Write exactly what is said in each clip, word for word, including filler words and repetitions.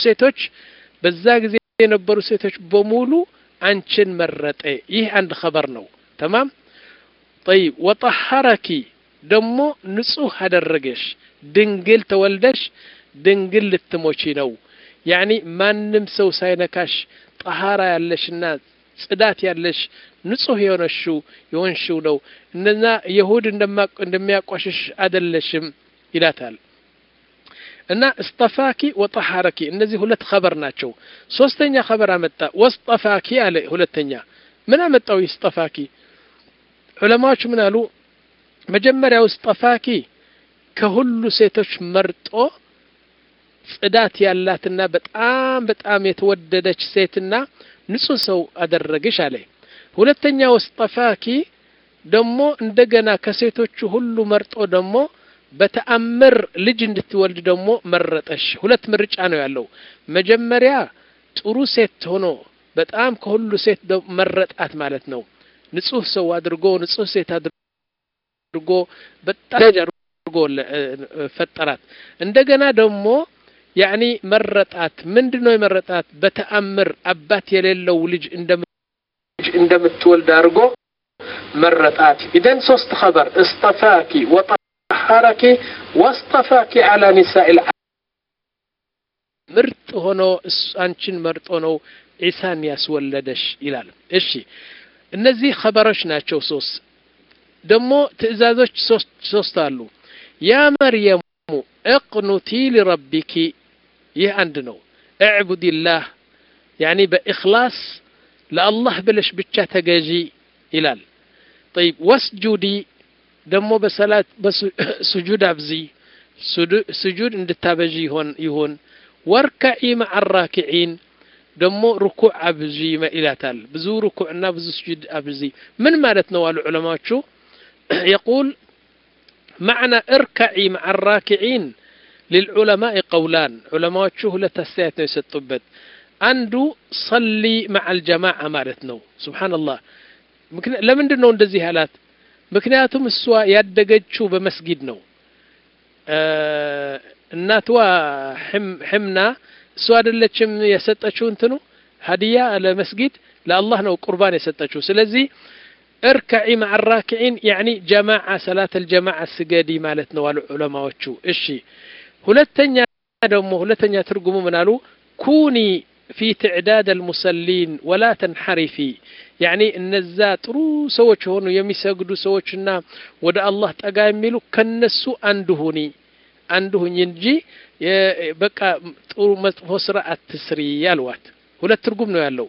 ሴቶች በዛ ጊዜ የነበሩ ሴቶች በሙሉ አንቺን መረጠ ይህ አንድ خبر ነው تمام طيب وطهرك ደሞ ንጹህ አደረገሽ ድንግል ተወልደሽ ድንግል ልትሞቺ ነው يعني ማንም ሰው ሳይነካሽ طهارة ያለሽና ጽዳት ያለሽ ንጹህ የሆነሽው የሆንሽው ነው እነዛ ይሁድ እንደሚያቋሽሽ አይደለሽም ይላታል እና استفاكي وطهرك እነዚህ ሁለት خبر ናቸው ሶስተኛ خبر አመጣ واصطفاكي አለ ሁለተኛ ምን አመጣው استفاكي ዑለማዎች ምን አሉ መጀመሪያ استفاكي ከሁሉ ሴቶች መርጦ ጽዳት ያላትና በጣም በጣም የተወደደች ሴትና ንጹህ ሰው አደረገሽ አለ ሁለተኛው استفاكي ደሞ እንደገና ከሴቶቹ ሁሉ መርጦ ደሞ በተአምር ልጅ እንድትወልድ ደሞ መረጠሽ ሁለት ምርጫ ነው ያለው መጀመሪያ ጥሩ ሴት ሆኖ በጣም ከሁሉ ሴት መረጣት ማለት ነው ንጹህ ሰው አድርጎ ንጹህ ሴት አድርጎ በጣም አድርጎ ፈጠራት እንደገና ደሞ يعني መረጣት ምንድነው የመረጣት በተአምር አባት የሌለው ልጅ እንደምትወልድ አድርጎ مرتات إذن صوست خبر اصطفاك وطهرك واصطفاك على نساء العالم مرت هنا أنشن مرت هنا عيسان يسولدش إلال إيشي النزي خبرش ناتشو صوص دمو تأزازوش صوست صوستالو يا مريم اقنتي لربك يه عندنا اعبد الله يعني بإخلاص لله بلش بتشا تجاجي إلال طيب واسجدي دمو بصلاة بس سجود أبزي سجود عند التابجي هون يهون واركعي مع الراكعين دمو ركوع أبزي ما إلى تال بزو ركوعنا بزو سجود أبزي من مالتنا والعلماء شو يقول معنى اركعي مع الراكعين للعلماء قولان علماء شو لتسيتنا يستطبت عنده صلي مع الجماعة مالتنا سبحان الله ممكن لمندنو እንደዚህ ያላት ምክንያቱም እሷ ያደገችው በመስጊድ ነው እናቷ ህምና እሷ አይደለችም የሰጠችው እንትኑ ሀዲያ ለመስጊድ ለአላህ ነው ቁርባን የሰጠችው ስለዚህ اركعي مع الراكعين يعني جماعه صلاه الجماعه سجدي ማለት ነው አሉ ዑለማዎቹ እሺ ሁለተኛ ደግሞ ሁለተኛ ትርጉሙ ምን አሉ ኩኒ في تعداد المصلين ولا تنحرفي يعني النزا ጥሩ ሰዎች ሆኑ የሚሰግዱ ሰዎችና ወደ አላህ ጠጋ የሚሉ ከነሱ አንዱ ሁኒ አንዱ ሁኚ እንጂ በቃ ጥሩ መጥፎ ስራ አትስሪ ያልዋት ሁለት ትርጉም ነው ያለው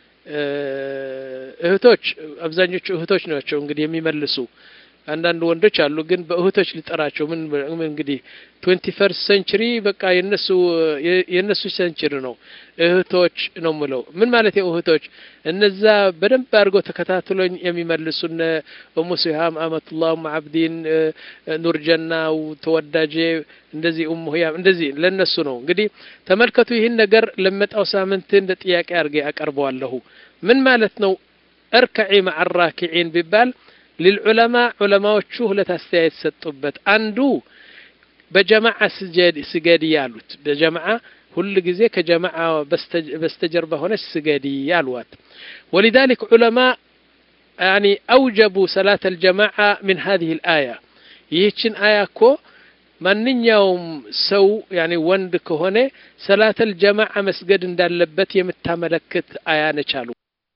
እህቶች አብዛኞቹ እህቶች ናቸው እንግዲህ የሚመልሱ አንዳንድ ወንዶች አሉ ግን በእህቶች ሊጠራቸው ምን እንግዲህ twenty-first century በቃ የነሱ የነሱ ሴንቸሪ ነው እህቶች ነው ምለው ምን ማለት ነው እህቶች እነዛ በደንብ አድርገው ተከታትሎኝ የሚመልሱነ ኡሙ ሲሃም አመቱላህ ማብዲን ኑርጀናው ተወዳጄ እንደዚህ ኡሙ ሂያም እንደዚህ ለነሱ ነው እንግዲህ ተመልከቱ ይሄን ነገር ለመጣው ሳምንት እንደ ጥያቄ አድርጌ አቀርበዋለሁ ምን ማለት ነው اركعي مع الراكعين ቢባል للعلماء علماء شو لتستيعد ستوبت عنده بجماعة سجد سجدي يالوت بجماعة كل جزء كجماعة بستج بستجربة هنا سجدي يالوت ولذلك علماء يعني أوجبوا صلاة الجماعة من هذه الآية يهتشن آية كو من يوم سو يعني وندك هنا صلاة الجماعة مسجد دالبت يمتملكت آية نشالو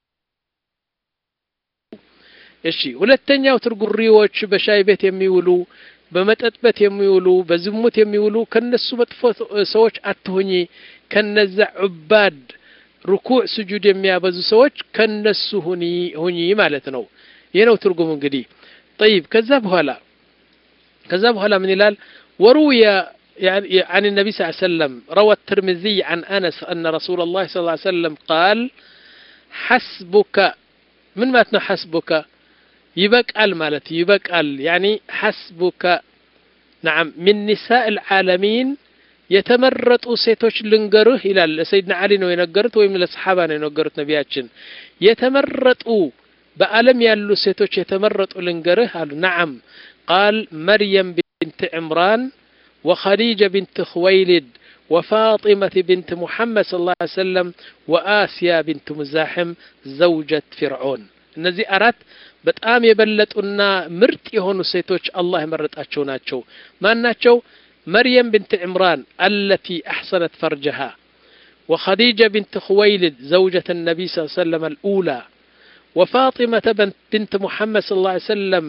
እሺ ሁለተኛው ትርጉሪዎች በሻይ ቤት የሚውሉ በመጠጥ ቤት የሚውሉ በዝሙት የሚውሉ ከነሱ መጥፎ ሰዎች አትሆኚ ከነዛ ዑባድ ሩኩዕ ስጁድ የሚያበዙ ሰዎች ከነሱ ሁኒ ሁኒ ማለት ነው ይሄ ነው ትርጉሙ እንግዲህ طيب ከዛ በኋላ ከዛ በኋላ ምን ይላል ወሩያ يعني عن النبي صلى الله عليه وسلم روى الترمذي عن أنس أن رسول الله صلى الله عليه وسلم قال حسبك من ما تنو حسبك يبقال مالت يبقال يعني حسبك نعم من نساء العالمين يتمرطوا سيتوش لنجره إلى سيدنا علي نو ينجرت ويم للصحابة نو ينجرت نبياتشن يتمرطوا بألم يالو سيتوش يتمرطوا لنجره قالوا نعم قال مريم بنت عمران وخديجة بنت خويلد وفاطمة بنت محمد صلى الله عليه وسلم وآسيا بنت مزاحم زوجة فرعون እነዚህ አራት በጣም የበለጡና ምርጥ የሆኑ ሴቶች አላህ የመረጣቸው ናቸው ማናቸው مريم بنت عمران التي أحصنت فرجها وخديجة بنت خويلد زوجة النبي صلى الله عليه وسلم الأولى وفاطمة بنت محمد صلى الله عليه وسلم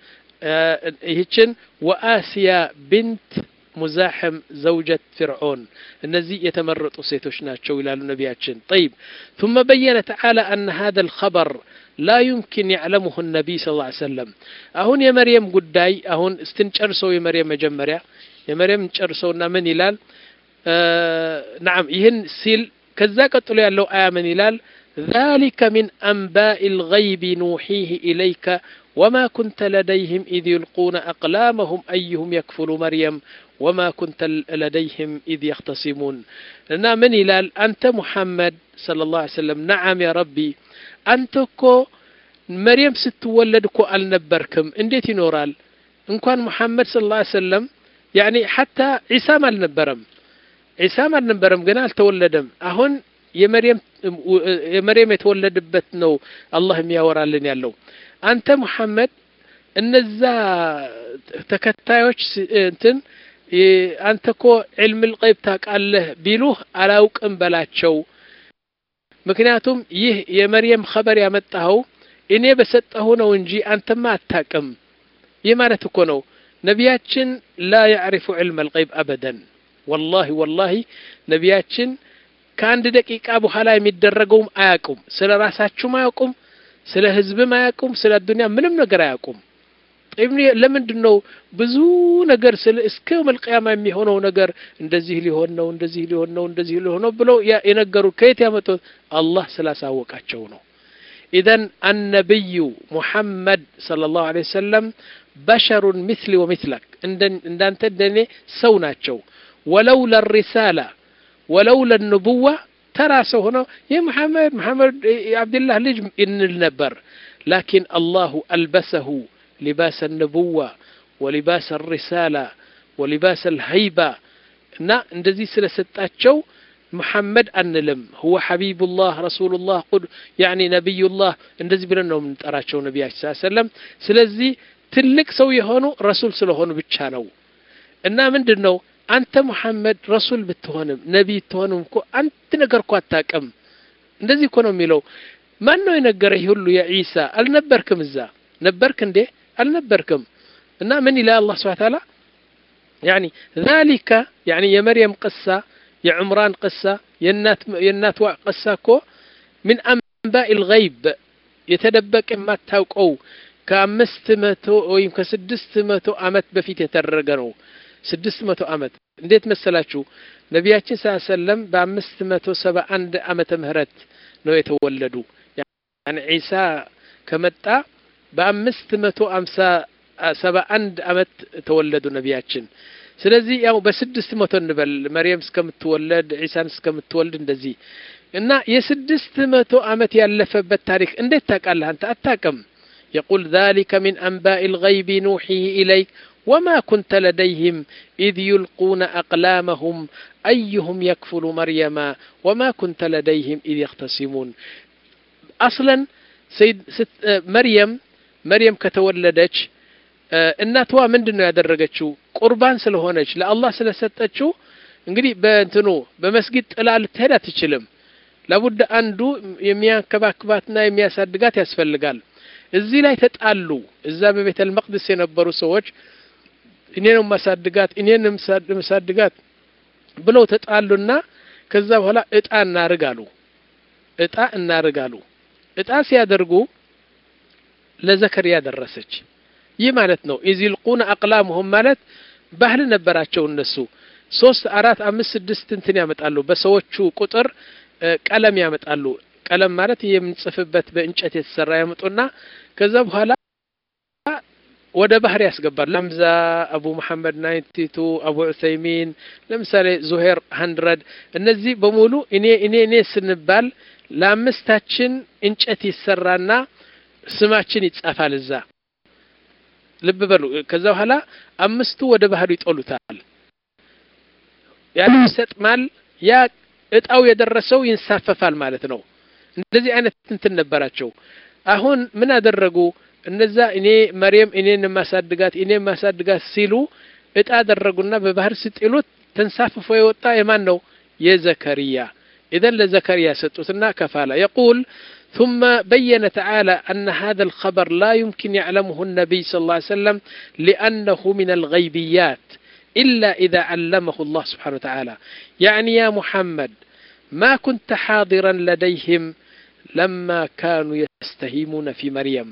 هيتشن وآسيا بنت مزاحم زوجة فرعون النزي يتمرط سيتوش ناتشو إلى النبياتشن طيب ثم بين تعالى أن هذا الخبر لا يمكن يعلمه النبي صلى الله عليه وسلم أهون يا مريم قداي أهون استنشرسو يا مريم مجمريا يا مريم انشرسونا من إلال آه نعم يهن سيل كذا قتلوا يالله آية من إلال ذلك من أنباء الغيب نوحيه إليك وما كنت لديهم إذ يلقون أقلامهم أيهم يكفل مريم وما كنت لديهم إذ يختصمون لنا من إلال أنت محمد صلى الله عليه وسلم نعم يا ربي أنتكو مريم ستولدكو النبركم انديت نورال إن كان محمد صلى الله عليه وسلم يعني حتى عيسى ما النبرم عيسى ما النبرم قنال تولدم أهون የመርየም የመርየም የተወለደበት ነው አላህ የሚያወራልን ያለው አንተ መሐመድ እነዛ ተከታዮች እንትን አንተኮ علم الغيب ታቃለህ ቢሉህ አላውቅም በላቸው ምክንያቱም ይህ የመርየም خبر ያመጣው እኔ በሰጠሁ ነው እንጂ አንተማ አታቅም ይህ ማለት እኮ ነው ነቢያችን لا يعرف علم الغيب ابدا والله والله ነቢያችን ከአንድ ደቂቃ በኋላ የሚደረገው አያቁም ስለ ራሳቸው አያቁም ስለ ህዝብም አያቁም ስለ ዱንያ ምንም ነገር አያቁም ኢብኑ ለምንድነው ብዙ ነገር ስለ እስከ መልቂያማ የሚሆነው ነገር እንደዚህ ሊሆን ነው እንደዚህ ሊሆን ነው እንደዚህ ሊሆን ነው ብሎ የነገሩ ከየት ያመጡት አላህ ስላሳወቃቸው ነው اذا النبي محمد صلى الله عليه وسلم بشر مثلي ومثلك እንዳንተ እንደኔ ሰው ናቸው ولولا الرساله ولولا النبوة ترى سهنا يا محمد محمد يا عبد الله ليج إن النبر لكن الله ألبسه لباس النبوة ولباس الرسالة ولباس الهيبة نا اندزي سلسة محمد أنلم هو حبيب الله رسول الله قد يعني نبي الله اندزي بلنه من تراشو نبي صلى الله عليه وسلم سلزي تلك سوي هونو رسول سلهونو بتشانو إننا من دنو أنت محمد رسول بتهونم نبي بتهونم كو أنت نجركوا أتاكم እንደዚህ እኮ ነው የሚለው ማን ነው የነገረህ ሁሉ ያ ኢሳ አልነበርክም እዛ ነበርክ እንዴ አልነበርክም እና ምን ይላል አላህ Subhanahu Wa Ta'ala يعني ذلك يعني يا مريم قصة يا عمران قصة يا النات يا النات قصة كو من أنباء الغيب يتدبك ما تاوقوا كأمست متو ويم كسدست متو أمت بفيت يترجنوا ስድስት መቶ አመት እንዴት መሰላችሁ ነብያችን ሰለላሁ ዐለይሂ ወሰለም በአምስት መቶ ሰባ አንድ ዓመተ ምህረት ነው የተወለዱ يعني ኢሳ ከመጣ በአምስት መቶ ሃምሳ ሰባ አንድ ዓመት ተወለዱ ነብያችን ስለዚህ ያው በስድስት መቶ እንበል መርየም እስከምትወለድ ኢሳን እስከምትወልድ እንደዚህ እና የስድስት መቶ ዓመት ያለፈበት ታሪክ እንዴት ታውቃለህ አንተ አታውቅም يقول ذلك من أنباء الغيب نوحيه إليك وما كنت لديهم إذ يلقون أقلامهم أيهم يكفل مريم وما كنت لديهم إذ يختصمون أصلا سيد مريم مريم كتولدت الناتوا من دنو يدرجتشو قربان سلهونج لا الله سلستتشو እንግዲህ በእንትኑ በመስጊድ ጥላ ልትሄድ አትችልም ለቡድ አንዱ የሚያከባክባትና የሚያሳድጋት ያስፈልጋል እዚህ ላይ ተጣሉ እዛ በቤተል መቅደስ የነበሩ ሰዎች እኔንም ማሳድጋት እኔንም ማሳድጋት ብለው ተጣሉና ከዛ በኋላ እጣ እናርጋሉ እጣ እናርጋሉ እጣ ሲያደርጉ ለዘከሪያ ደረሰች ይህ ማለት ነው ይዝልቁና አቅላሙሁም ማለት ባህል ነበራቸው እነሱ ሶስት አራት አምስት ስድስት እንትን ያመጣሉ በሰዎቹ ቁጥር ቀለም ያመጣሉ ቀለም ማለት የምንጽፍበት በእንጨት የተሰራ ያመጡና ከዛ በኋላ ወደ ባህር ያስገባል ለምዛ አቡ መሐመድ ዘጠና ሁለት አቡ ዑሰይሚን ለምሳሌ ዙሄር መቶ እነዚህ በሙሉ እኔ እኔ እኔ ስንባል ለአምስታችን እንጨት ይሰራና ስማችን ይጻፋል እዛ ልብ በሉ ከዛ በኋላ አምስቱ ወደ ባህሩ ይጦሉታል يعني ይሰጥማል ያ እጣው የደረሰው ይንሳፈፋል ማለት ነው እንደዚህ አይነት እንትን ነበራቸው አሁን ምን አደረጉ እነዛ እኔ መርየም እኔን ማሳድጋት እኔን ማሳድጋት ሲሉ እጣ አደረጉና በባህር ሲጥሉት ተንሳፍፎ የወጣ የማን ነው የዘከሪያ اذا لزكريا سطوتنا كفاله يقول ثم بين تعالى أن هذا الخبر لا يمكن يعلمه النبي صلى الله عليه وسلم لأنه من الغيبيات إلا إذا علمه الله سبحانه وتعالى يعني يا محمد ما كنت حاضرا لديهم لما كانوا يستهيمون في مريم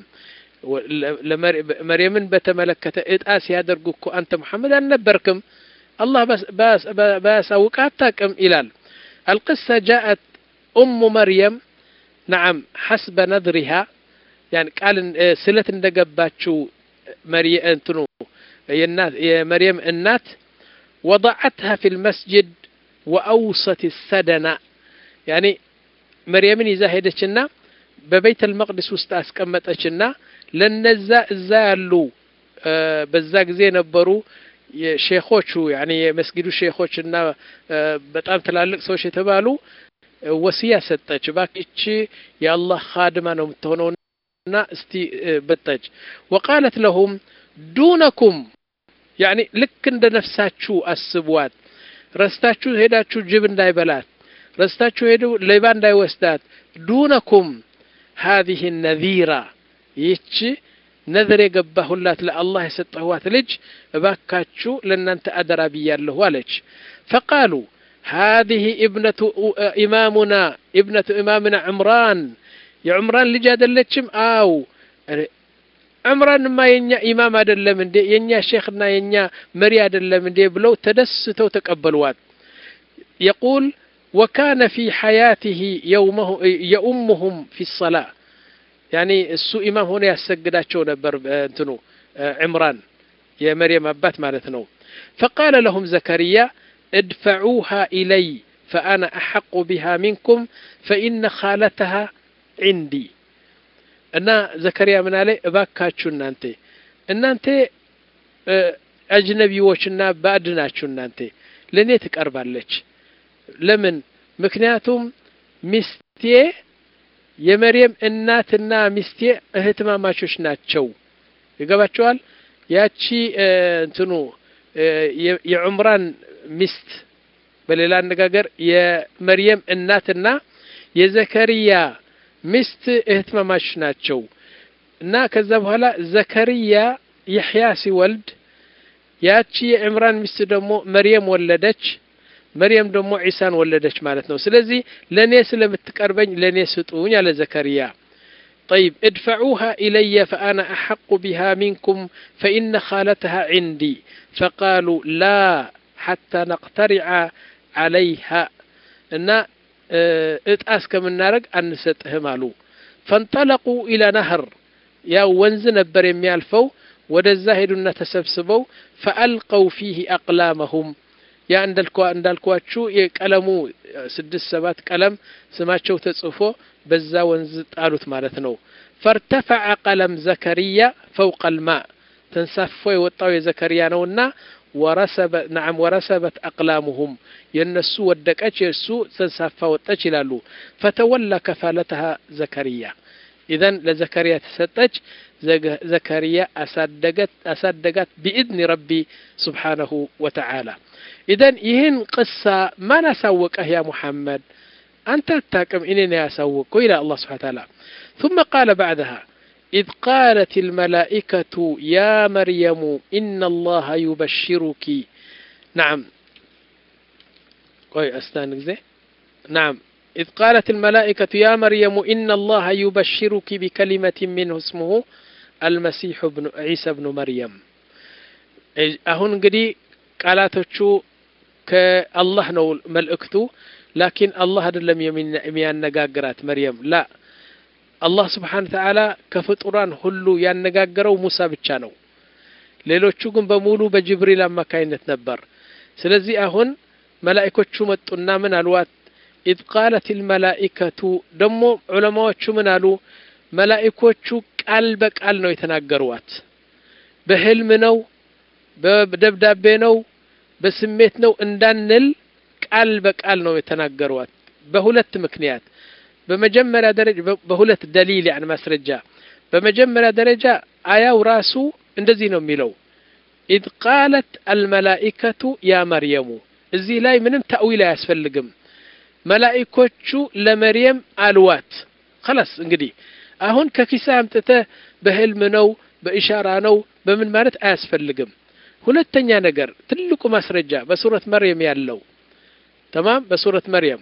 مريم بتملكت إتآس يادرقوك أنت محمد أن نبركم الله بس بس بس أوقاتكم إلال القصة جاءت أم مريم نعم حسب نظرها يعني قال سلة اندقباتشو مريم انتنو يا مريم النات وضعتها في المسجد وأوسط السدنة يعني مريم إذا هيدتشنا ببيت المقدس وستاس كمتشنا لنزا زالو آه بزاق زين برو شيخوچو يعني مسجدو شيخوچنا በጣም ትላልቅ ሰዎች የተባሉ ወሲያ ሰጠች ባክቺ የአላህ ኻድማ ነው የምትሆነውና እስቲ በጠች وقالت لهم دونكم يعني ልክ እንደ ነፍሳችሁ አስቧት ረስታችሁ ሄዳችሁ ጅብ እንዳይበላት ረስታችሁ ሄዱ ሌባ እንዳይወስዳት دونكم هذه النذيرة ይቺ نذر يقبهولات لله يسطهوات لج باكاتشو لننت أدرى بيالله ولج فقالوا هذه ابنة إمامنا ابنة إمامنا عمران يا عمران لجاد اللجم أو عمران ما ينيا إمام هذا اللي من دي ينيا شيخنا ينيا مرياد اللي من دي بلو تدستو تقبلوات يقول وكان في حياته يومه يؤمهم في الصلاة يعني السوء إمام هنا يسجداتشو نبر انتنو عمران يا مريم أبات مالتنو فقال لهم زكريا ادفعوها إلي فأنا أحق بها منكم فإن خالتها عندي أنا زكريا من علي باكاتشو نانتي إن أنت أجنبي وشنا بعدناتشو نانتي لنيتك أربع لك لمن مكنياتهم مستي የመርየም እናትና ሚስቴ እህትማማቾች ናቸው ይገባቸዋል ያቺ እንትኑ የዑምራን ሚስት በሌላ አነጋገር የመርየም እናትና የዘከሪያ ሚስት እህትማማቾች ናቸው እና ከዛ በኋላ ዘከሪያ ይህያ ሲወልድ ያቺ የዑምራን ሚስት ደግሞ መርየም ወለደች مريم دمو عيسان ولدش مالتنا سلازي لني سلمتقربኝ لني سطوني على زكريا طيب ادفعوها إلي فأنا أحق بها منكم فإن خالتها عندي فقالوا لا حتى نقترع عليها إن اتأسك من نارك أن ستهمالو فانطلقوا إلى نهر يا ونز نبر يميالفو ودزاهدنا تسبسبو فألقوا فيه أقلامهم يا عندكوا عندكواچو يقلمو سدس سبات قلم سماچو تصفو بزا ونز طالوت ማለት ነው فارتفع قلم زكريا فوق الماء تنسفوا يوطاو زكريا نونا ورسب نعم ورسبت اقلامهم ينسو ودقچ يسو تنسفوا وطچ ይላሉ فتولى كفالتها زكريا اذا لزكريا تسطچ زكريا أصدقت أصدقت بإذن ربي سبحانه وتعالى إذن يهن قصة ما نسوقه يا محمد أنت تاكم إننا أسوق إلى الله سبحانه وتعالى ثم قال بعدها إذ قالت الملائكة يا مريم إن الله يبشرك نعم كوي أستانك زي نعم إذ قالت الملائكة يا مريم إن الله يبشرك بكلمة منه اسمه المسيح ابن عيسى ابن مريم أهون قدي قالاتشو كالله نو ملئكتو لكن الله هذا لم يمين نقاقرات مريم لا الله سبحانه وتعالى كفطران هلو ينقاقروا موسى بتشانو ليلوچو ግን በሙሉ በጅብሪል አማካይነት ነበር ስለዚህ አሁን መላእክቶቹ መጡና ምን አልዋት إذ قالت الملائكة دمو علماء من قالوا ملائكة ቃል በቃል ነው የተናገሩት በህልም ነው በደብዳቤ ነው በስሜት ነው እንዳንል ቃል በቃል ነው የተናገሩት በሁለት ምክንያት በመጀመሪያ ደረጃ በሁለት ደሊል يعني ማስረጃ በመጀመሪያ ደረጃ አያው ራሱ እንደዚህ ነው የሚለው إذ قالت الملائكة يا مريم እዚህ ላይ ምንም ተአዊል አያስፈልግም መላእክቶቹ ለመርየም አልዋት خلاص እንግዲህ አሁን ከኪሳ አምጥተ በህልም ነው በኢሻራ ነው በምን ማለት አያስፈልግም ሁለተኛ ነገር ትልቁ ማስረጃ በሱረት መርየም ያለው تمام በሱረት መርየም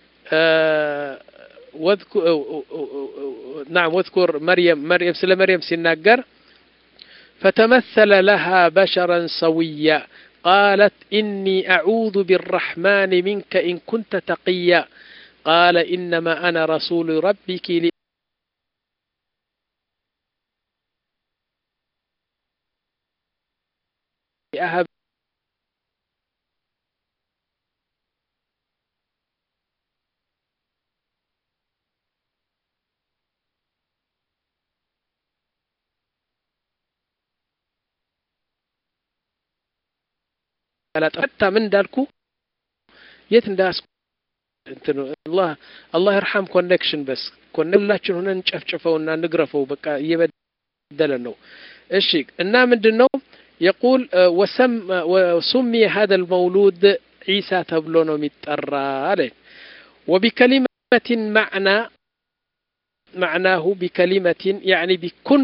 واذكر نعم واذكر مريم مريم سل مريم سيناجر فتمثل لها بشرا سويا قالت إني أعوذ بالرحمن منك إن كنت تقيا قال إنما أنا رسول ربك لأهب حتى من دالكو يت نداس انتو الله الله يرحم كونكشن بس كونلاچن هنا نጨፍጨፈውና نغرفው በቃ እየበደለ ነው እሺ እና ምንድነው يقول وسم وسمي هذا المولود عيسى تبلو ነው የሚጠራ አለ وبكلمة معنى معناه بكلمة يعني بكن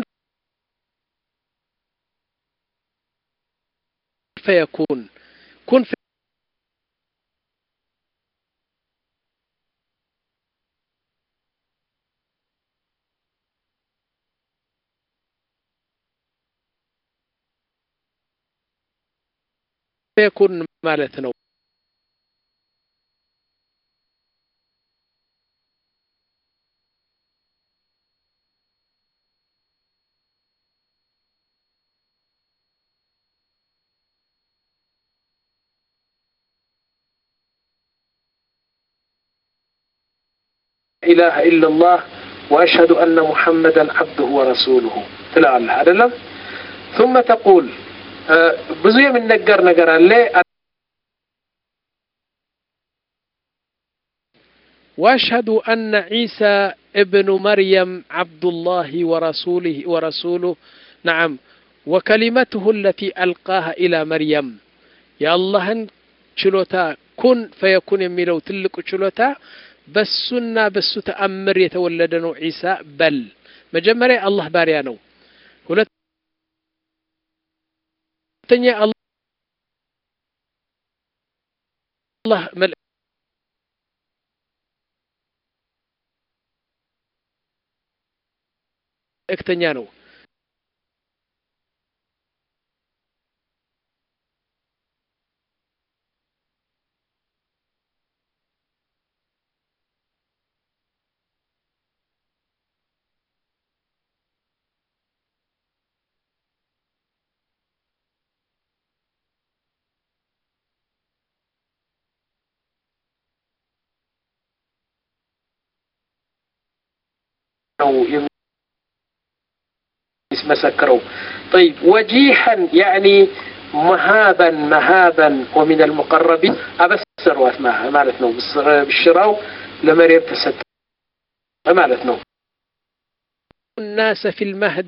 فيكون كن فيكون ማለት ነው إله إلا الله وأشهد أن محمدا عبده ورسوله تلا الله هذا ثم تقول بزي من نجر نجر عليه وأشهد أن عيسى ابن مريم عبد الله ورسوله ورسوله نعم وكلمته التي ألقاها إلى مريم يا الله شلوتا كن فيكون يميلو تلك شلوتا بسنا بس تأمر يتولدنو عيسى بل مجمري الله باريانو ሁለተኛ الله መልእክተኛ ነው مسكروا طيب وجيها يعني مهابا مهابا ومن المقربين أبسر واسمعها مالتنا بالشراو لمريم تستر مالتنا الناس في المهد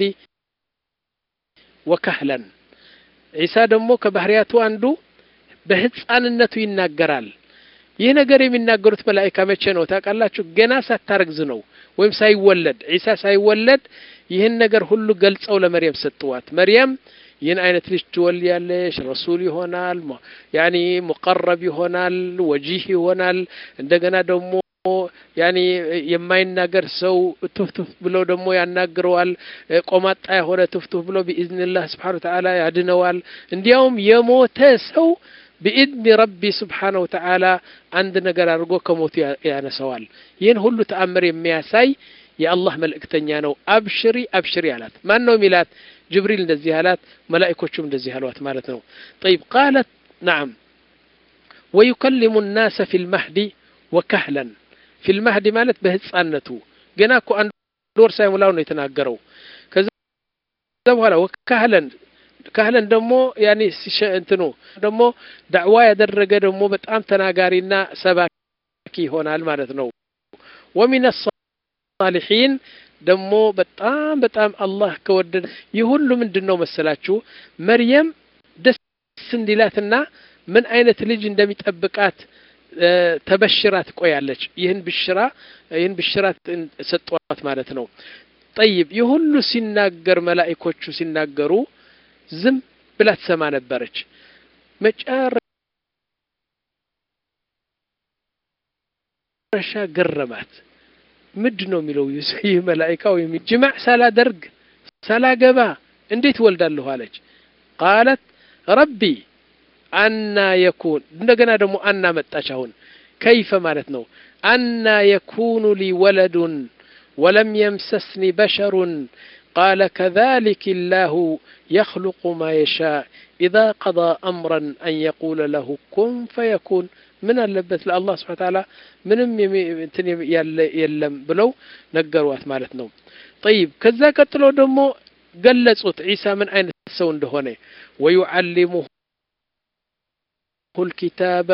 وكهلا عيسى دمو كبهرياتو عنده بهصان النتو يناغرال ይህ ነገር የሚናገሩት መላእክት መቼ ነው ታውቃላችሁ ገና ሳታረግዝ ነው ወይም ሳይወለድ ዒሳ ሳይወለድ ይህን ነገር ሁሉ ገልጸው ለመርየም ሰጥቷት መርየም ይህን አይነት ልጅ ትወልያለሽ ረሱል ይሆናል ያኒ ሙቀረብ ይሆናል ወጂህ ይሆናል እንደገና ደግሞ ያኒ የማይናገር ሰው ትፍትፍ ብሎ ደግሞ ያናግረዋል ቆማጣ የሆነ ትፍትፍ ብሎ በኢዝኒላህ Subhanahu Wa Ta'ala ያድነዋል እንዲያውም የሞተ ሰው بإذن ربي سبحانه وتعالى عند نجار أرجو كموت يا نسوال ين هلو تأمر يمياساي يا الله ملائكتني أنا أبشري أبشري علات ما إنه ميلاد جبريل نزيهالات ملائكة شو نزيهالات مالتنا طيب قالت نعم ويكلم الناس في المهد وكهلا في المهد مالت بهت أنتو جناكو أن دور سيملاون يتناجروا كذا ولا وكهلا ካህለን ደግሞ ያኒ እንትኑ ደግሞ ዳዕዋ ያደረገ ደግሞ በጣም ተናጋሪና ሰባኪ ይሆናል ማለት ነው ومن الصالحين ደግሞ በጣም በጣም አላህ ከወደደ ይሁሉ ምንድነው መሰላችሁ መርየም ደስ እንዲላትና ምን አይነት ልጅ እንደሚጠብቃት ተበሽራት ቆያለች ይህን ብሽራ ይህን ብሽራት ሰጧት ማለት ነው طيب ይሁሉ ሲናገር መላእክቶቹ ሲናገሩ ዝም ብላ ተሰማ ነበረች መጨረሻ ገረማት ምንድነው የሚለው ይህ መላእክታው የሚጅማዕ ሳላደርግ ሳላገባ እንዴት ወልዳለሁ አለች قالت ربي أنا يكون እንደገና ደግሞ አና መጣች አሁን كيف ማለት ነው أنا يكون لي ولد ولم يمسسني بشر قال كذلك الله يخلق ما يشاء إذا قضى أمرا أن يقول له كن فيكون من اللبث لله سبحانه وتعالى منم يلم بلو نقروات مالتنا طيب كذا قتلوا دمو قلصت عيسى من أين سو እንደሆነ ويعلمه الكتاب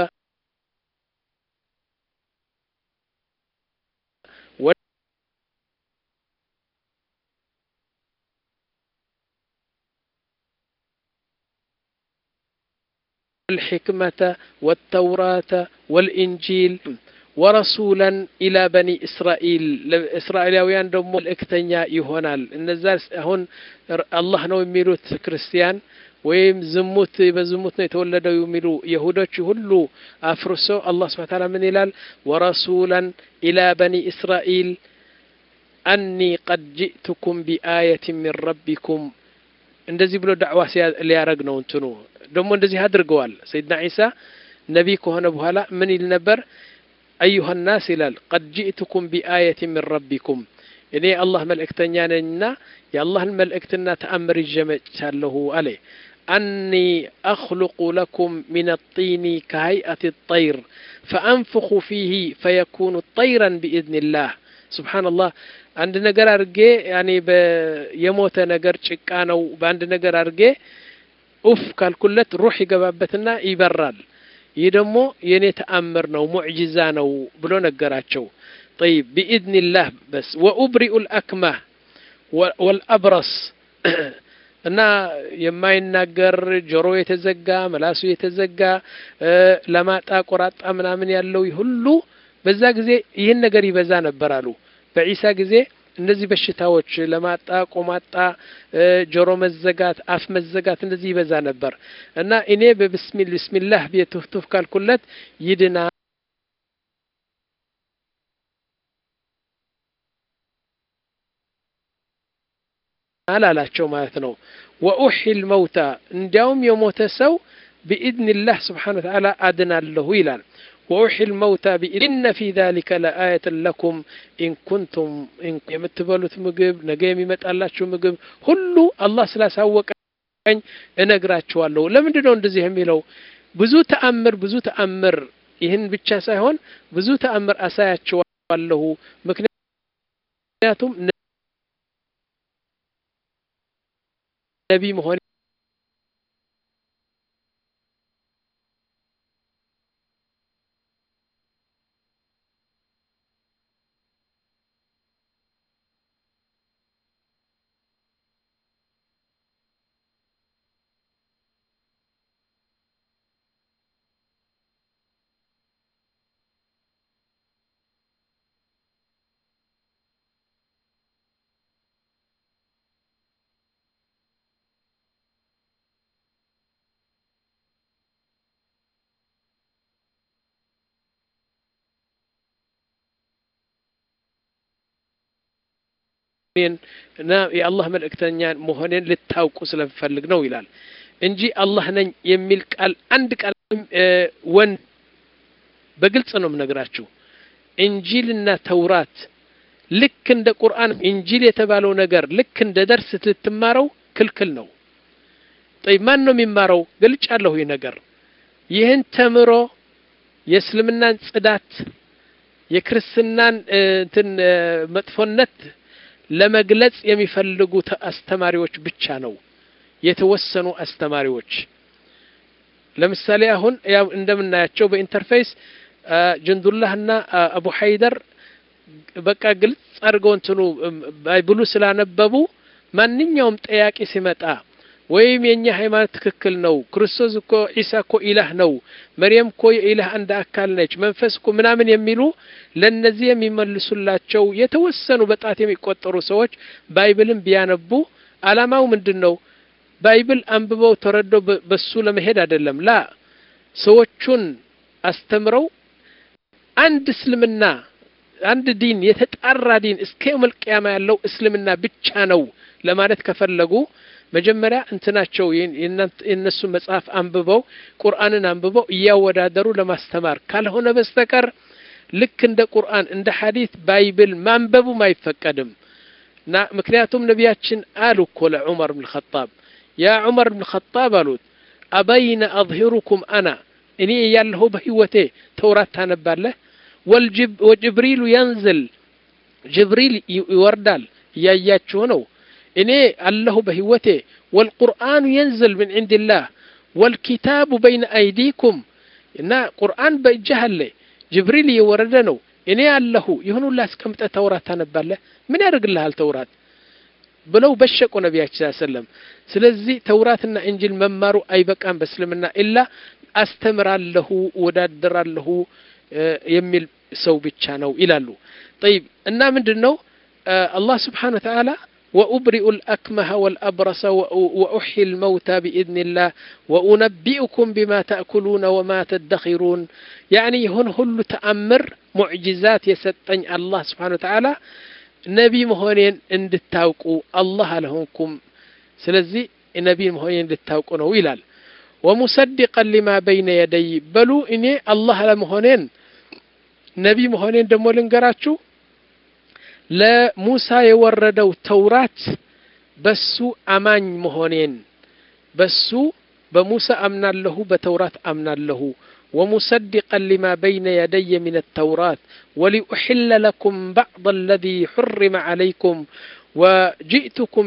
والحكمة والتوراة والإنجيل ورسولا إلى بني إسرائيل إسرائيليان دمو الإكتنيا يهونال النزال هون الله نو يميلوت كريستيان ويم زموت بزموت يتولدوا يميلوا يهودوች ሁሉ አፍርሶ الله سبحانه وتعالى من ይላል ورسولا إلى بني إسرائيل أني قد جئتكم بآية من ربكم እንደዚህ ብሎ ዳዕዋ ሊያረግ ነው እንትኑ ደሞ እንደዚህ አድርገዋል ሰይድና ኢሳ ነብይ ከሆነ በኋላ ምን ይል ነበር ايها الناس ይላል قد جئتكم بآية من ربكم እኔ አላህ መልእክተኛ ነኝና የአላህን መልእክትና ተአምር ይጀመቻለሁ አለ أني أخلق لكم من الطين كهيئة الطير فأنفخ فيه فيكون طيرا بإذن الله سبحان الله عند ነገር አርጌ ያኒ የሞተ ነገር ጭቃ ነው በአንድ ነገር አርጌ ኡፍ ካልኩለት ሩህ ይገባበትና ይበራል ይህ ደግሞ የኔ ተአምር ነው ሙዕጂዛ ነው ብሎ ነገራቸው طيب باذن الله بس وابرئ الاكمه والابرص እና የማይናገር ጆሮ የተዘጋ መላሱ የተዘጋ ለማጣ ቆራጣ ምናምን ያለው ሁሉ በዛ ጊዜ ይሄን ነገር ይበዛ ነበር አሉ በኢሳ ጊዜ እነዚህ በሽታዎች ለማጣ ቆማጣ ጆሮ መዘጋት አፍ መዘጋት እንደዚህ ይበዛ ነበር እና እኔ በብስሚል ቢስሚላህ በተፍቱፍ ካልኩለት ይድና አላላቸው ማለት ነው ወኡሂል መውታ እንዲያውም የሞተ ሰው بإذن الله سبحانه وتعالى أدنى له إلان وأحيي الموتى بإذن في ذلك لآية لكم إن كنتم إن يمتبلوا مجب نجيم يمتألّا شو مجب هلو الله سلاسة وكأن أنقرأ شو الله لم يدون دزيهم يلو بزو تأمر بزو تأمر يهن بتشاسة هون بزو تأمر أسايا شو الله مكنياتهم نبي مهون እና የአላህ መልእክተኛ መሆኔን ልታውቁ ስለፈልግ ነው ይላል እንጂ አላህ ነኝ የሚል ቃል አንድ ቃል ወን በግልጽ ነው ምነግራችሁ ኢንጂልና ተውራት ልክ እንደ ቁርአን ኢንጂል የተባለው ነገር ልክ እንደ ደርስ ልትማረው ክልክል ነው طيب ማን ነው የሚማረው ገልጫለሁ ይሄ ነገር ይሄን ተምሮ የእስልምናን ጽዳት የክርስቲያናን እንትን መጥፎነት ለመግለጽ የሚፈልጉት አስተማሪዎች ብቻ ነው የተወሰኑ አስተማሪዎች ለምሳሌ አሁን ያው እንደምናያቸው በኢንተርፌስ ጀንዱላህና አቡ ሐይደር በቃ ግልጽ አድርገው እንትኑ ባይብሉ ስላነበቡ ማንኛውም ጥያቄ ሲመጣ ወይም የኛ ሃይማኖት ትክክል ነው ክርስቶስ እኮ ኢሳ እኮ ኢላህ ነው መርየም እኮ የኢላህ አንድ አካል ነች መንፈስ እኮ ምናምን የሚሉ ለነዚህ የሚመልሱላቸው የተወሰኑ በጣት የሚቆጠሩ ሰዎች ባይብልን ቢያነቡ አላማው ምንድነው ባይብል አንብበው ተረድተው በሱ ለመሄድ አይደለም ላ ሰዎቹን አስተምረው አንድ እስልምና አንድ ዲን የተጣራ ዲን እስከ የውመል ቂያማ ያለው እስልምና ብቻ ነው ለማለት ከፈለጉ መጀመሪያ እንትናቸው የነሱ መጽሐፍ አንብበው ቁርአንን አንብበው ያወዳደሩ ለማስተማር ካልሆነ በስተቀር ልክ እንደ ቁርአን እንደ ሐዲስ ባይብል ማንበቡ ማይፈቀድም ና ምክንያቱም ነቢያችን አሉ እኮ ለዑመር ኢብኑ ኸጣብ ያ ዑመር ኢብኑ ኸጣብ አሉት አበይነ አظሂሩኩም አና እኔ ያለሁ በህይወቴ ተውራት ታነባለህ ወልጅብ ወጅብሪል ينزل ጅብሪል ይወርዳል ያያችሁ ነው እኔ አለሁ በህይወቴ والقرآن ينزل من عند الله والكتاب بين أيديكم እና ቁርአን በእጅህ አለ ጅብሪል ይወረደ ነው እኔ አለሁ ይሁን ሁሉ አስቀምጠ ተውራት ታነባለህ ምን ያደርግልሃል ተውራት ብለው በሸቁ ነብያችን ሰለም ስለዚህ ተውራትና እንጂል መማሩ አይበቃም በእስልምና ኢላ አስተምራለሁ ወዳደራለሁ የሚል ሰው ብቻ ነው ይላሉ طيب እና ምንድነው አላህ Subhanahu Wa Ta'ala وأبرئ الأكمه والأبرص وأحيي الموتى بإذن الله وأنبئكم بما تأكلون وما تدخرون يعني هن كل تأمر معجزات يسطن الله سبحانه وتعالى نبي مهونين اندتاوقوا الله لهمكم سلازي نبي مهونين اندتاوقوا ነው ይላል ومصدقا لما بين يدي بلو اني الله لمهونين نبي مهونين ደሞ ልንገራችሁ ለሙሳ የወረደው ተውራት በሱ አማኝ መሆኔን በሱ በሙሳ አምናለሁ በተውራት አምናለሁ ومصدقا لما بين يدي من التوراة ولأحل لكم بعض الذي حرم عليكم وجئتكم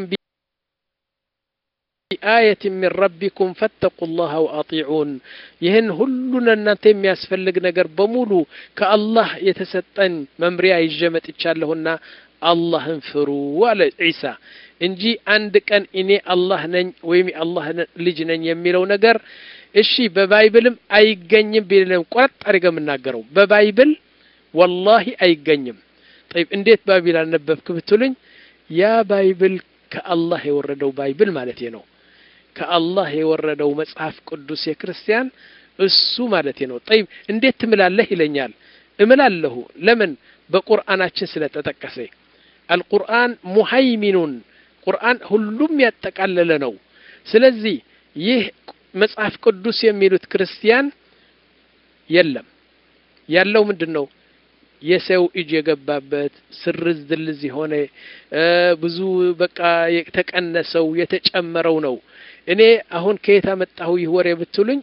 بآية من ربكم فاتقوا الله وأطيعون يهن هلنا ننتم يسفلق نقر بمولو كالله يتستن ممريا يجمت إتشالهن الله انفروا ولا عيسى انجي عندك ان اني الله نن ويمي الله لجنن يميلو نقر الشي ببايبلم ايقنيم بيلم قرط ارقا من ناقرو ببايبل والله ايقنيم طيب انديت بايبل نببك بتولين يا بايبل كالله يوردو بايبل مالتي نو كالله يوردو مصحف قدوس يا كريستيان እሱ ማለት ነው طيب እንዴት ትምላለህ ይለኛል እምላለሁ ለምን በቁርአናችን ስለተጠቀሰ القرآن مهيمن ቁርአን ሁሉም ያጠቃለለ ነው ስለዚህ ይህ መጽሐፍ ቅዱስ የሚሉት ክርስቲያን የለም ያለው ምንድነው የሰው እጅ የገባበት ስርዝ ድልዝ ሆነ ብዙ በቃ የተቀነሰው የተጨመረው ነው እኔ አሁን ከየት አመጣሁ ይወሬ ብትሉኝ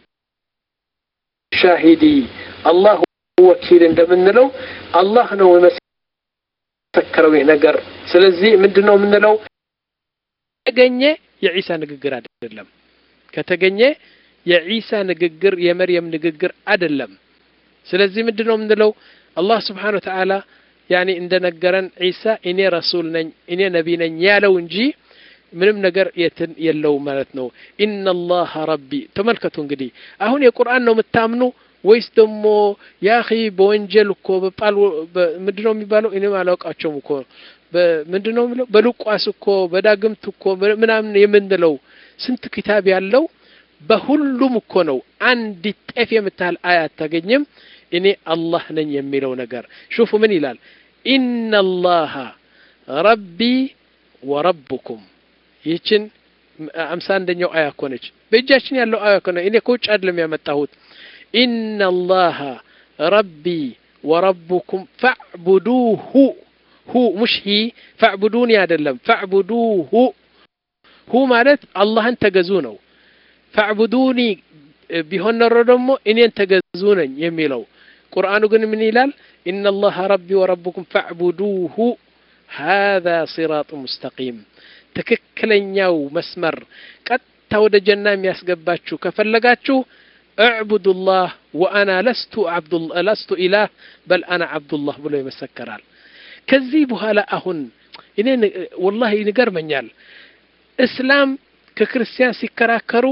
ሻሂዲ አላህ ወኪል እንደምንለው አላህ ነው መሰከረው ነገር ስለዚህ ምንድነው ምንለው ተገኘ የኢሳ ንግግር አይደለም ከተገኘ የኢሳ ንግግር የመርየም ንግግር አይደለም ስለዚህ ምንድነው ምንለው አላህ Subhanahu Wa Ta'ala يعني እንደነገረን ኢሳ እኔ ረሱል ነኝ እኔ ነብይ ነኝ ያለው እንጂ ምንም ነገር የለው ማለት ነው ኢነላህ ረቢ ተመልከቱ እንግዲህ አሁን የቁርአን ነው የምታምኑ ወይስ ደሞ ያኺ በወንጀል እኮ በጳል ምንድነው የሚባለው እኔ ማላውቃቸውም እኮ ምንድነው የሚለው በሉቃስ እኮ በዳግምት እኮ ምናምን የምንለው ስንት ኪታብ ያለው በሁሉም እኮ ነው አንድ ጤፍ የምታል አያት ታገኝም እኔ አላህ ነኝ የሚለው ነገር ሹፉ ምን ይላል ኢነላህ ረቢ ወረብኩም ይችን ሃምሳ አንደኛው አያ ኮነች በእጃችን ያለው አያ ኮነ እኔ ኮጭ አይደለም ያመጣሁት ኢነላህ ረቢ ወረብኩም ፈዕቡዱሁ هو مش هي فاعبدوني አይደለም فاعبدوه هو ማለት አላህን ተገዙ ነው فاعبدوني ቢሆን ነው ደግሞ እኔን ተገዙ ነኝ የሚለው ቁርአኑ ግን ምን ይላል ان الله ربي وربكم فاعبدوه هذا صراط مستقيم ትክክለኛው መስመር ቀጥ በቀጥታ ወደ ጀና የሚያስገባችሁ ከፈለጋችሁ اعبد الله وانا لست عبد الله لست اله بل انا عبد الله ብሎ ይመሰክራል ከዚህ በኋላ አሁን እኔ والله ይገርመኛል እስላም ከክርስቲያን ሲከራከሩ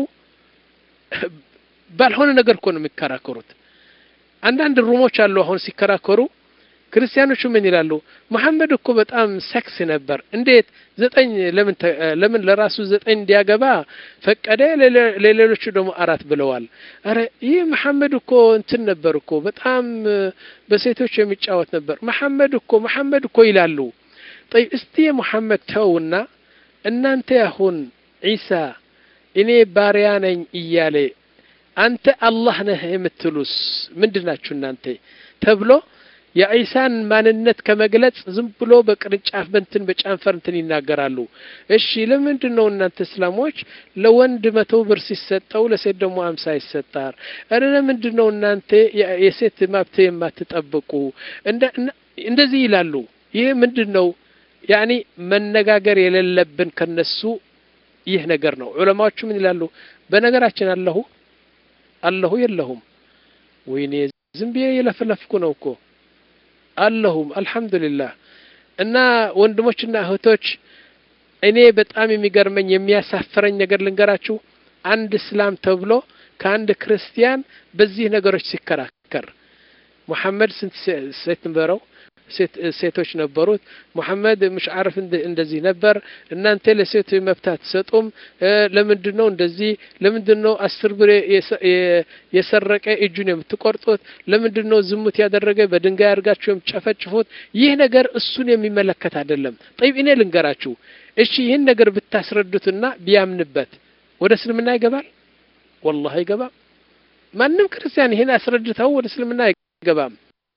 ባልሆነ ነገር እኮ ነው የሚከራከሩት አንዳንድ ሩሞች አሉ አሁን ሲከራከሩ ክርስቲያኖቹ ምን ይላሉ መሐመድ እኮ በጣም ሴክስ ነበር እንዴት ዘጠኝ ለምን ለምን ለራሱ ዘጠኝ እንዲያገባ ፈቀደ ለሌሎቹ ደግሞ አራት ብለዋል አረ ይህ መሐመድ እኮ እንትን ነበር እኮ በጣም በሴቶች የሚጫወት ነበር መሐመድ እኮ መሐመድ እኮ ይላሉ طيب እስቲ መሐመድ ተውና እናንተ አሁን ኢሳ እኔ ባሪያ ነኝ እያለ አንተ አላህ ነህ የምትሉስ ምንድናችሁ እናንተ ተብሎ የኢሳን ማንነት ከመግለጽ ዝም ብሎ በቅርጫፍ በእንትን በጫንፈር እንትን ይናገራሉ እሺ ለምንድነው እናንተ እስላሞች ለወንድ መቶ ብር ሲሰጠው ለሴት ደግሞ አምሳ ይሰጣል አረ ለምንድነው እናንተ የሴት መብት የማትጠብቁ እንደዚህ ይላሉ ይሄ ምንድነው ያኒ መነጋገር የሌለብን ከነሱ ይህ ነገር ነው ዑለማዎቹ ምን ይላሉ በነገራችን አለሁ አለሁ የለሁም ወይኔ ዝም ብዬ የለፈለፍኩ ነው እኮ አለሁም አልহামዱሊላህ እና ወንድሞችና እህቶች እኔ በጣም የሚገርመኝ የሚያሳፍረኝ ነገር ልንገራችሁ አንድ እስላም ተብሎ ከአንድ ክርስቲያን በዚህ ነገሮች ሲከራከር መሐመድ ስንት ሴት ነበረው ሴቶች ነበሩት መሐመድ مش عارف እንደዚህ ነበር እናንተ ለሴት መብታት ሰጡም ለምንድነው እንደዚህ ለምንድነው አስር ብር የሰረቀ እጁን የምትቆርጡት ለምንድነው ዝሙት ያደረገ በድንጋይ አርጋችሁ የምትጨፈጭፉት ይህ ነገር እሱን የሚመለከት አይደለም طيب እኔ ልንገራችሁ እሺ ይሄን ነገር ብታስረዱትና ቢያምንበት ወደ እስልምና ይገባል والله ይገባል ማንንም ክርስቲያን ይሄን አስረድተው ወደ እስልምና ይገባም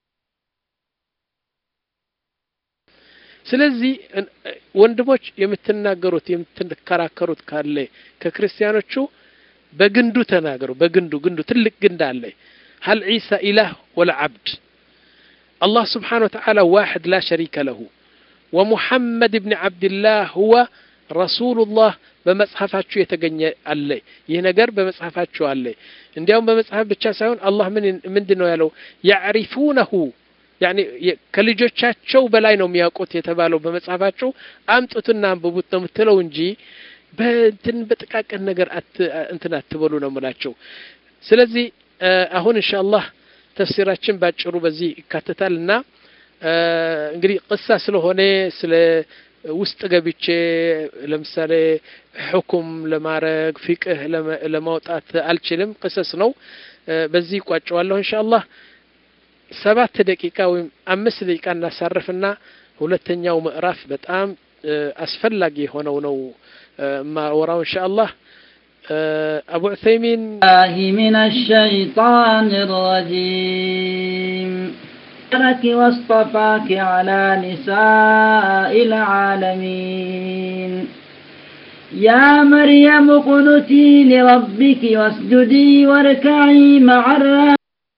ስለዚህ ወንድሞች የምትናገሩት የምትከራከሩት ካለ ከክርስቲያኖቹ በግንዱ ተናገሩ በግንዱ ግንዱ ትልቅ ግንድ አለ هل عيسى اله ولا عبد الله سبحانه وتعالى واحد لا شريك له ومحمد ابن عبد الله هو رسول الله በመጽሐፋችሁ የተገኘ አለ ይሄ ነገር በመጽሐፋችሁ አለ እንዲያውም በመጽሐፍ ብቻ ሳይሆን አላህ ምን ምንድነው ያለው يعرفونه يعني ከልጆቻቸው በላይ ነው የሚያውቁት የተባለው በመጽሐፋቸው አምጡትና አንብቡት ነው የምትለው እንጂ በእንትን በጥቃቅን ነገር እንትን አትበሉ ነው የምላቸው ስለዚህ አሁን ኢንሻአላህ ተፍሲራችን ባጭሩ በዚህ ይካተታልና እንግዲህ ቅሳ ስለሆነ ስለ ውስጥ ገብቼ ለምሳሌ ሁክም ለማረግ ፍቅህ ለማውጣት አልችልም ቅሰስ ነው በዚህ ቋጨዋለሁ ኢንሻአላህ ሰባት ደቂቃ ወይም አምስት ደቂቃ እናሳርፍና ሁለተኛው ምዕራፍ በጣም አስፈላጊ ሆነው ነው ማወራው ኢንሻአላህ አቡ ዑሰይሚን من الشيطان الرجيم رك واصطفاك على نساء العالمين يا مريم اقنتي لربك واسجدي واركعي مع الراكعين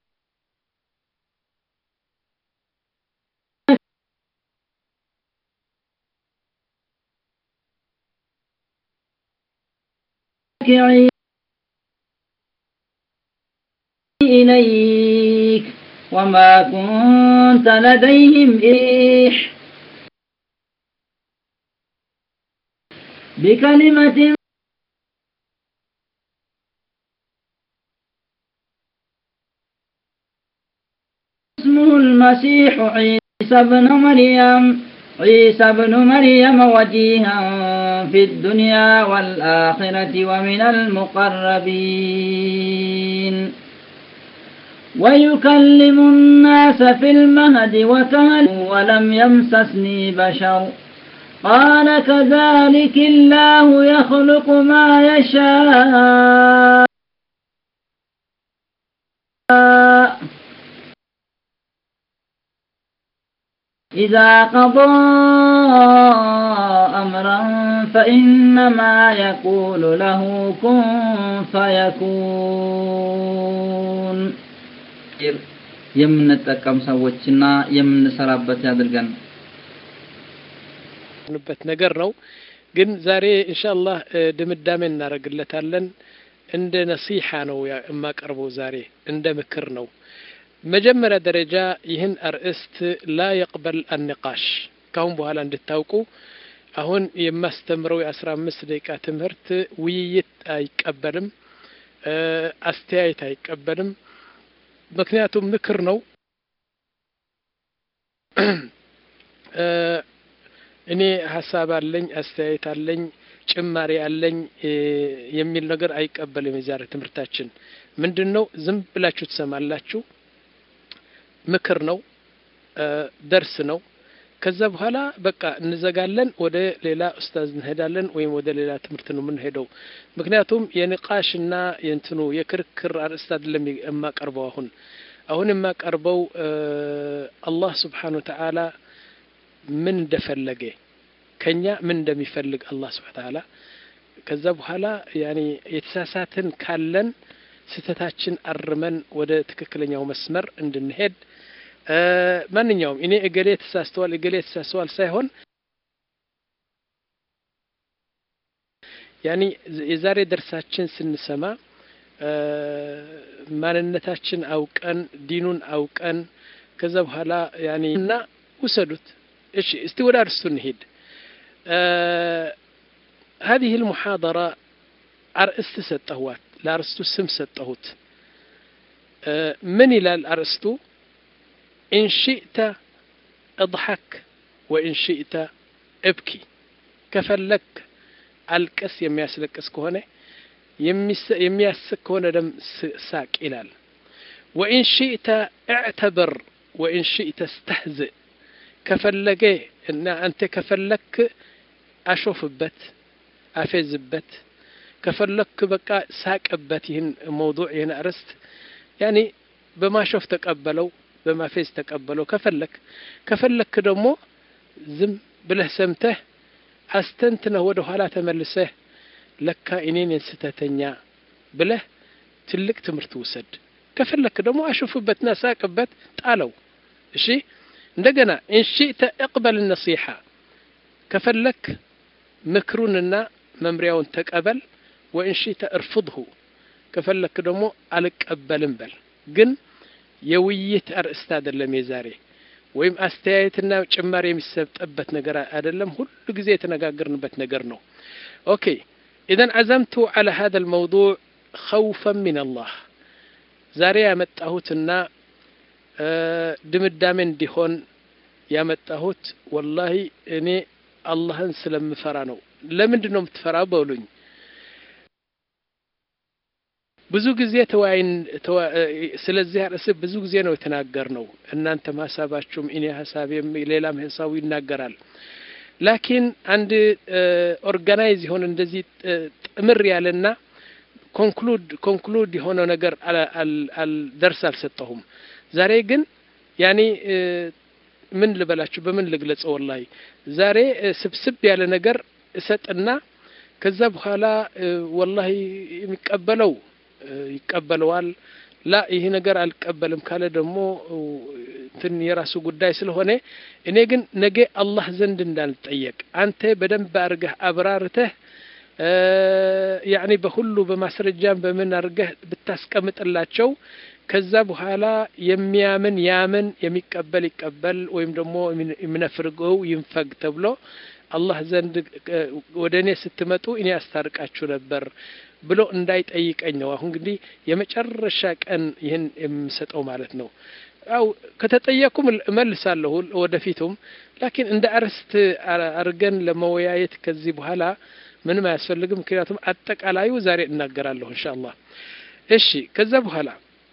إليك وما كنت لديهم إيح بكلمة اسمه المسيح عيسى بن مريم عيسى بن مريم وجيها في الدنيا والآخرة ومن المقربين ويكلم الناس في المهد وكهلا ولم يمسسني بشر قال كذلك الله يخلق ما يشاء إذا قضى أمرا فإنما يقول له كن فيكون የምንጠቀም ሰዎችና የምንሰራበት ያድርገን ንበት ነገር ነው ግን ዛሬ ኢንሻአላህ ድምዳሜ እናረግለታለን እንደ ነሲሃ ነው የማቀርበው ዛሬ እንደ ምክር ነው መጀመሪያ ደረጃ ይህን አርእስት لا يقبل النقاش ካሁን በኋላ እንድታውቁ አሁን የማስተምረው የ15 ደቂቃ ትምህርት ውይይት አይቀበልም አስተያየት አይቀበልም ምክንያቱም ምክር ነው እኔ ሐሳብ አለኝ አስተያየት አለኝ ጭማሪ አለኝ የሚል ነገር አይቀበልም የዛሬ ትምህርታችን ምንድነው ዝም ብላችሁ ተሰማላችሁ ምክር ነው ደርስ ነው ከዛ በኋላ በቃ እንዘጋለን ወደ ሌላ ኡስታዝ እንሄዳለን ወይም ወደ ሌላ ትምህርት ነው የምንሄደው ምክንያቱም የንቃሽና የእንትኑ የክርክር አርእስት አይደለም የማቀርበው አሁን አሁን የማቀርበው አላህ Subhanahu Wa Ta'ala ምን እንደፈለገ ከኛ ምን እንደሚፈልግ አላህ Subhanahu Wa Ta'ala ከዛ በኋላ ያኒ የተሳሳትን ካለን ስተታችን አርመን ወደ ትክክለኛው መስመር እንድንሄድ ማንኛውም እኔ እገሌ ተሳስተዋል እገሌ ተሳስተዋል ሳይሆን ያኒ የዛሬ ደርሳችን ስንሰማ ማንነታችን አውቀን ዲኑን አውቀን ከዛ በኋላ ያኒ እና ወሰዱት እሺ እስቲ ወደ አርስቱ እንሂድ هذه المحاضرة أرسط ستهوات لأرسطو سم ستهوت من إلى الأرسطو إن شئت اضحك وإن شئت ابكي كفلك الكس يمياسلك اسكوهنه يمياسك هنا دم ساك إلال وإن شئت اعتبر وإن شئت استهزئ كفلك إن أنت كفلك أشوف بت أفز بت كفلك بقى ساك بتهن موضوع هنا أرست يعني بما شوف تقبلوا بما فيز تقبلوا كفلك كفلك دمو زم بله سمته أستنتنا ودو حالا تملسه لكا إنين ستتنيا بله تلك تمرت وسد كفلك دمو أشوف بتنا ساك بت تعالوا إشي ندقنا إن شئت اقبل النصيحة كفلك مكروننا ممريون تقبل وإن شئت ارفضه كفلك دمو ألك أبل انبل قن يويت أرستاد اللميزاري ويم أستيايتنا وشماري مسبت أبت نقرأ أدلم هل قزيتنا قاقرن بت نقرنو أوكي إذن عزمت على هذا الموضوع خوفا من الله زاري متأهوتنا أه دمدامن ديهون يا متأهوت والله إني الله سلم فرانو لمن دنهم تفرا بولون ብዙ ጊዜ ተዋይን ስለዚህ አርስ ብዙ ጊዜ ነው የተናገርነው እናንተ ማሳባችሁም እኔ ሐሳቤም ሌላም ሐሳቡ ይናገራል ላኪን አንድ ኦርጋናይዝ ይሆን እንደዚህ ጥምር ያለና ኮንክሉድ ኮንክሉድ የሆነ ነገር አል ደርስ አልሰጠሁም ዛሬ ግን ያኒ ምን ልበላችሁ በምን ልግለጸው والله ዛሬ ስብስብ ያለ ነገር እሰጥና ከዛ በኋላ والله የሚቀበለው ይቀበለዋል ላ ይሄ ነገር አልቀበልም ካለ ደግሞ እንትን የራሱ ጉዳይ ስለሆነ እኔ ግን ነገ አላህ ዘንድ እንዳልጠየቅ አንተ በደንብ አርገህ አብራርተህ يعني በሁሉ በማስረጃም በምን አርገህ ብታስቀምጥላቸው ከዛ በኋላ የሚያምን ያምን የሚቀበል ይቀበል ወይም ደግሞ የሚነፍርገው ይንፈግ ተብሎ አላህ ዘንድ ወደኔ ስትመጡ እኔ አስታርቃችሁ ነበር ብሎ እንዳይጠይቀኝ ነው አሁን እንግዲህ የመጨረሻ ቀን ይሄን የምሰጠው ማለት ነው አው ከተጠየቁም መልሳለሁ ወደፊቱም ላኪን እንደ አርስት አርገን ለመወያየት ከዚህ በኋላ ምንም አያስፈልግም ምክንያቱም አጠቃላዩ ዛሬ እናገራለሁ ኢንሻአላህ እሺ ከዛ በኋላ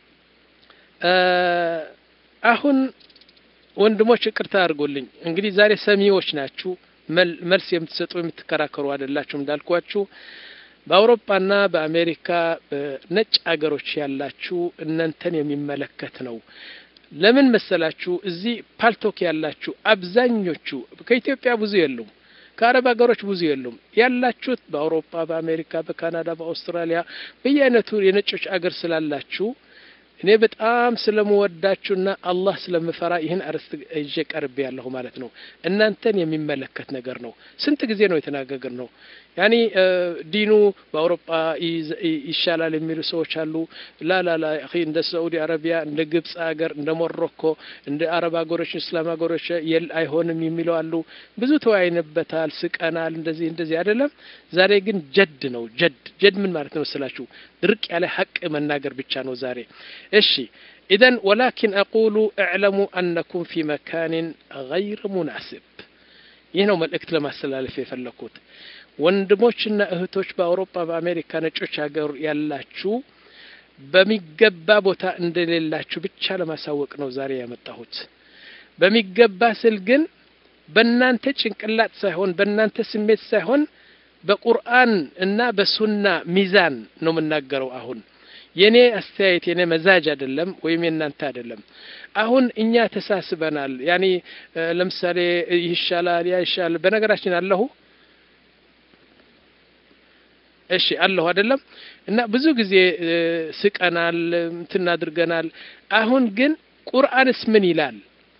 አሁን ወንድሞች ይቅርታ አድርጉልኝ እንግዲህ ዛሬ ሰሚዎች ናችሁ መልስ የምትሰጡ የምትከራከሩ አይደላችሁም እንዳልኳችሁ በአውሮፓና በአሜሪካ በነጭ አገሮች ያላችሁ እናንተን የሚመለከት ነው ለምን መሰላችሁ እዚህ ፓልቶክ ያላችሁ አብዛኞቹ ከኢትዮጵያ ብዙ የሉም ከአረብ አገሮች ብዙ የሉም ያላችሁት በአውሮፓ በአሜሪካ በካናዳ በአውስትራሊያ በየአይነቱ የነጮች አገር ስላላችሁ እኔ በጣም ስለምወዳችሁና አላህ ስለምፈራ ይህን አርስት እጄ ቀርብ ያለሁ ማለት ነው እናንተን የሚመለከት ነገር ነው ስንት ጊዜ ነው የተናገገር ነው ያኒ ዲኑ በአውሮፓ ይሻላል የሚሉ ሰዎች አሉ ላ ላ ላ اخي እንደ ሳዑዲ አረቢያ እንደ ግብጽ ሀገር እንደ ሞሮኮ እንደ አረብ ሀገሮች እስላም ሀገሮች የል አይሆንም የሚሉ አሉ ብዙ ተወያይነበታል ስቀናል እንደዚህ እንደዚህ አይደለም ዛሬ ግን ጀድ ነው ጀድ ጀድ ምን ማለት ነው ስላችሁ ድርቅ ያለ ሐቅ መናገር ብቻ ነው ዛሬ እሺ اذا ولكن اقول اعلموا انكم في مكان غير مناسب ይህ ነው መልእክት ለማስተላለፍ የፈለኩት ወንድሞችና እህቶች በአውሮፓ በአሜሪካ ነጮች ሀገር ያላችሁ በሚገባ ቦታ እንደሌላችሁ ብቻ ለማሳወቅ ነው ዛሬ ያመጣሁት በሚገባ ስል ግን በእናንተ ጭንቅላት ሳይሆን በእናንተ ስሜት ሳይሆን በቁርአን እና በሱና ሚዛን ነው የምናገረው አሁን የኔ አስተያየት የኔ መዛጅ አይደለም ወይም የናንተ አይደለም አሁን እኛ ተሳስበናል ያኒ ለምሳሌ ይሻላል ያይሻል በነገራችን አለሁ እሺ አለሁ አይደለም እና ብዙ ጊዜ ስቀናል እንትና አድርገናል አሁን ግን ቁርአንስ ምን ይላል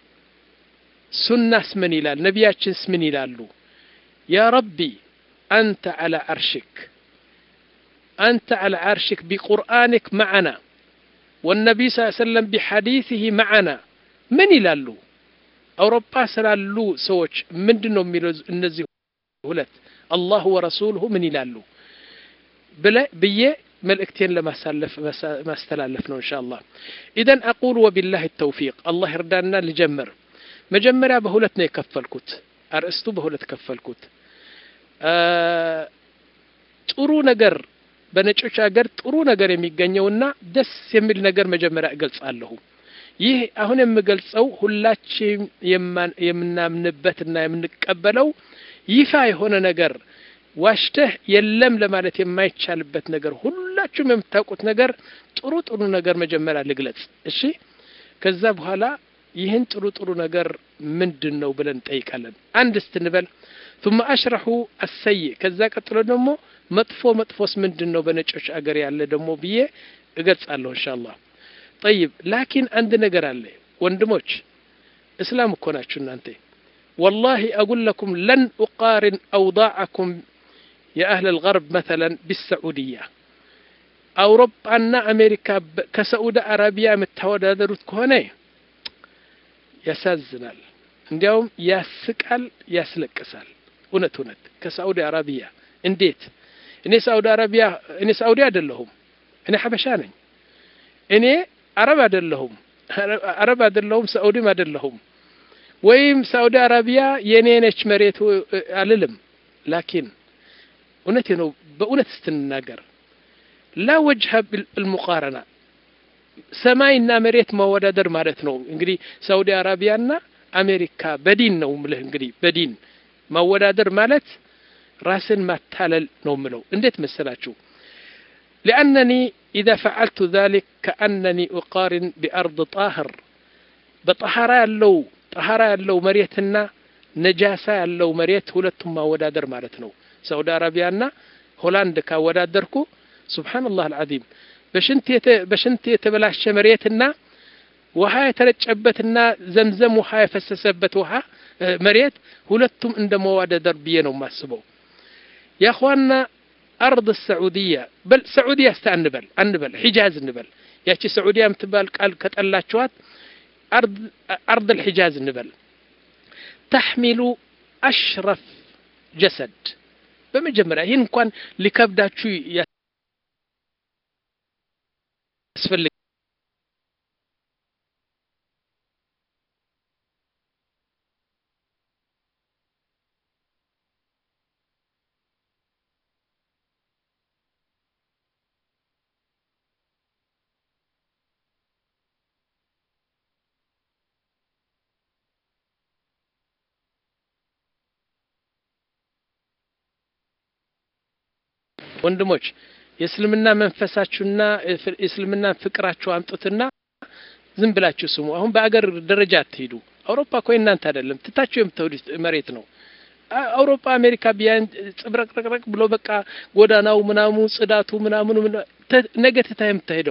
ሱናስ ምን ይላል ነቢያችንስ ምን ይላሉ ያ ረቢ አንተ على عرشك أنت على عرشك بقرآنك معنا والنبي صلى الله عليه وسلم بحديثه معنا من يلالو أوروبا سلالو سوش من دنو ميلوز النزي هلت الله ورسوله من يلالو بلا بيه ملكتين لما سلف ما استلالفنا إن شاء الله إذن أقول وبالله التوفيق الله يردنا لجمر مجمرة بهلتنا يكفلكوت أرستو بهلت كفلكوت أه ጥሩ ነገር በነጮች ሀገር ጥሩ ነገር የሚገኘውና ደስ የሚል ነገር መጀመሪያ እገልጻለሁ ይህ አሁን የምገልጸው ሁላችን የምናምንበትና የምንቀበለው ይፋ የሆነ ነገር ዋሽተህ የለም ለማለት የማይቻልበት ነገር ሁላችሁም የምታውቁት ነገር ጥሩ ጥሩ ነገር መጀመሪያ ልግለጽ እሺ ከዛ በኋላ ይህን ጥሩ ጥሩ ነገር ምንድነው ብለን ጠይቃለን አንድ ስትንበል ثم اشرح السيء كذا ቀጥሎ ደግሞ መጥፎ መጥፎስ ምንድነው በነጮች አገር ያለ ደግሞ ብዬ እገልጻለሁ ኢንሻአላህ طيب لكن عند ነገር አለ ወንድሞች እስላም እኮ ናችሁ እናንተ والله اقول لكم لن اقارن اوضاعكم يا اهل الغرب مثلا بالسعوديه اوروبانا امريكا كسعودي عربيا متወዳደሩት ከሆነ ያሳዝናል እንዲያውም ያስቃል ያስለቅሳል እውነት እውነት ከሳዑዲ አረቢያ እንዴት እኔ ሳዑዲ አረቢያ እኔ ሳዑዲ አይደለሁም እኔ ሐበሻ ነኝ እኔ አረብ አይደለሁም አረብ አይደለሁም ሳዑዲም አይደለሁም ወይም ሳዑዲ አረቢያ የኔ ነች መሬቱ አልልም لكن እውነት ነው በእውነት ስትናገር لا وجه بالمقارنه ሰማይና መሬት መወዳደር ማለት ነው እንግዲህ ሳዑዲ አረቢያና አሜሪካ በዲን ነው ምልህ እንግዲህ በዲን መወዳደር ማለት ራስን ማታለል ነው ምለው እንዴት መሰላችሁ لانني اذا فعلت ذلك كانني اقارن بارض طاهر بطهاره ያለው طهاره ያለው መሬትና ነጃሳ ያለው መሬት ሁለቱም ማወዳደር ማለት ነው ሳዑዲ አረቢያና ሆላንድ ካወዳደርኩ ሱብሃንአላህ العظيم በሽንት በሽንት የተበላሸ መሬትና ውሃ የተረጨበትና ዘምዘም ውሃ የፈሰሰበት ውሃ መሬት ሁለቱም እንደመዋደደር ብዬ ነው ማስበው يا اخوانا ارض السعوديه بل سعوديه استنبل انبل حجاز انبل ያቺ سعوديه የምትባል ቃል ከጠላችኋት ارض ارض الحجاز انبل تحمل اشرف جسد በመጀመሪያ ይሄን እንኳን ሊከብዳችሁ ያስፈልግ ወንድሞች የእስልምና መንፈሳችሁና እስልምና ፍቅራችሁ አምጡትና ዝም ብላችሁ ስሙ አሁን በአገር ደረጃ አትሄዱ አውሮፓ እኮ እናንተ አይደለም ትታችሁ የምትወዱት መሬት ነው አውሮፓ አሜሪካ ቢያን ጽብረቅረቅረቅ ብሎ በቃ ጎዳናው ምናሙ ጽዳቱ ምናሙ ነገ ትታ የምትሄደው ነው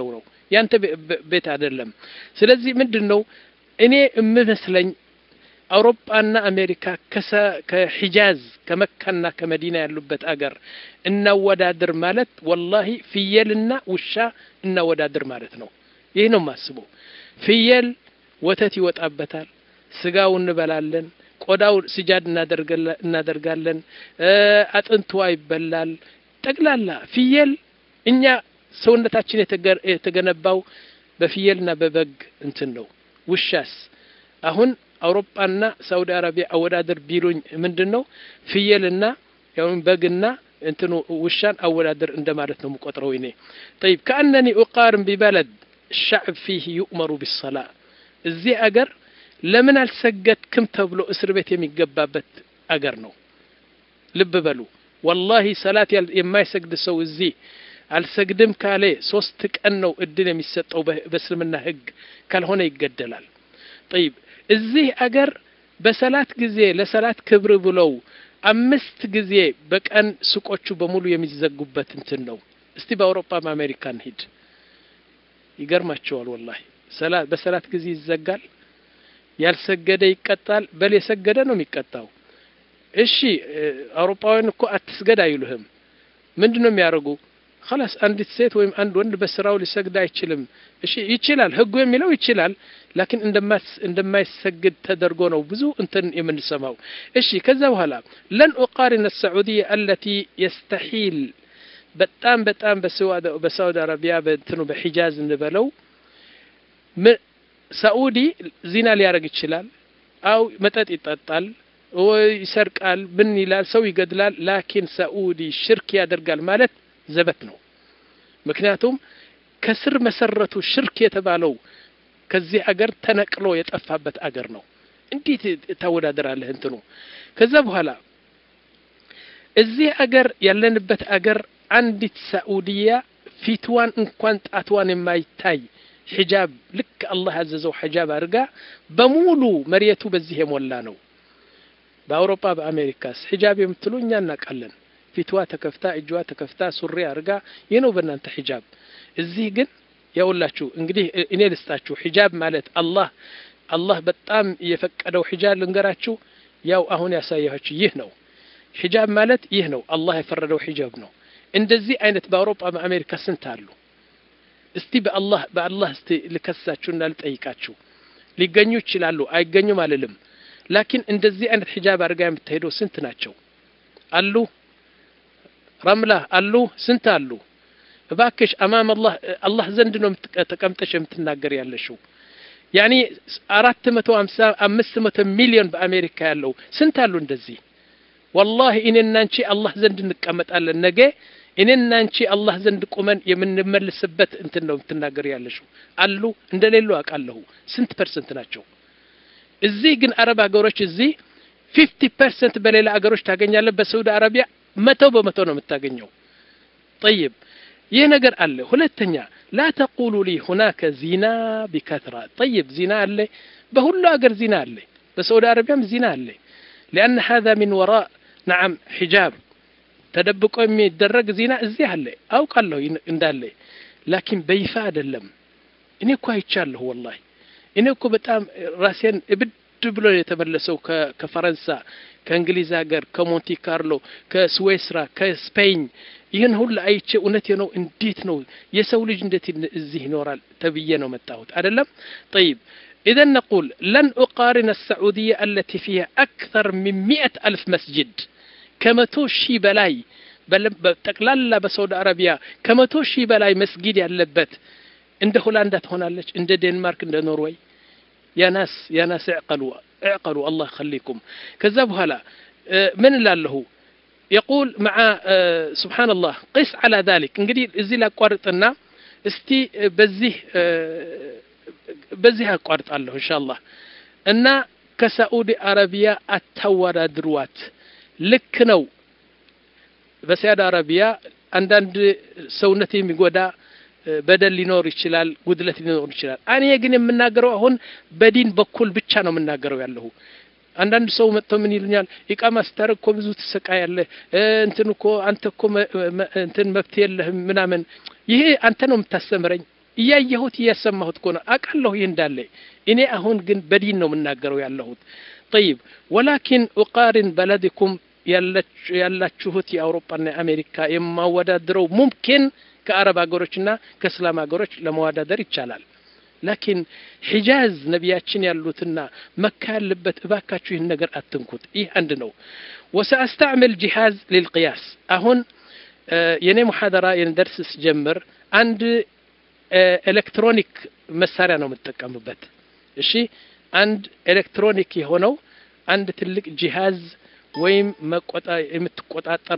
ያንተ ቤት አይደለም ስለዚህ ምንድነው እኔ እምመስለኝ አውሮፓና አሜሪካ ከሂጃዝ ከመካና ከመዲና ያሉበት አገር እናወዳድር ማለት ወላሂ ፍየልና ውሻ እናወዳድር ማለት ነው ይሄ ነው ማስበው ፍየል ወተት ይወጣበታል ስጋው እንበላለን ቆዳው ስጃድ እናደርጋለን አጥንቱ ይበላል ጠቅላላ ፍየል እኛ ሰውነታችን የተገነባው በፍየልና በበግ እንትን ነው ውሻስ አሁን አውሮፓና ሳውዲ አረቢያ አወዳደር ቢሉኝ ምንድነው ፍየልና ያው በግና እንትኑ ውሻን አወዳደር እንደማለት ነው መቆጥረው እኔ طيب كانني اقارن ببلد الشعب فيه يؤمر بالصلاه እዚህ አገር ለምን አልሰገድክም ተብሎ እስር ቤት የሚገባበት አገር ነው ልብ በሉ والله ሰላት የማይሰግድ ሰው እዚህ አልሰግድም ካለ ሶስት ቀን ነው እድል የሚሰጠው በእስልምና ህግ ካልሆነ ይገደላል طيب እዚህ አገር በሰላት ጊዜ ለሰላት ክብር ብለው አምስት ጊዜ በቀን ሱቆቹ በሙሉ የሚዘጉበት እንትን ነው እስቲ በአውሮፓ በአሜሪካን ሂድ ይገርማቸዋል والله ሰላት በሰላት ጊዜ ይዘጋል ያልሰገደ ይቀጣል በል የሰገደ ነው የሚቀጣው እሺ አውሮፓውያን እኮ አትስገድ አይሉህም ምንድነው የሚያርጉ خلاص አንዲት ሴት ወይም አንድ ወንድ በስራው ሊሰግድ አይችልም እሺ ይችላል ህጉ የሚለው ይችላል لكن እንደማስ እንደማይሰግድ ተደርጎ ነው ብዙ እንትን የምንሰማው እሺ ከዛ በኋላ لن اقارن السعوديه التي يستحيل በጣም በጣም በሳውዲ በሳውዲ አረቢያ በእንትኑ በሂጃዝ እንበለው ሳኡዲ ዚና ሊያረግ ይችላል አው መጠጥ ይጠጣል ወይ ይሰርቃል ምን ይላል ሰው ይገድላል لكن ሳኡዲ ሽርክ ያደርጋል ማለት ዘበት ነው ምክንያቱም ከስር መሰረቱ ሽርክ የተባለው ከዚህ አገር ተነቅሎ የጠፋበት አገር ነው እንዴት ታወዳደራለህ እንትኑ ከዛ በኋላ እዚህ አገር ያለንበት አገር አንዲት ሳኡዲያ ፊትዋን እንኳን ጣትዋን የማይታይ ሒጃብ ልክ አላህ ያዘዘው ሒጃብ አርጋ በሙሉ መሪየቱ በዚህ የሞላ ነው በአውሮፓ በአሜሪካስ ሒጃብ የምትሉኛ እናቃለን ፊትዋ ተከፍታ እጅዋ ተከፍታ ሱሪ አርጋ የነው በእናንተ ሒጃብ እዚህ ግን ያውላችሁ እንግዲህ እኔ ልስጣችሁ ሒጃብ ማለት አላህ አላህ በጣም የፈቀደው ሒጃብ ልንገራችሁ ያው አሁን ያሳያችሁ ይህ ነው ሒጃብ ማለት ይህ ነው አላህ የፈረደው ሒጃብ ነው እንደዚህ አይነት በአውሮፓ በአሜሪካ ስንት አሉ እስቲ በአላህ በአላህ እስቲ ልከሳችሁና ልጠይቃችሁ ሊገኙ ይችላሉ አይገኙም አይደለም لكن እንደዚህ አይነት ሒጃብ አርጋ የምትሄደው ስንት ናቸው አሉ ረምላ አሉ ስንት አሉ ባክሽ አማም አላህ አላህ ዘንድ ነው ተቀምጠሽ የምትናገር ያለሽው ያኒ አራት መቶ ሃምሳ አምስት መቶ ሚሊዮን በአሜሪካ ያለው ስንት አሉ እንደዚህ والله እኔና አንቺ አላህ ዘንድ እንቀመጣለን ነገ እኔና አንቺ አላህ ዘንድ ቆመን የምንመልስበት እንትን ነው የምትናገር ያለሽው አሉ እንደሌሉ አቃለሁ ስንት ፐርሰንት ናቸው እዚህ ግን አረብ አገሮች እዚህ fifty percent በሌላ አገሮች ታገኛለህ በሳውዲ አረቢያ መቶ በመቶ ነው የምታገኘው طيب ይህ ነገር አለ ሁለተኛ لا تقولوا لي هناك زنا بكثرة طيب زنا አለ በሁሉ አገር زنا አለ በሳውዲ አረቢያም زنا አለ لان هذا من وراء نعم حجاب ተደብቆ የሚደረግ زنا እዚህ አለ አውቃለሁ እንዳለ لكن በይፋ አይደለም እኔ እኮ አይቻለሁ والله እኔ እኮ በጣም ራሴን እብድ ብሎ የተመለሰው ከፈረንሳ ከእንግሊዝ ሀገር ከሞንቲ ካርሎ ከስዊስራ ከስፔን ይሄን ሁሉ አይቼ እውነቴ ነው እንዴት ነው የሰው ልጅ እንዴት እዚህ ይኖራል ተብዬ ነው መጣሁት አይደለም طيب اذا نقول لن اقارن السعوديه التي فيها اكثر من مئة ألف مسجد كمتو شي بلاي በጠቅላላ በሳውዲ አረቢያ ከመቶ ሺህ በላይ መስጊድ ያለበት እንደ ሆላንዳ ትሆናለች እንደ ዴንማርክ እንደ ኖርዌይ يا ناس يا ناس اعقلوا اعقلوا الله يخليكم كذا بهلا من له يقول مع سبحان الله قس على ذلك እንግዲህ እዚህ ላቋርጥና እስቲ በዚህ በዚህ አቋርጣለሁ ኢንሻአላህ እና ከሳዑዲ አረቢያ አታወዳድሩት ልክ ነው በሳዑዲ አረቢያ አንዳንድ ሰውነት የሚጎዳ በደል ሊኖር ይችላል ጉድለት ሊኖር ይችላል እኔ ግን የምናገረው አሁን በዲን በኩል ብቻ ነው የምናገረው ያለው አንዳንድ ሰው መጥቶ ምን ይሉኛል ኢቃማ ስታረኮ ብዙ ተሰቃያለ እንትን እኮ አንተ እኮ እንትን መብት የለህም ምናምን ይሄ አንተ ነው የምታስተምረኝ እያየሁት እያሰማሁት እኮ ነው አቃለሁ ይህ እንዳለ እኔ አሁን ግን በዲን ነው የምናገረው ያለሁት طيب ولكن اقارن بلدكم ያላችሁት የአውሮፓና የአሜሪካ የማወዳደረው ممكن ከአረብ ሀገሮችና ከእስላም ሀገሮች ለማወዳደር ይቻላል لكن حجاز ነቢያችን ያሉትና መካ ያለበት እባካችሁ ይህን ነገር አትንኩት ይህ አንድ ነው وسأستعمل جهاز للقياس አሁን የኔ ሙሐደራ የንደርስ ስጀምር አንድ ኤሌክትሮኒክ መሳሪያ ነው የምትጠቀምበት እሺ አንድ ኤሌክትሮኒክ የሆነው አንድ ትልቅ ጂሃዝ ወይም መቆጣ የምትቆጣጠር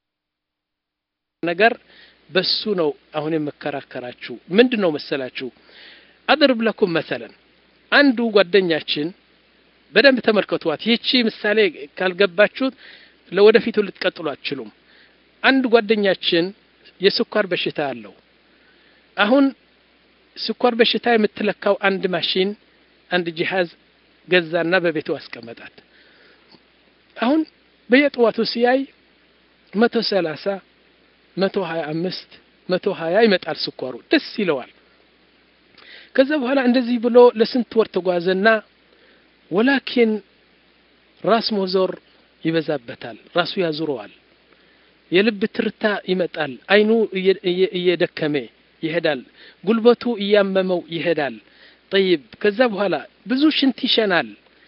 ነገር በሱ ነው አሁን የመከራከራችሁ ምንድነው መሰላችሁ አድርብ ለኩም مثلا አንዱ ጓደኛችን በደንብ ተመልከቷት ይህቺ ምሳሌ ካልገባችሁ ለወደፊቱ ልትቀጥሉ አትችሉም አንድ ጓደኛችን የስኳር በሽታ አለው አሁን ስኳር በሽታ የምትለካው አንድ ማሽን አንድ ጂሃዝ ገዛና በቤቱ አስቀመጣት አሁን በየጧቱ ሲያይ መቶ ሰላሳ መቶ ሃያ አምስት መቶ ሃያ ይመጣል ስኳሩ ደስ ይለዋል ከዛ በኋላ እንደዚህ ብሎ ለስንት ወር ተጓዘና ወላኪን ራስ ሞዞር ይበዛበታል ራሱ ያዙረዋል የልብ ትርታ ይመጣል አይኑ እየደከመ ይሄዳል ጉልበቱ እያመመው ይሄዳል طيب ከዛ በኋላ ብዙ ሽንት ይሸናል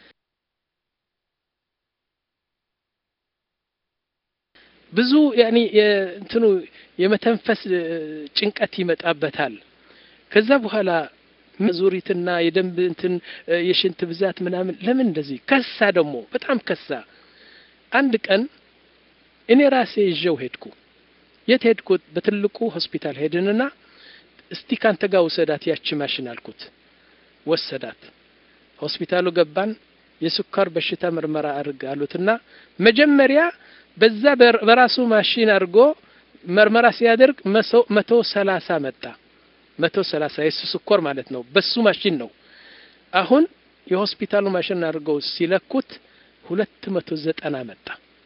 ብዙ يعني እንትኑ የመተንፈስ ጭንቀት ይመጣበታል ከዛ በኋላ መዙሪትና የደም እንትን የሽንት ብዛት ምናምን ለምን እንደዚህ ከሳ ደግሞ በጣም ከሳ አንድ ቀን እኔ ራሴ ይዤው ሄድኩ የት ሄድኩ በትልቁ ሆስፒታል ሄድንና እስቲ ካንተ ጋር ወሰዳት ያቺ ማሽን አልኩት ወሰዳት ሆስፒታሉ ገባን የስኳር በሽታ ምርመራ አድርግ አሉትና መጀመሪያ በዛ በራሱ ማሽን አድርጎ ምርመራ ሲያደርግ መቶ ሰላሳ መጣ መቶ ሰላሳ የሱ ስኳር ማለት ነው በሱ ማሽን ነው አሁን የሆስፒታሉ ማሽን አድርገው ሲለኩት ሁለት መቶ ዘጠና መጣ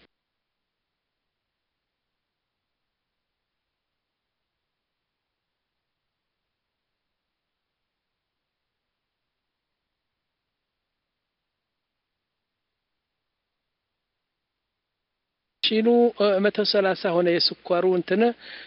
ሺኑ መቶ ሰላሳ ሆነ የስኳሩ እንትን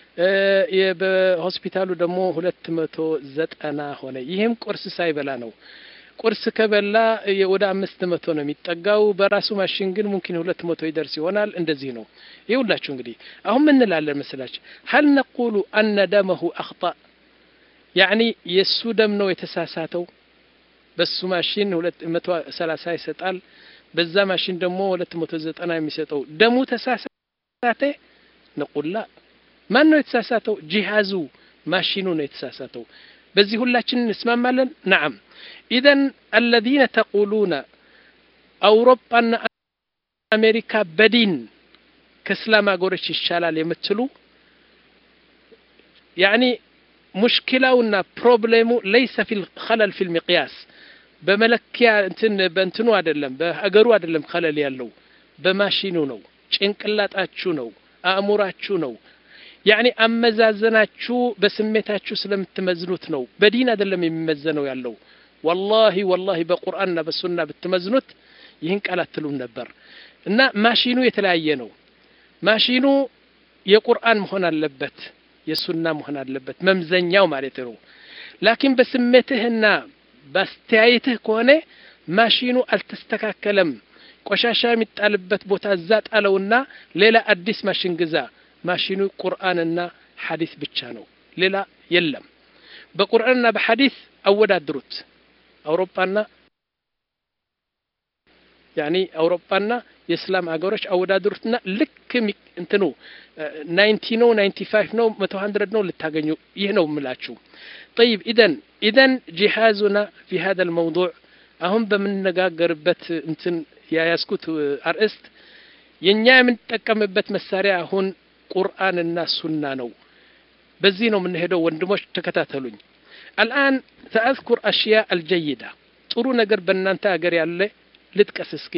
የበሆስፒታሉ ደግሞ ሁለት መቶ ዘጠና ሆነ ይሄም ቁርስ ሳይበላ ነው ቁርስ ከበላ ወደ አምስት መቶ ነው የሚጠጋው በራሱ ማሽን ግን ممكن ሁለት መቶ ይደርስ ይሆናል እንደዚህ ነው ይውላችሁ እንግዲህ አሁን ምን እንላለን መስላችሁ هل نقول ان دمه اخطا يعني የሱ ደም ነው የተሳሳተው በሱ ማሽን ሁለት መቶ ሰላሳ ይሰጣል በዛ ማሽን ደግሞ ሁለት መቶ ዘጠና የሚሰጠው ደሙ ተሳሳተ نقول لا ማን ነው የተሳሳተው ጂሃዙ ማሽኑ ነው የተሳሳተው በዚህ ሁላችን እንስማማለን نعم اذا الذين تقولون اوروباና አሜሪካ በዲን ከእስላም አገሮች ይሻላል የምትሉ يعني مشكلውና ፕሮብሌሙ ليس في الخلل في المقياس በመለኪያ እንትን በእንትኑ አይደለም በሀገሩ አይደለም خلل ያለው በማሽኑ ነው ጭንቅላታችሁ ነው አእምሯችሁ ነው يعني አመዛዘናችሁ በስሜታችሁ ስለምትመዝኑት ነው በዲን አይደለም የሚመዘነው ያለው والله والله በቁርአንና በሱና ብትመዝኑት ይህን ቃል አትሉም ነበር እና ማሽኑ የተለያየ ነው ማሽኑ የቁርአን መሆን አለበት የሱና መሆን አለበት መምዘኛው ማለት ነው لكن በስሜትህና ባስተያየትህ ከሆነ ማሽኑ አልተስተካከለም ቆሻሻ የሚጣልበት ቦታ ዛጣለውና ሌላ አዲስ ማሽን ግዛ ማሽኑ ቁርአንና ሐዲስ ብቻ ነው ሌላ የለም በቁርአንና በሐዲስ አወዳድሩት አውሮፓና يعني አውሮፓና የእስላም አገሮች አወዳድሩትና ልክ እንትኑ ninety ነው ninety-five ነው one hundred ነው ልታገኙ ይሄ ነው ምላችሁ طيب اذا اذا جهازنا في هذا الموضوع አሁን በመነጋገርበት እንትን ያያስኩት አርእስት የኛ የምንጠቀምበት መሳሪያ አሁን ቁርአንና ሱና ነው በዚህ ነው የምንሄደው ወንድሞች ተከታተሉኝ الان ساذكر اشياء الجيده ጥሩ ነገር በእናንተ ሀገር ያለ ልጥቀስ እስኪ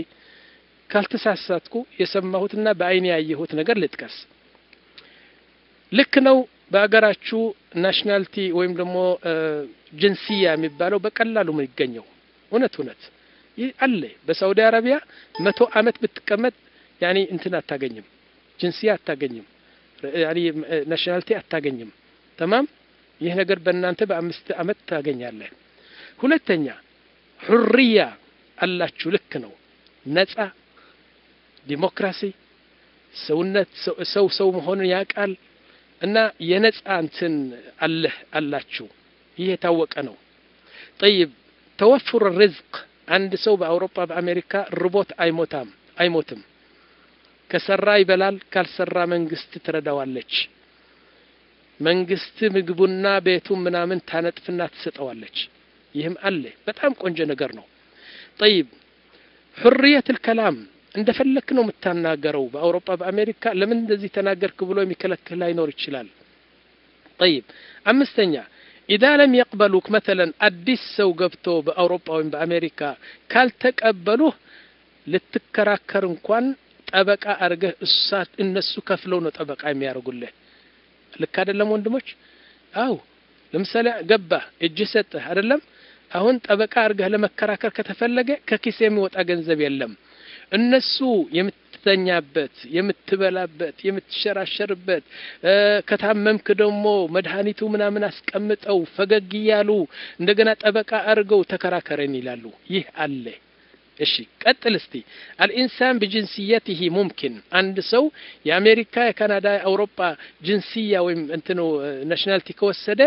ካልተሳሳትኩ የሰማሁትና በአይኔ ያየሁት ነገር ልጥቀስ ልክ ነው በአገራችሁ ናሽናሊቲ ወይም ደግሞ ጅንሲያ የሚባለው በቀላሉ ምን ይገኘው እውነት እውነት ይህ አለ በሳውዲ አረቢያ መቶ አመት ብትቀመጥ ያኒ እንትን አታገኝም ጅንሲያ አታገኝም ያኒ ናሽናሊቲ አታገኝም تمام ይህ ነገር በእናንተ በአምስት አመት ታገኛለህ ሁለተኛ ሁርያ አላችሁ ልክ ነው ነፃ ዲሞክራሲ ሰውነት ሰው ሰው መሆኑን ያቃል እና የነፃ እንትን አለህ አላችሁ ይሄ የታወቀ ነው طيب توفر الرزق عند ሰው በአውሮፓ በአሜሪካ ርቦት አይሞታም አይሞትም ከሰራ ይበላል ካልሰራ መንግስት ትረዳዋለች መንግስት ምግቡና ቤቱ ምናምን ታነጥፍና ትሰጠዋለች ይህም አለ በጣም ቆንጆ ነገር ነው طيب حريه الكلام እንደፈለክ ነው የምታናገረው በአውሮፓ በአሜሪካ ለምን እንደዚህ ተናገርክ ብሎ የሚከለክል አይኖር ይችላል طيب አምስተኛ اذا لم يقبلوك مثلا አዲስ ሰው ገብቶ በአውሮፓ ወይም በአሜሪካ ካልተቀበሉህ ልትከራከር እንኳን ጠበቃ አርገህ እሳት እነሱ ከፍለው ነው ጠበቃ የሚያርጉልህ ልክ አይደለም ወንድሞች አው ለምሳሌ ገባ እጅ ሰጠህ አይደለም አሁን ጠበቃ አርገህ ለመከራከር ከተፈለገ ከኪስ የሚወጣ ገንዘብ የለም እነሱ የምትተኛበት የምትበላበት የምትሸራሸርበት ከታመምክ ደግሞ መድኃኒቱ ምናምን አስቀምጠው ፈገግ ይያሉ እንደገና ጠበቃ አርገው ተከራከረን ይላሉ ይህ አለ እሺ ቀጥል እስቲ الانسان بجنسيته ممكن عند ሰው የአሜሪካ የካናዳ የአውሮፓ ጅንሲያ ወይም እንትኑ ናሽናሊቲ ከወሰደ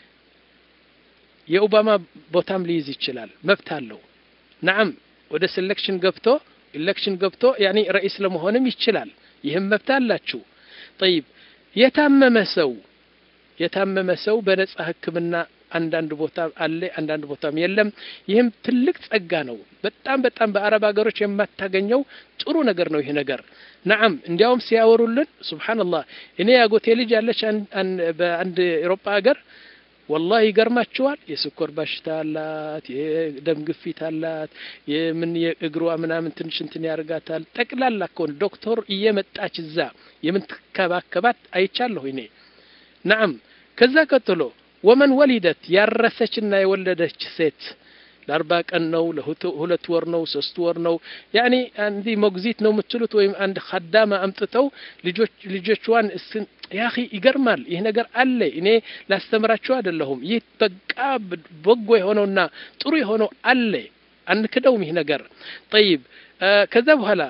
የኦባማ ቦታም ሊይዝ ይችላል መብት አለው نعم ወደ ሴሌክሽን ገብቶ ኢሌክሽን ገብቶ ያኒ ራئيس ለመሆንም ይችላል ይሄም መብት አላችሁ طيب የታመመ ሰው የታመመ ሰው በነጻ ህክምና አንዳንድ ቦታ አለ አንዳንድ ቦታም የለም ይሄም ትልቅ ጸጋ ነው በጣም በጣም በአረብ ሀገሮች የማታገኘው ጥሩ ነገር ነው ይሄ ነገር نعم እንዲያውም ሲያወሩልን ሱብሃንአላህ እኔ ያጎቴ ልጅ ያለች በአንድ አውሮፓ ሀገር والله ይገርማችኋል የስኳር በሽታ አላት የደም ግፊት አላት የምን የእግሯ ምናምን ትንሽ እንትን ያርጋታል ጠቅላላ ኮን ዶክተር እየመጣች እዛ የምትከባከባት አይቻለሁ እኔ نعم ከዛ ቀጥሎ ومن ولدت ያረሰችና የወለደች ሴት ለአርባ ቀን ነው ለሁለት ወር ነው ሶስት ወር ነው ያኒ አንዲ ሞግዚት ነው የምትሉት ወይም አንድ ኸዳማ አምጥተው ልጆች ልጆቿን እስን ያኺ ይገርማል ይሄ ነገር አለ እኔ ላስተምራችሁ አይደለሁም ይህ በቃ በጎ የሆነውና ጥሩ የሆነው አለ አንከደውም ይሄ ነገር طيب ከዛ በኋላ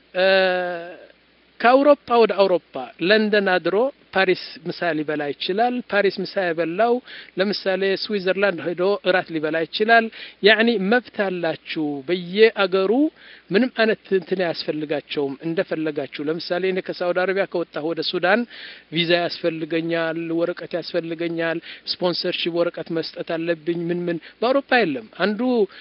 ከአውሮፓ ወደ አውሮፓ ለንደን አድሮ ፓሪስ ምሳሌ ሊበላ ይችላል ፓሪስ ምሳሌ በላው ለምሳሌ ስዊዘርላንድ ሄዶ እራት ሊበላ ይችላል ያኒ መብት አላችሁ በየአገሩ ምንም አይነት እንትን ያስፈልጋቸውም እንደፈለጋችሁ ለምሳሌ እኔ ከሳውዲ አረቢያ ከወጣሁ ወደ ሱዳን ቪዛ ያስፈልገኛል ወረቀት ያስፈልገኛል ስፖንሰርሺፕ ወረቀት መስጠት አለብኝ ምን ምን በአውሮፓ የለም አንዱ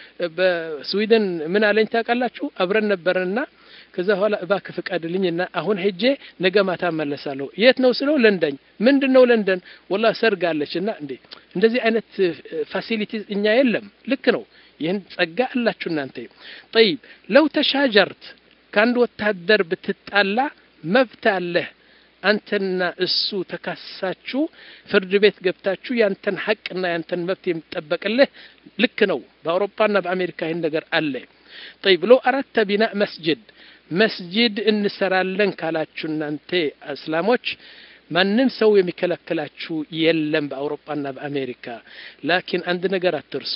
በስዊድን ምን አለኝ ታውቃላችሁ አብረን ነበርና ከዛ ኋላ እባክህ ፍቀድልኝና አሁን ሄጄ ነገ ማታ መለሳለሁ የት ነው ስለው ለንደን ምንድነው ለንደን والله ሰርጋለችና እንዴ እንደዚህ አይነት ፋሲሊቲስ እኛ የለም ልክ ነው ይሄን ጸጋ አላችሁ እናንተ طيب لو تشاجرت ካንድ ወታደር ብትጣላ መብት አለ አንተና እሱ ተካሳችሁ ፍርድ ቤት ገብታችሁ ያንተን ሐቅና ያንተን መብት የሚጠበቅልህ ልክ ነው በአውሮፓና በአሜሪካ ይሄን ነገር አለ طيب لو اردت بناء مسجد መስጂድ እንሰራለን ካላችሁ እናንተ እስላሞች ማንንም ሰው የሚከለክላችሁ የለም በአውሮፓና በአሜሪካ ላኪን አንድ ነገር አትርሱ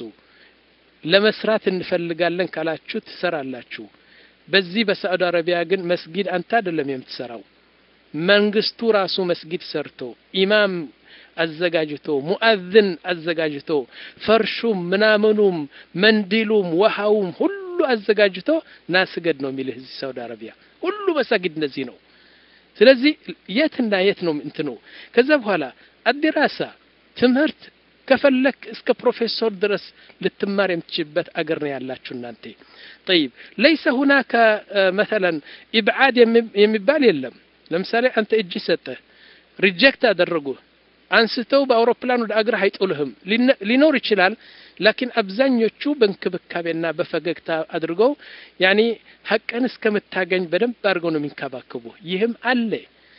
ለመስራት እንፈልጋለን ካላችሁ ትሰራላችሁ በዚህ በሳዑዲ አረቢያ ግን መስጊድ አንተ አይደለም የምትሰራው መንግስቱ ራሱ መስጊድ ሰርቶ ኢማም አዘጋጅቶ ሙአዝን አዘጋጅቶ ፈርሹም ምናምኑም መንዲሉም ወሃውም ሁሉ አዘጋጅቶ ናስገድ ነው የሚልህ እዚህ ሳውዲ አረቢያ ሁሉ መስጊድ እንደዚህ ነው ስለዚህ የትና የት ነው እንትኑ ከዛ በኋላ አድራሳ ትምህርት ከፈለክ እስከ ፕሮፌሰር ድረስ ልትማር የምትችልበት አገር ነው ያላችሁ እናንተ طيب ليس هناك مثلا ابعاد የሚባል የለም ለምሳሌ አንተ እጅ ሰጠህ ሪጀክት አደረጉ አንስተው በአውሮፕላን ወደ አገር አይጥሉህም ሊኖር ይችላል ላኪን አብዛኞቹ በእንክብካቤና በፈገግታ አድርገው ያኒ ሐቅን እስከምታገኝ በደንብ አድርገው ነው የሚንከባከቡ ይህም አለ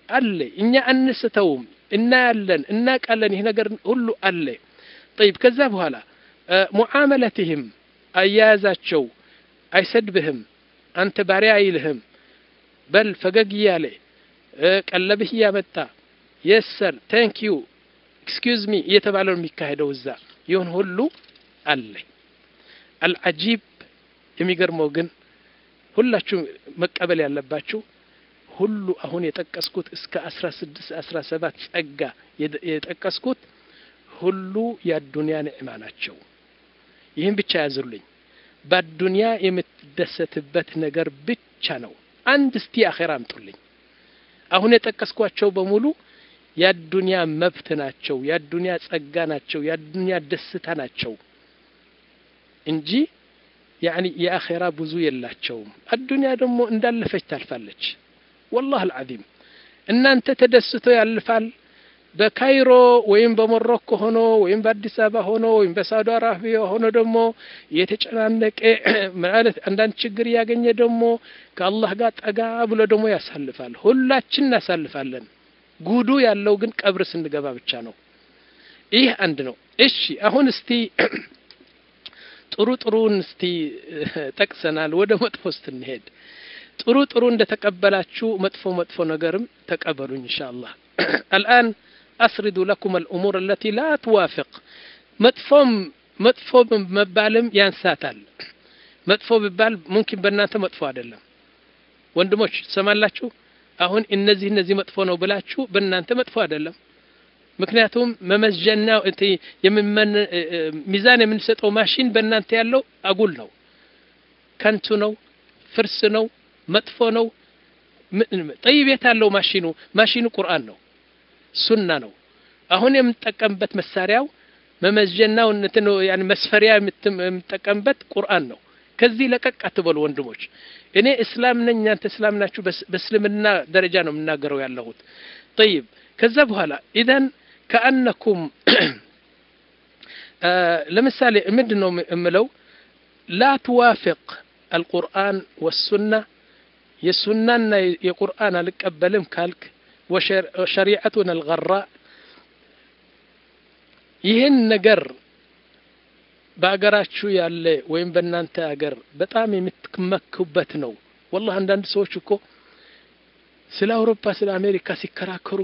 አለ እኛ አንስተውም እና ያለን እና ቃለን ይሄ ነገር ሁሉ አለ طيب ከዛ በኋላ ሙዓመለትህም አያያዛቸው አይሰድብህም አንተ ባሪያ አይልህም በል ፈገግ ያለ ቀለብህ ያመጣ yes sir thank you excuse me እየተባለው የሚካሄደው እዛ ይሁን ሁሉ አለ አልዓጂብ የሚገርመው ግን ሁላችሁ መቀበል ያለባችሁ ሁሉ አሁን የጠቀስኩት እስከ አስራ ስድስት አስራ ሰባት ጸጋ የጠቀስኩት ሁሉ የዱንያ ንዕማ ናቸው ይሄን ብቻ ያዙልኝ በዱንያ የምትደሰትበት ነገር ብቻ ነው አንድ እስቲ አኺራ አምጡልኝ አሁን የጠቀስኳቸው በሙሉ የዱንያ መብት ናቸው የዱንያ ጸጋ ናቸው የዱንያ ደስታ ናቸው እንጂ يعني የአኺራ ብዙ የላቸውም الدنيا ደግሞ እንዳለፈች ታልፋለች والله العظيم እናንተ ተደስቶ ያልፋል በካይሮ ወይም በሞሮኮ ሆኖ ወይም በአዲስ አበባ ሆኖ ወይም በሳውዲ አረቢያ ሆኖ ደግሞ የተጨናነቀ ማለት አንዳንድ ችግር ያገኘ ደግሞ ከአላህ ጋር ጠጋ ብሎ ደግሞ ያሳልፋል ሁላችን እናሳልፋለን ጉዱ ያለው ግን ቀብር ስንገባ ብቻ ነው ይህ አንድ ነው እሺ አሁን እስቲ ጥሩ ጥሩን እስቲ ጠቅሰናል ወደ መጥፎስ እንሄድ ጥሩ ጥሩ እንደተቀበላችሁ መጥፎ መጥፎ ነገርም ተቀበሉኝ ኢንሻአላህ الآن أسرد لكم الأمور التي لا توافق مطفوم مطفوم مبالم ينساتال مطفوم ببال ممكن بنانته مطفو አይደለም ወንድሞች ሰማላችሁ አሁን እነዚህ እነዚህ መጥፎ ነው ብላችሁ በእናንተ መጥፎ አይደለም ምክንያቱም መመዘኛው እቲ የምን ሚዛን የምንሰጠው ማሽን በእናንተ ያለው አጉል ነው ከንቱ ነው ፍርስ ነው መጥፎ ነው طيب የታለው ማሽኑ ማሽኑ ቁርአን ነው ሱና ነው አሁን የምንጠቀምበት መሳሪያው መመዘኛው እንትን ያኒ መስፈሪያ የምንጠቀምበት ቁርአን ነው ከዚህ ለቀቅ አትበሉ ወንድሞች እኔ እስላም ነኝ አንተ እስላም ናችሁ በእስልምና ደረጃ ነው የምናገረው ያለሁት طيب ከዛ በኋላ اذا كانكم ለምሳሌ ምንድነው እምለው لا توافق القرآن والسنة يسننا የቁርአን አልቀበልም ካልክ وشريعتنا الغراء ይሄን ነገር ባገራችሁ ያለ ወይም በእናንተ ሀገር በጣም የምትመኩበት ነው والله አንዳንድ ሰዎች እኮ ስለ አውሮፓ ስለ አሜሪካ ሲከራከሩ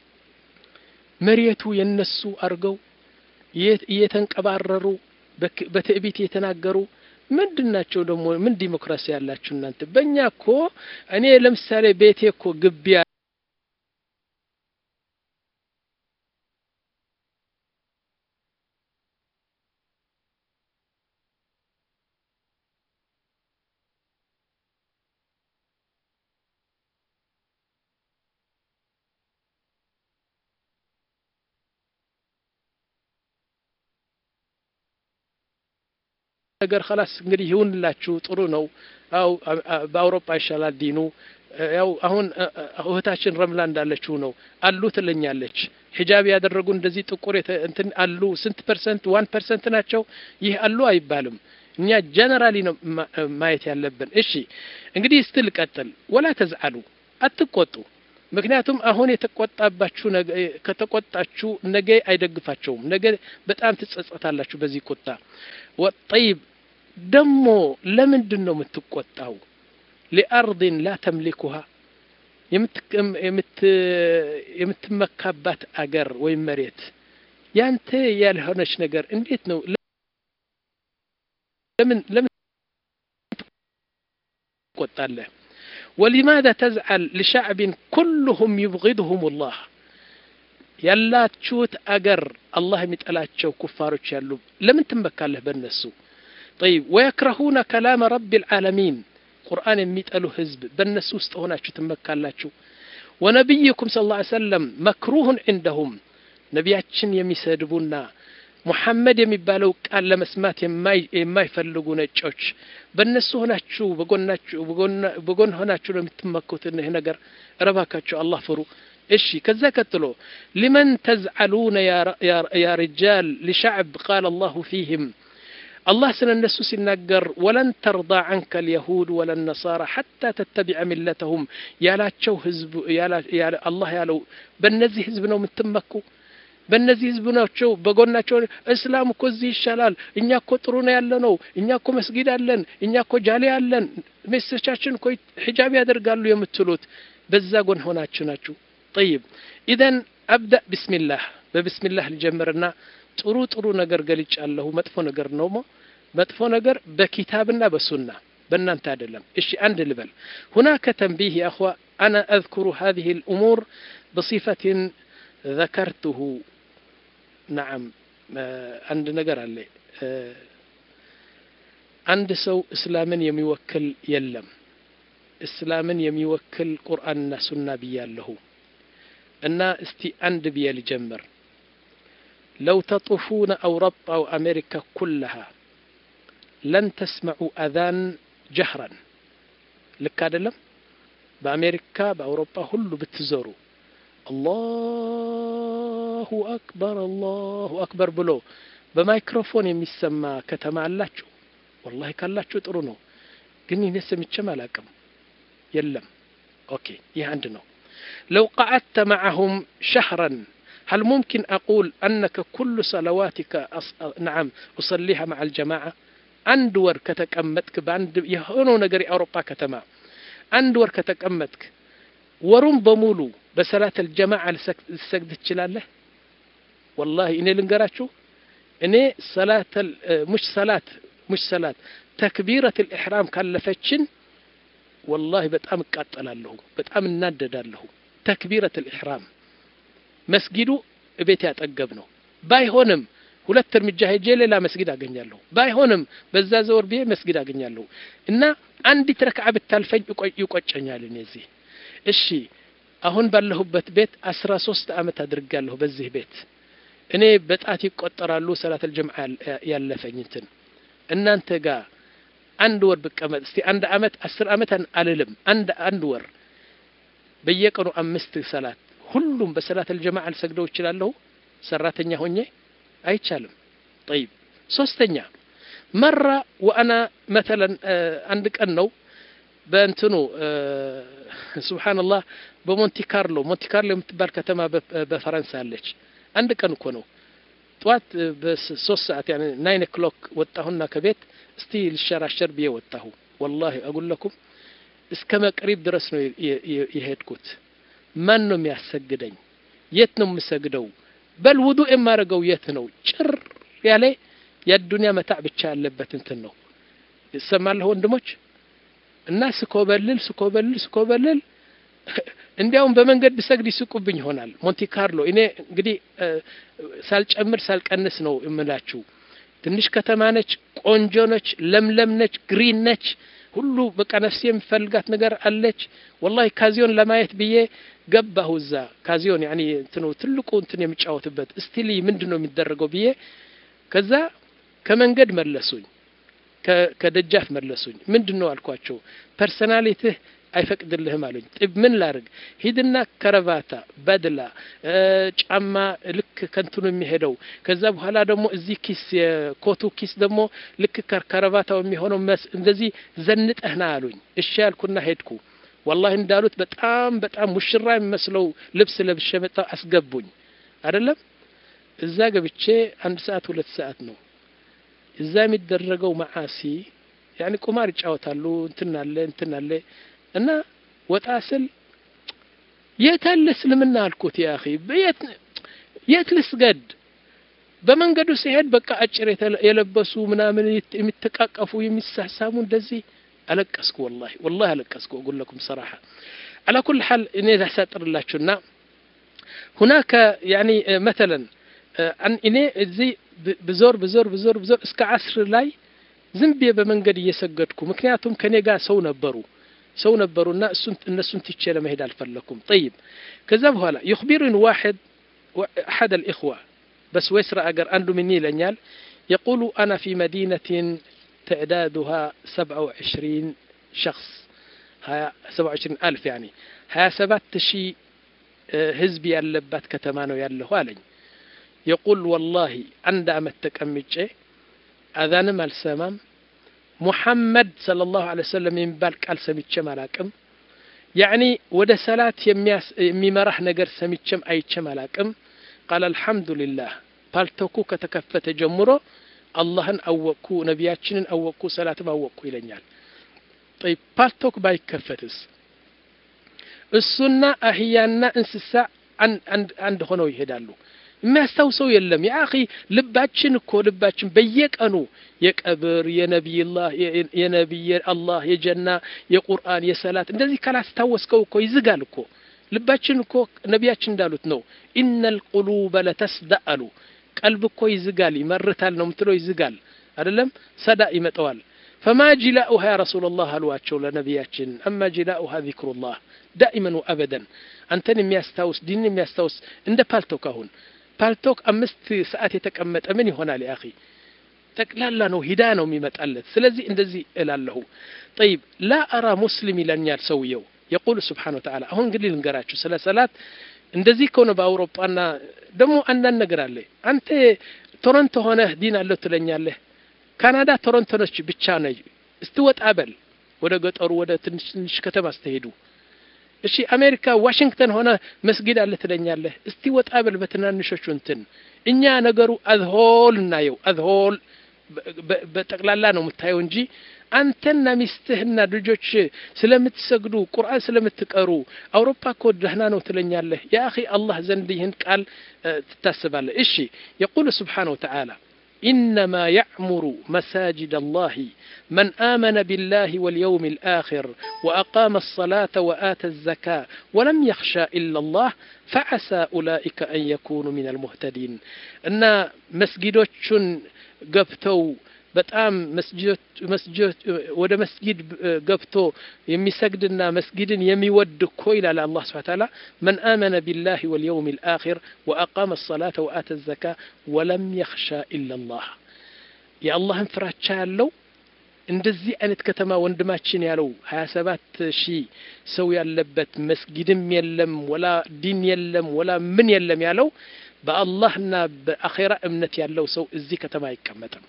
መሪየቱ የነሱ አርገው እየተንቀባረሩ በትዕቢት የተናገሩ ምንድናቸው ደግሞ ምን ዲሞክራሲ ያላችሁ እናንተ በእኛ እኮ እኔ ለምሳሌ ቤቴ እኮ ግቢ ነገር خلاص እንግዲህ ይሁንላችሁ ጥሩ ነው አው በአውሮፓ ይሻላል ዲኑ ያው አሁን እህታችን ረምላ እንዳለችው ነው አሉ ትለኛለች ሂጃብ ያደረጉ እንደዚህ ጥቁር እንትን አሉ ስንት ፐርሰንት ዋን ፐርሰንት ናቸው ይህ አሉ አይባልም እኛ ጀነራሊ ነው ማየት ያለብን እሺ እንግዲህ ስትል ቀጥል ولا تزعلوا አትቆጡ ምክንያቱም አሁን የተቆጣባችሁ ከተቆጣችሁ ነገ አይደግፋቸውም ነገ በጣም ትጸጸታላችሁ በዚህ ቁጣ ወጠይብ ደሞ ለምንድነው የምትቆጣው لأرض لا تملكها የምት የምትመካባት አገር ወይ መሬት ያንተ ያልሆነች ነገር እንዴት ነው ለምን ለምን ትቆጣለህ ولماذا تزعل لشعب كلهم يبغضهم الله ያላችሁት አገር አላህ የሚጠላቸው ኩፋሮች ያሉ ለምን ትመካለህ በእነሱ طيب ويكرهون كلام رب العالمين قرآن የሚጠሉ ህዝብ በእነሱ ውስጥ ሆናችሁ ትመካላችሁ ونبيكم صلى الله عليه وسلم مكروه عندهم ነቢያችን የሚሰድቡና ሙሐመድ የሚባለው ቃል ለመስማት የማይፈልጉ ነጮች በእነሱ ሆናችሁ በጎናችሁ በጎን ሆናችሁ ለምትመኩት ነገር ረባካችሁ አላህ ፍሩ እሺ ከዛ ቀጥሎ لمن تزعلون يا يا رجال لشعب قال الله فيهم الله سننسو سننقر ولن ترضى عنك اليهود ولا النصارى حتى تتبع ملتهم يالا تشو حزب يالا يالا الله يالو بنزي حزب ነው የምትመኩ በእነዚህ ህዝብ ናቸው በጎናቸው እስላም እኮ እዚህ ይሻላል እኛ እኮ ጥሩ ነው ያለነው እኛ እኮ መስጊድ አለን እኛ እኮ ጃሊ አለን መስቻችን እኮ ሒጃብ ያደርጋሉ የምትሉት በዛ ጎን ሆናችሁ ናችሁ طيب اذا ابدا بسم الله بسم الله ልጀምርና ጥሩ ጥሩ ነገር ገልጫለሁ መጥፎ ነገር ነው መጥፎ ነገር በኪታብና በሱና በእናንተ አይደለም እሺ አንድ ልበል هناك تنبيه يا اخوه انا اذكر هذه الامور بصفه ذكرته نعم عند ነገር አለ አንድ ሰው እስላምን የሚወክል የለም እስላምን የሚወክል ቁርአንና ሱና ብያለሁ እና እስቲ አንድ ቢል ጀመር لو تطوفون أوروبا أو أمريكا كلها لن تسمعوا أذان جهرا لك هذا بأمريكا بأوروبا كله بتزوروا الله أكبر الله أكبر بلو بميكروفون يسمى كتما اللاتشو والله كاللاتشو ترونو قلني نسمي الشمالكم يلم أوكي يهندنو لو قعدت معهم شهرا هل ممكن أقول أنك كل صلواتك أص... نعم أصليها مع الجماعة أندور كتكمتك باند يهونو نجري أوروبا كتما أندور كتكمتك ورم بمولو بصلاة الجماعة السجد تشلاله والله إني لنقرأشو إني صلاة ال... مش صلاة مش صلاة تكبيرة الإحرام كلفتشن والله بتأم قاتل له بتأم نادد له تكبيرة الإحرام መስጊዱ እቤት ያጠገብ ነው ባይሆንም ሁለት እርምጃ ሄጄ ሌላ መስጊድ አገኛለሁ ባይሆንም በዛ ዘወር ቢዬ መስጊድ አገኛለሁ እና አንዲት ረክዓ ብታልፈኝ ይቆጨኛል እነዚህ እሺ አሁን ባለሁበት ቤት አስራ ሶስት አመት አድርጋለሁ በዚህ ቤት እኔ በጣት ይቆጠራሉ ሰላት الجمعة ያለፈኝ እንትን እናንተ ጋር አንድ ወር ብቀመጥ እስቲ አንድ አመት አስር አመት አልልም አንድ አንድ ወር በየቀኑ አምስት ሰላት ሁሉም በሰላት الجماعة አልሰግደው ይችላልው ሰራተኛ ሆኜ አይቻልም طيب ሶስተኛ مره وانا مثلا አንድ ቀን ነው በእንትኑ سبحان الله በሞንቲ ካርሎ ሞንቲ ካርሎ የምትባል ከተማ በፈረንሳይ አለች አንድ ቀን እኮ ነው ጧት በ3 ሰዓት يعني nine o'clock ወጣሁና ከቤት እስቲ ልሸራሸር ቢየ ወጣሁ والله اقول لكم እስከ መቅሪብ ድረስ ነው የሄድኩት ማን ነው የሚያሰግደኝ የት ነው የምሰግደው በል ውዱእ የማረገው የት ነው ጭር ያለ የዱንያ መታዕ ብቻ ያለበት እንትን ነው ይሰማል ወንድሞች እና ስኮበልል ስኮበልል ስኮበልል እንዲያውም በመንገድ ብሰግድ ይስቁብኝ ይሆናል ሞንቲ ካርሎ እኔ እንግዲህ ሳልጨምር ሳልቀንስ ነው እምላችሁ ትንሽ ከተማ ነች ቆንጆ ነች ለምለም ነች ግሪን ነች ሁሉ በቃ ነፍሴ የምፈልጋት ነገር አለች والله ካዚዮን ለማየት ብዬ ገባሁ እዛ ካዚዮን يعني እንትኑ ትልቁ እንትን የሚጫወትበት እስቲሊ ምንድነው የሚደረገው ብዬ ከዛ ከመንገድ መለሱኝ ከደጃፍ መለሱኝ ምንድነው አልኳቸው ፐርሰናሊቲ አይፈቅድልህም አሉኝ ጥብ ምን ላርግ ሂድና ከረቫታ በድላ ጫማ ልክ ከንቱን የሚሄደው ከዛ በኋላ ደግሞ እዚህ ኪስ የኮቱ ኪስ ደግሞ ልክ ከረቫታው የሚሆነው እንደዚህ ዘንጠህና አሉኝ እሺ ያልኩና ሄድኩ والله እንዳሉት በጣም በጣም ሙሽራ የሚመስለው ልብስ ለብሼ መጣ አስገቡኝ አይደለም እዛ ገብቼ አንድ ሰዓት ሁለት ሰዓት ነው እዛ የሚደረገው ማዓሲ يعني ቁማር ይጫወታሉ እንትን አለ እንትን አለ እና ወጣስል የታለ እስልምና አልኩት يا اخي በየት የት ልስገድ በመንገዱ ሲሄድ በቃ አጭር የለበሱ ምናምን የሚተቃቀፉ የሚሳሳሙ እንደዚህ አለቀስኩ والله والله አለቀስኩ اقول لكم صراحه على كل حال እኔ ዛሳጥርላችሁና هناك يعني مثلا እኔ እዚህ بزور بزور بزور بزور እስከ عصر ላይ ዝም ብዬ በመንገድ እየሰገድኩ ምክንያቱም ከኔ ጋር ሰው ነበሩ ሰው ነበሩና እሱን እነሱን ትቼ ለመሄድ አልፈለኩም طيب ከዛ በኋላ يخبرني واحد احد الاخوه بس ويسرى اجر عنده مني لنيال يقول انا في مدينه تعدادها سبعة وعشرين شخص سبعة وعشرين ألف يعني ها سبعة شي حزبي ያለባት ከተማ ነው ያለው አለኝ يقول والله عند امتك امچه አዛንም አልሰማም ሙሐመድ ሰለላሁ ዐለይሂ ወሰለም የሚባል ቃል ሰምቼም አላቅም ያኒ ወደ ሰላት የሚመራህ ነገር ሰምቼም አይቼም አላቅም قال الحمد لله ፓልቶኩ ከተከፈተ ጀምሮ አላህን አወቅኩ ነቢያችንን አወቅኩ ሰላትም አወቅኩ ይለኛል طيب ፓልቶክ ባይከፈትስ እሱና አህያና እንስሳ አንድ አንድ ሆነው ይሄዳሉ የሚያስታውሰው የለም ያ اخي ልባችን እኮ ልባችን በየቀኑ የቀብር የነብይላህ የነብይ አላህ የጀና የቁርአን የሰላት እንደዚህ ካላስታወስከው እኮ ይዝጋል እኮ ልባችን እኮ ነብያችን እንዳሉት ነው ኢነል ቁሉበ ለተስዳሉ ቀልብ እኮ ይዝጋል ይመርታል ነው ምትለው ይዝጋል አይደለም ሰዳ ይመጣዋል فما جلاؤها يا رسول الله አሏቸው ለነብያችን اما جلاؤها ذكر الله دائما وابدا አንተን የሚያስታውስ ዲን የሚያስታውስ እንደ ፓልቶክ አሁን ፓልቶክ አምስት ሰዓት የተቀመጠ ምን ይሆናል ያ اخي ጠቅላላ ነው ሂዳ ነው የሚመጣለት ስለዚህ እንደዚህ እላለሁ طيب لا ارى مسلم ይለኛል ሰውየው يقول سبحانه وتعالى አሁን እንግዲህ ልንገራችሁ ስለ ሰላት እንደዚህ ከሆነ በአውሮፓና ደሞ አንዳንድ ነገር አለ አንተ ቶሮንቶ ሆነ ዲን አለ ትለኛለህ ካናዳ ቶሮንቶ ነች ብቻ ነው እስቲወጣ በል ወደ ገጠሩ ወደ ትንሽ ትንሽ ከተማ አስተሄዱ እሺ አሜሪካ ዋሽንግተን ሆነ መስጊድ አለ ትለኛለህ እስቲወጣ በል በትናንሾቹ እንትን እኛ ነገሩ አዝሆል እናየው አዝሆል በጠቅላላ ነው የምታየው እንጂ አንተና ሚስትህና ልጆች ስለምትሰግዱ ቁርአን ስለምትቀሩ አውሮፓ እኮ ደህና ነው ትለኛለህ ያ اخي አላህ ዘንድ ይህን ቃል ትታስባለህ እሺ يقول سبحانه وتعالى إنما يعمر مساجد الله من آمن بالله واليوم الآخر وأقام الصلاة وآتى الزكاة ولم يخشى إلا الله فعسى أولئك أن يكونوا من المهتدين إن مسجدوچن قبتو በጣም መስጂድ መስጂድ ወደ መስጊድ ገብቶ የሚሰግድና መስጊድን የሚወድ እኮ ይላል አላህ Subhanahu Wa Ta'ala من آمن بالله واليوم الآخر وأقام الصلاة وآتى الزكاة ولم يخشى إلا الله يا الله ፍራቻ ያለው እንደዚህ አይነት ከተማ ወንድማችን ያለው ሃያ ሰባት ሺህ ሰው ያለበት መስጊድም የለም ወላ ዲን የለም ወላ ምን የለም ያለው በአላህና በአኺራ እምነት ያለው ሰው እዚህ ከተማ አይቀመጥም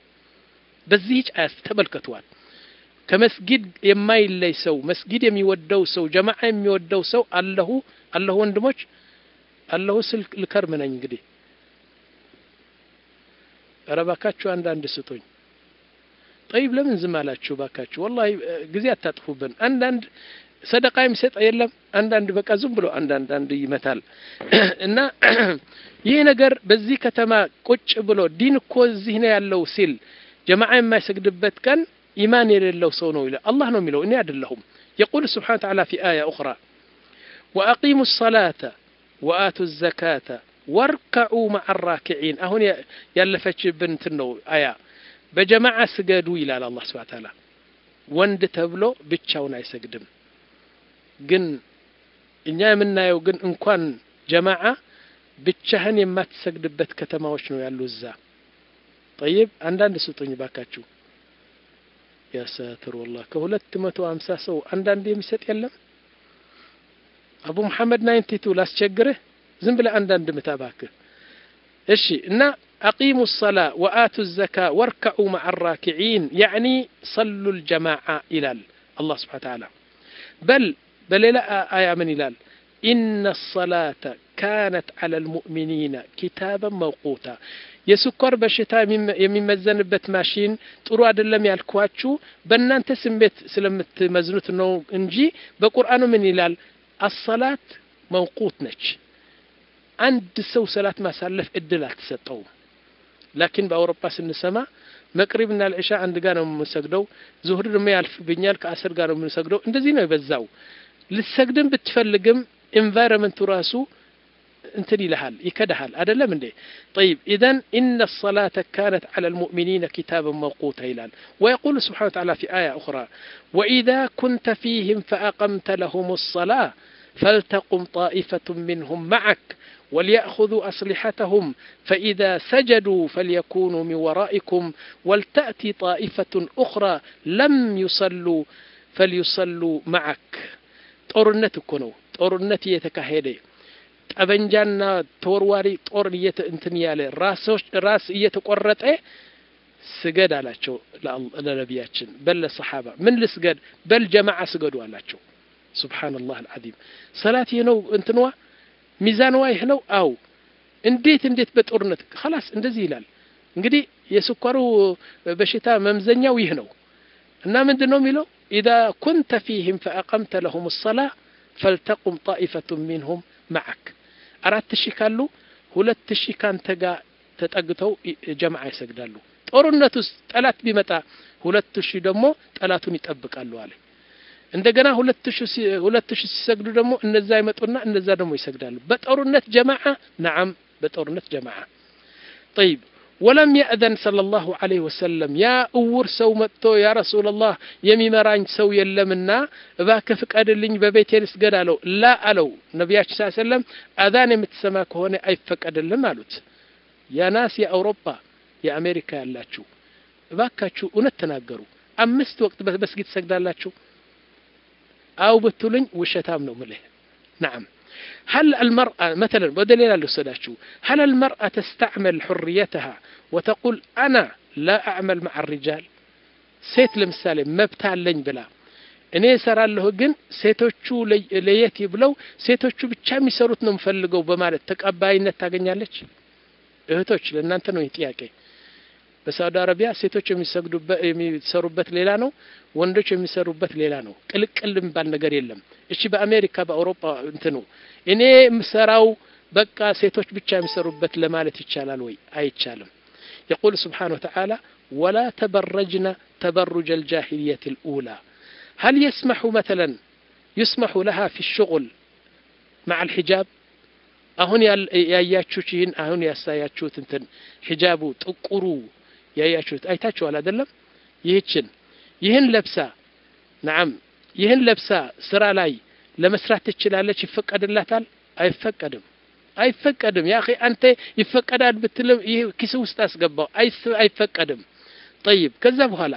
በዚህ አያስ ተመልከቷል ከመስጊድ የማይለይ ሰው መስጊድ የሚወደው ሰው ጀማዓ የሚወደው ሰው አላሁ አላሁ ወንድሞች አላሁ ስልክ ልከርም ነኝ እንግዲህ ረባካችሁ አንድ አንድ ስቶኝ طيب ለምን ዝም አላችሁ ባካችሁ والله ጊዜ አታጥፉብን አንድ አንድ ሰደቃ የሚሰጥ የለም አንድ አንድ በቃ ዝም ብሎ አንድ አንድ አንድ ይመታል እና ይሄ ነገር በዚህ ከተማ ቁጭ ብሎ ዲን እኮ እዚህ ነው ያለው ሲል جماعة ما يسجدبت كان إيمان يلله صونه إلى الله نوم له إني أدلهم يقول سبحانه وتعالى في آية أخرى وأقيموا الصلاة وآتوا الزكاة واركعوا مع الراكعين أهون يلفتش بنت النو آية بجماعة سجدوا إلى الله سبحانه وتعالى وند تبلو بتشاونا يسجدم جن إني منا يوجن إن كان جماعة بتشهن ما تسجدبت كتما وشنو يالله الزا طيب عندنا سطوني باكاتشو يا ساتر والله كهولت متو أمسا سو عندنا دي مسات يلم أبو محمد ناينتيتو لاس تشجره زنبلا عندنا دي متاباك إشي إنا أقيموا الصلاة وآتوا الزكاة واركعوا مع الراكعين يعني صلوا الجماعة إلى الله سبحانه وتعالى بل بل لا آية من إلال إن الصلاة كانت على المؤمنين كتابا موقوتا የስኳር በሽታ የሚመዘንበት ማሽን ጥሩ አይደለም ያልኳችሁ በእናንተ ስሜት ስለምትመዝኑት ነው እንጂ በቁርአኑ ምን ይላል الصلاه موقوت ነች አንድ ሰው ሰላት ማሳለፍ እድል አትሰጠው لكن በአውሮፓ ስንሰማ መቅሪብና العشاء አንድ ጋር ነው የምንሰግደው ዙህር ደግሞ ያልፍብኛል ከአስር ጋር ነው የምንሰግደው እንደዚህ ነው የበዛው ልትሰግድም ብትፈልግም environment ራሱ انتني لحال يكدحال هذا لا من دي طيب إذن إن الصلاة كانت على المؤمنين كتابا موقوتا إلال ويقول سبحانه وتعالى في آية أخرى وإذا كنت فيهم فأقمت لهم الصلاة فلتقم طائفة منهم معك وليأخذوا أسلحتهم فإذا سجدوا فليكونوا من ورائكم ولتأتي طائفة أخرى لم يصلوا فليصلوا معك طورنتكنو طورنتي يتكهيدي ጠበንጃና ተወርዋሪ ጦር እንትን ያለ ራሶች ራስ እየተቆረጠ ስገድ አላቸው ለነቢያችን በል ለሰሃባ ምን ልስገድ በል ጀማዓ ስገዱ አላቸው ሱብሃንአላህ አልዓዚም ሰላት ይሄ ነው እንትንዋ ሚዛንዋ ይሄ ነው አው እንዴት እንዴት በጦርነት خلاص እንደዚህ ይላል እንግዲህ የስኳሩ በሽታ መምዘኛው ይሄ ነው እና ምንድነው የሚለው اذا كنت فيهم فاقمت لهم الصلاه فلتقم طائفه منهم معك አራት ሺህ ካሉ ሁለት ሺህ ካንተ ጋር ተጠግተው ጀማዓ ይሰግዳሉ ጦርነት ውስጥ ጠላት ቢመጣ ሁለት ሺህ ደግሞ ጠላቱን ይጠብቃሉ አለ እንደገና ሁለት ሺህ ሁለት ሺህ ሲሰግዱ ደግሞ እነዛ ይመጡና እነዛ ደግሞ ይሰግዳሉ በጦርነት ጀማዓ نعم በጦርነት ጀማዓ طيب ولم يأذن صلى الله عليه وسلم يا أور سو متو يا رسول الله يميمران سو يلمنا باك فقدلኝ በቤቴ ልስገድ አለው لا አለው ነብያችን ሰለላሁ ዐለይሂ ወሰለም አዛን የምትሰማ ከሆነ አይፈቀድልም አሉት ያ ናስ የአውሮፓ የአሜሪካ ያላችሁ ባካችሁ እውነት ተናገሩ አምስት ወቅት በመስጊድ ሰግዳላችሁ አው በትሉኝ ወሸታም ነው ማለት نعم هل المرأة مثلا بدليل لسداشو هل المرأة تستعمل حريتها وتقول أنا لا أعمل مع الرجال سيت لمثال مبتالين بلا እኔ ሰራለሁ ግን ሴቶቹ ለየት ይብለው ሴቶቹ ብቻ የሚሰሩት ነው ምፈልገው በማለት ተቀባይነት ታገኛለች እህቶች ለእናንተ ነው ጥያቄ በሳውዲ አረቢያ ሴቶች የሚሰግዱበት የሚሰሩበት ሌላ ነው ወንዶች የሚሰሩበት ሌላ ነው ቅልቅልም ባል ነገር የለም እሺ በአሜሪካ በአውሮፓ እንትኑ እኔ ምሰራው በቃ ሴቶች ብቻ የሚሰሩበት ለማለት ይቻላል ወይ አይቻልም يقول سبحانه وتعالى ولا تبرجنا تبرج الجاهلية الأولى هل يسمح مثلا يسمح لها في الشغل مع الحجاب አሁን ያያችሁትን አሁን ያሳያችሁት እንትን ሂጃቡ ጥቁሩ ያያችሁት አይታችኋል አይደለም ይህችን ይህን ለብሳ نعم ይህን ለብሳ ስራ ላይ ለመስራት ትችላለች ይፈቀድላታል አይፈቀድም አይፈቀድም ያ اخي አንተ ይፈቀዳል ብትልም ይሄ ኪስ ውስጥ አስገባው አይፈቀድም طيب ከዛ በኋላ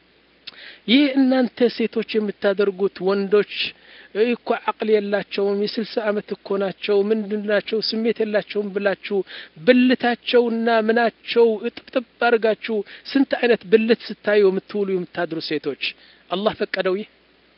ይህ እናንተ ሴቶች የምታደርጉት ወንዶች እኮ አቅል የላቸውም የስልሳ አመት እኮ ናቸው ምንድናቸው ስሜት የላቸውም ብላችሁ ብልታቸውና ምናቸው እጥጥብ አርጋችሁ ስንት አይነት ብልት ስታዩ የምትውሉ የምታድሩ ሴቶች አላህ ፈቀደው ይህ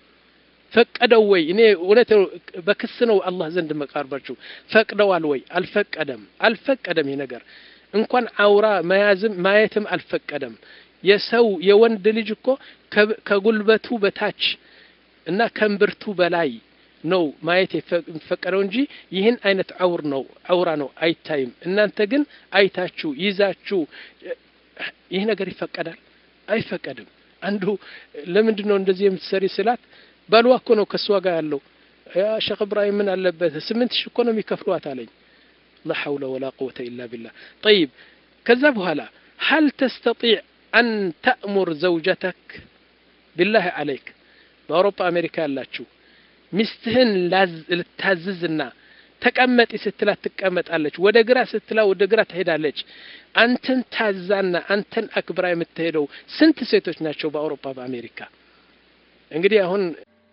ፈቀደው ወይ እኔ ወለተ በክስ ነው አላህ ዘንድ መቃርባችሁ ፈቅደዋል ወይ አልፈቀደም አልፈቀደም ይሄ ነገር እንኳን አውራ ማያዝም ማየትም አልፈቀደም የሰው የወንድ ልጅ እኮ ከጉልበቱ በታች እና ከንብርቱ በላይ ነው ማየት ይፈቀደው እንጂ ይህን አይነት አውር ነው አውራ ነው አይታይም እናንተ ግን አይታችሁ ይዛችሁ ይሄ ነገር ይፈቀዳል አይፈቀድም አንዱ ለምንድን ነው እንደዚህ የምትሰሪ ስላት ባልዋ እኮ ነው ከሷ ጋር ያለው ያ ሼክ ኢብራሂም ምን አለበት ስምንት ሺህ እኮ ነው የሚከፍሏት አለኝ لا حول ولا قوة إلا بالله طيب كذا بهلا هل تستطيع أن تأمر زوجتك بالله عليك በአውሮፓ አሜሪካ ያላችሁ ሚስትህን ልታዝዝና ተቀመጥ ስትላት ትቀመጣለች ወደ ግራ ስትላ ወደ ግራ ትሄዳለች አንተን ታዛና አንተን አክብራ የምትሄደው ስንት ሴቶች ናቸው በአውሮፓ በአሜሪካ እንግዲህ አሁን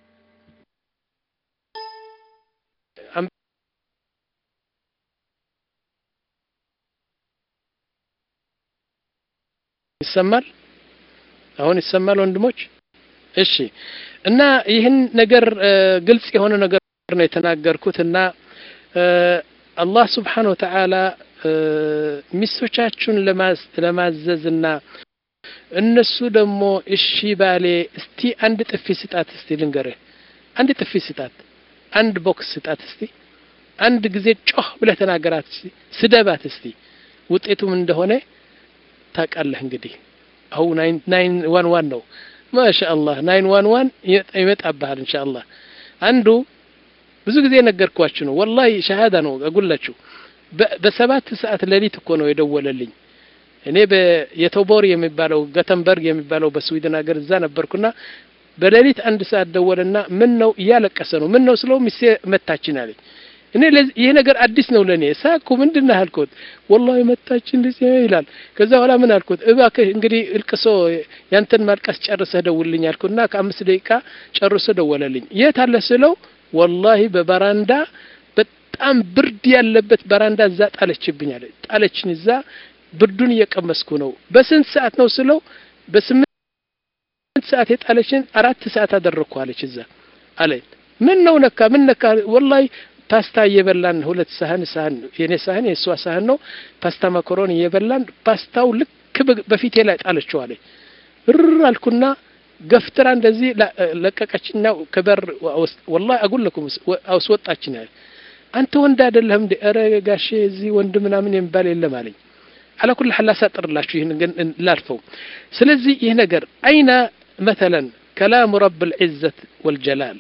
ይሰማል አሁን ይሰማል ወንድሞች እሺ እና ይህን ነገር ግልጽ የሆነ ነገር ነው የተናገርኩትና አላህ Subhanahu Wa Ta'ala ሚስቶቻችሁን ለማዘዝና እነሱ ደግሞ እሺ ባሌ እስቲ አንድ ጥፊ ስጣት እስቲ ልንገርህ አንድ ጥፊ ስጣት አንድ ቦክስ ስጣት እስቲ አንድ ጊዜ ጮህ ብለህ ተናገራት እስቲ ስደባት እስቲ ውጤቱም እንደሆነ ታውቃለህ እንግዲህ አው nine one one ነው ማሻአላህ nine one one ይመጣብሃል ኢንሻአላህ አንዱ ብዙ ጊዜ ነገርኳችሁ ነው والله ሸሃዳ ነው አጉላችሁ በሰባት ሰዓት ለሊት እኮ ነው የደወለልኝ እኔ በየቶቦር የሚባለው ገተንበርግ የሚባለው በስዊድን ሀገር እዛ ነበርኩና በለሊት አንድ ሰዓት ደወለና ምን ነው እያለቀሰ ነው ምን ነው ስለው ሚስቴ መታችን አለኝ እኔ ይሄ ነገር አዲስ ነው ለኔ ሳኩ ምንድነው አልኩት والله መታችን እንደዚህ ይላል ከዛ በኋላ ምን አልኩት እባክህ እንግዲህ እልቅሶ ያንተን ማልቀስ ጨርሰህ ደውልልኝ አልኩና ከአምስት ደቂቃ ጨርሶ ደወለልኝ የት አለ ስለው والله በበራንዳ በጣም ብርድ ያለበት በራንዳ እዛ ጣለችብኝ አለ ጣለችኝ እዛ ብርዱን እየቀመስኩ ነው በስንት ሰዓት ነው ስለው በስምንት ሰዓት የጣለችን አራት ሰዓት አደረኩ አለች እዛ አለኝ ምን ነው ነካ ምን ነካ ወላሂ ፓስታ እየበላን ሁለት ሳህን ሳህን የኔ ሳህን የሷ ሳህን ነው ፓስታ ማካሮኒ እየበላን ፓስታው ልክ በፊቴ ላይ ጣለችው አለኝ አልኩና ገፍትራ እንደዚህ ለቀቀችና ከበር والله اقول لكم አውስወጣችኝ አንተ ወንድ አይደለም እንደ ኧረ ጋሼ እዚህ ወንድ ምናምን የሚባል የለም አለኝ على كل حال ላሳጥርላችሁ ይሄን ግን ላልፈው ስለዚህ ይሄ ነገር አይና مثلا كلام رب العزة والجلال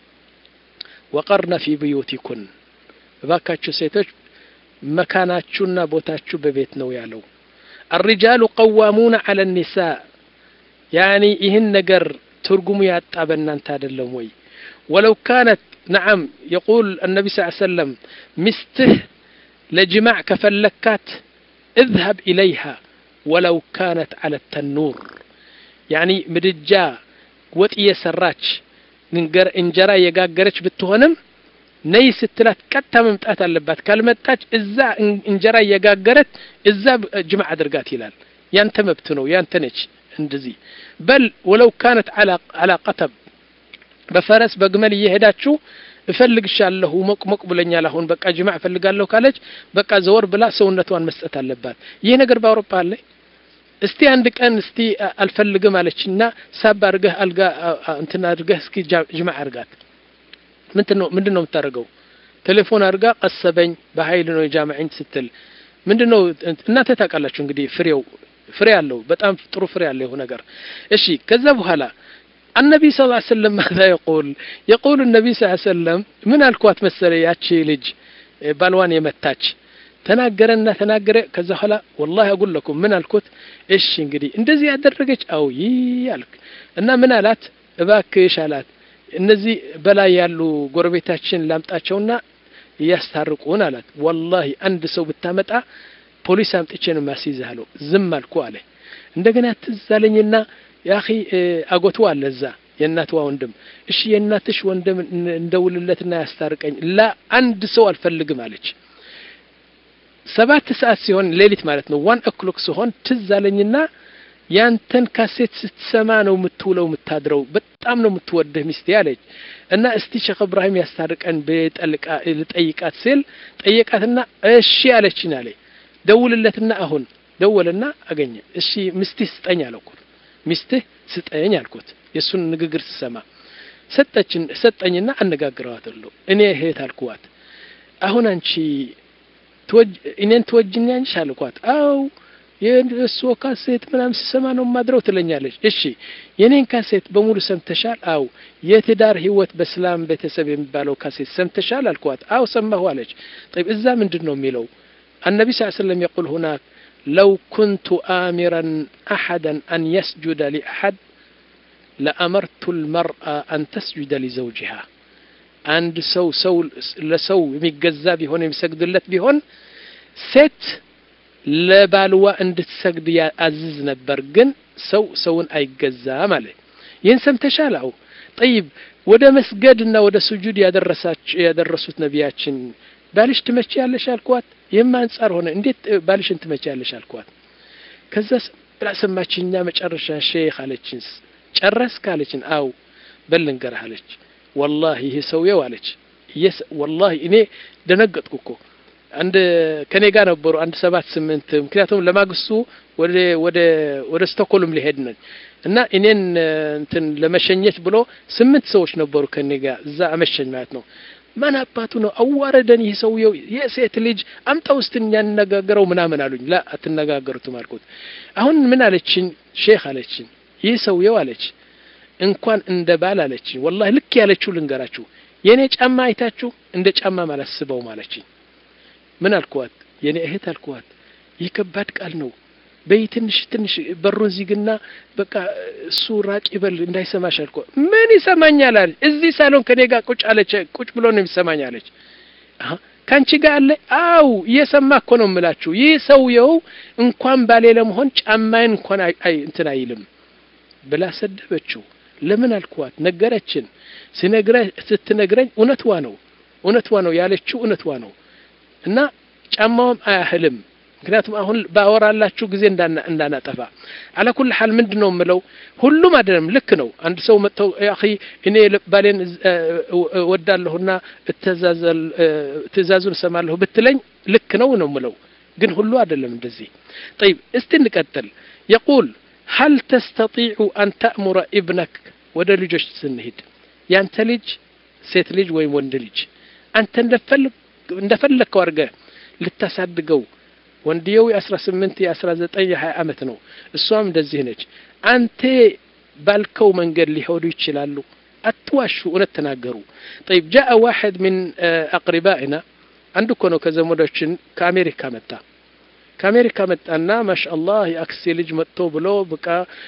وقرنا في بيوتكن ባካችሁ ሴቶች መካናችሁና ቦታችሁ በቤት ነው ያለው الرجال قوامون على النساء يعني ይሄን ነገር ትርጉሙ ያጣበና አንተ አይደለም ወይ ولو كانت نعم يقول النبي صلى الله عليه وسلم مسته لجماع كفلكات اذهب إليها ولو كانت على التنور يعني مدجا وጥ የሰራች ንገር እንጀራ የጋገረች ብትሆንም ነይ ስትላት ቀጣ መምጣት አለባት ካልመጣች እዛ እንጀራ የጋገረት እዛ ጅማዕ አድርጋት ይላል ያንተ መብት ነው ያንተ ነች እንደዚህ በል ولو كانت على على قطب በፈረስ በግመል እየሄዳችሁ እፈልግሻለሁ መቅመቅ ብለኛል አሁን በቃ ጅማዕ ፈልጋለሁ ካለች በቃ ዘወር ብላ ሰውነቷን መስጠት አለባት ይሄ ነገር በአውሮፓ አለ እስቲ አንድ ቀን እስቲ አልፈልግም አለችና ሳብ አርገህ አልጋ እንትና አርገህ እስኪ ጅማዕ አርጋት ምንድነው ምንድነው የምታረገው ቴሌፎን አርጋ ቀሰበኝ በኃይል ነው ጃማዓኝ ስትል ምንድነው እናንተ ታውቃላችሁ እንግዲህ ፍሬው ፍሬ ያለው በጣም ጥሩ ፍሬ ያለው ነገር እሺ ከዛ በኋላ النبي صلى الله عليه وسلم ماذا يقول يقول النبي صلى الله عليه وسلم من الكوات مسألة ياتشي لج بالوان يمتاج تناقرنا تناقر كذا خلا والله أقول لكم من الكوت إيش إنجدي إندزي أدرجج أو يالك إن من آلات باك إيش آلات إنزي بلا يالو قربيتاشين لامتاشونا يستحرقون آلات والله عند سو بالتامتة بوليس أمتشين ما سيزهلو زم الكواله عندنا تزاليننا يا أخي أقوتوا لذا يناتوا وندم إيش يناتش وندم ندول لتنا يستارقين لا عند سوال فلق مالك سبعة ساعات سيهون ليلة مالتنا وان أكلوك سيهون تزاليننا يانتن كاسيت ستسمانو متولو متادرو بتامنو متوده مستيالج أنا استيشاق إبراهيم يستارقين بيت لتأيكات سيل تأيكاتنا إيشي عليكينا لي دول لتنا أهون دولنا أغني إيشي مستي ستانيا لوكور ሚስቴ ስጠኝ አልኩት የሱን ንግግር ሲሰማ ሰጠችን ሰጠኝና አነጋግረዋለሁ እኔ እህት አልኳት አሁን አንቺ ተወጅ እኔን ተወጅኛንሽ አልኳት አው የእሱ ካሴት ምናምን ሲሰማ ነው ማድረው ትለኛለች እሺ የኔን ካሴት በሙሉ ሰምተሻል አው የትዳር ህይወት በእስላም ቤተሰብ የሚባለው ካሴት ሰምተሻል አልኳት አው ሰማሁ አለች طيب እዛ ምንድነው የሚለው النبي صلى الله عليه وسلم يقول هناك لو كنت آمرا أحدا أن يسجد لأحد لأمرت المرأة أن تسجد لزوجها عند سو سو لسو ميجزا بهون يسجد لت بهون ست لبالوا عند تسجد يا عزيز نبرجن سو سون أي جزا ماله ينسم تشالعو طيب وده مسجدنا وده سجود يا درسات يا درسوت نبياتشن بالش تمشي على شالكوات يما انصار هنا እንዴት ባልሽ እንትመቻለሽ አልኳት ከዛስ ራስማችኛ መጨረሻ ሼክ አለችኝ ጨረስ ካለችን አው በልንገር አለች والله ይሄ ሰውየው አለች yes والله እኔ ደነገጥኩ እኮ አንድ ከኔ ጋር ነበሩ አንድ ሰባት ስምንት ምክንያቱም ለማግስቱ ወደ ወደ ወደ ስቶክሆልም ሊሄድ ነኝ እና እኔን እንትን ለመሸኘት ብሎ ስምንት ሰዎች ነበሩ ከኔ ጋር እዛ አመሸኝ ማለት ነው ማን አባቱ ነው አዋረደን ይሄ ሰውየው የሴት ልጅ አምጣው እስቲኛ እንነጋገረው ምናምን አሉኝ ላ አትነጋገሩት ማልኩት አሁን ምን አለችኝ ሼክ አለችኝ ይሄ ሰውየው አለች እንኳን እንደ ባል አለችኝ والله ልክ ያለችው ልንገራችሁ የኔ ጫማ አይታችሁ እንደ ጫማ ማለስበው ማለችኝ ምን አልኳት የኔ እህት አልኳት ይከባድ ቃል ነው በይትንሽ ትንሽ በሩን ዚግና በቃ ሱራቅ ይበል እንዳይሰማሽ አልኩ ምን ይሰማኛል አለ እዚህ ሳሎን ከኔ ጋር ቁጭ አለች ቁጭ ብሎ ነው የሚሰማኛለች አሃ ካንቺ ጋር አለ አው እየሰማ እኮ ነው የምላችሁ ይህ ሰውየው እንኳን ባሌ ለመሆን ጫማዬን እንኳን አይ እንትን አይልም ብላ ሰደበችው ለምን አልኳት ነገረችን ሲነግረኝ ስትነግረኝ እውነትዋ ነው እውነትዋ ነው ያለችው እውነትዋ ነው እና ጫማውም አያህልም ምክንያቱም አሁን ባወራላችሁ ጊዜ እንዳና እንዳናጠፋ على كل حال ምንድነው ምለው ሁሉም አይደለም ልክ ነው አንድ ሰው መጥተው ያኺ እኔ ባሌን ወዳለሁና እተዛዘል ትእዛዙን ሰማለሁ ብትለኝ ልክ ነው ነው ምለው ግን ሁሉ አይደለም እንደዚህ طيب እስቲ እንቀጥል يقول هل تستطيع أن تأمر ابنك ወደ ልጆች ስንሄድ ያንተ ልጅ ሴት ልጅ ወይ ወንድ ልጅ አንተ እንደፈልግ እንደፈለከው አድርገህ ልታሳድገው ወንድየው የ18 የ19 የ20 አመት ነው እሷም እንደዚህ ነች አንተ ባልከው መንገድ ሊሆዱ ይችላሉ አትዋሹ እውነት ተናገሩ طيب جاء واحد من اقربائنا አንዱ እኮ ነው ከዘመዶችን ከአሜሪካ መጣ ከአሜሪካ መጣና ማሻአላህ ያክሲ ልጅ መጥቶ ብሎ በቃ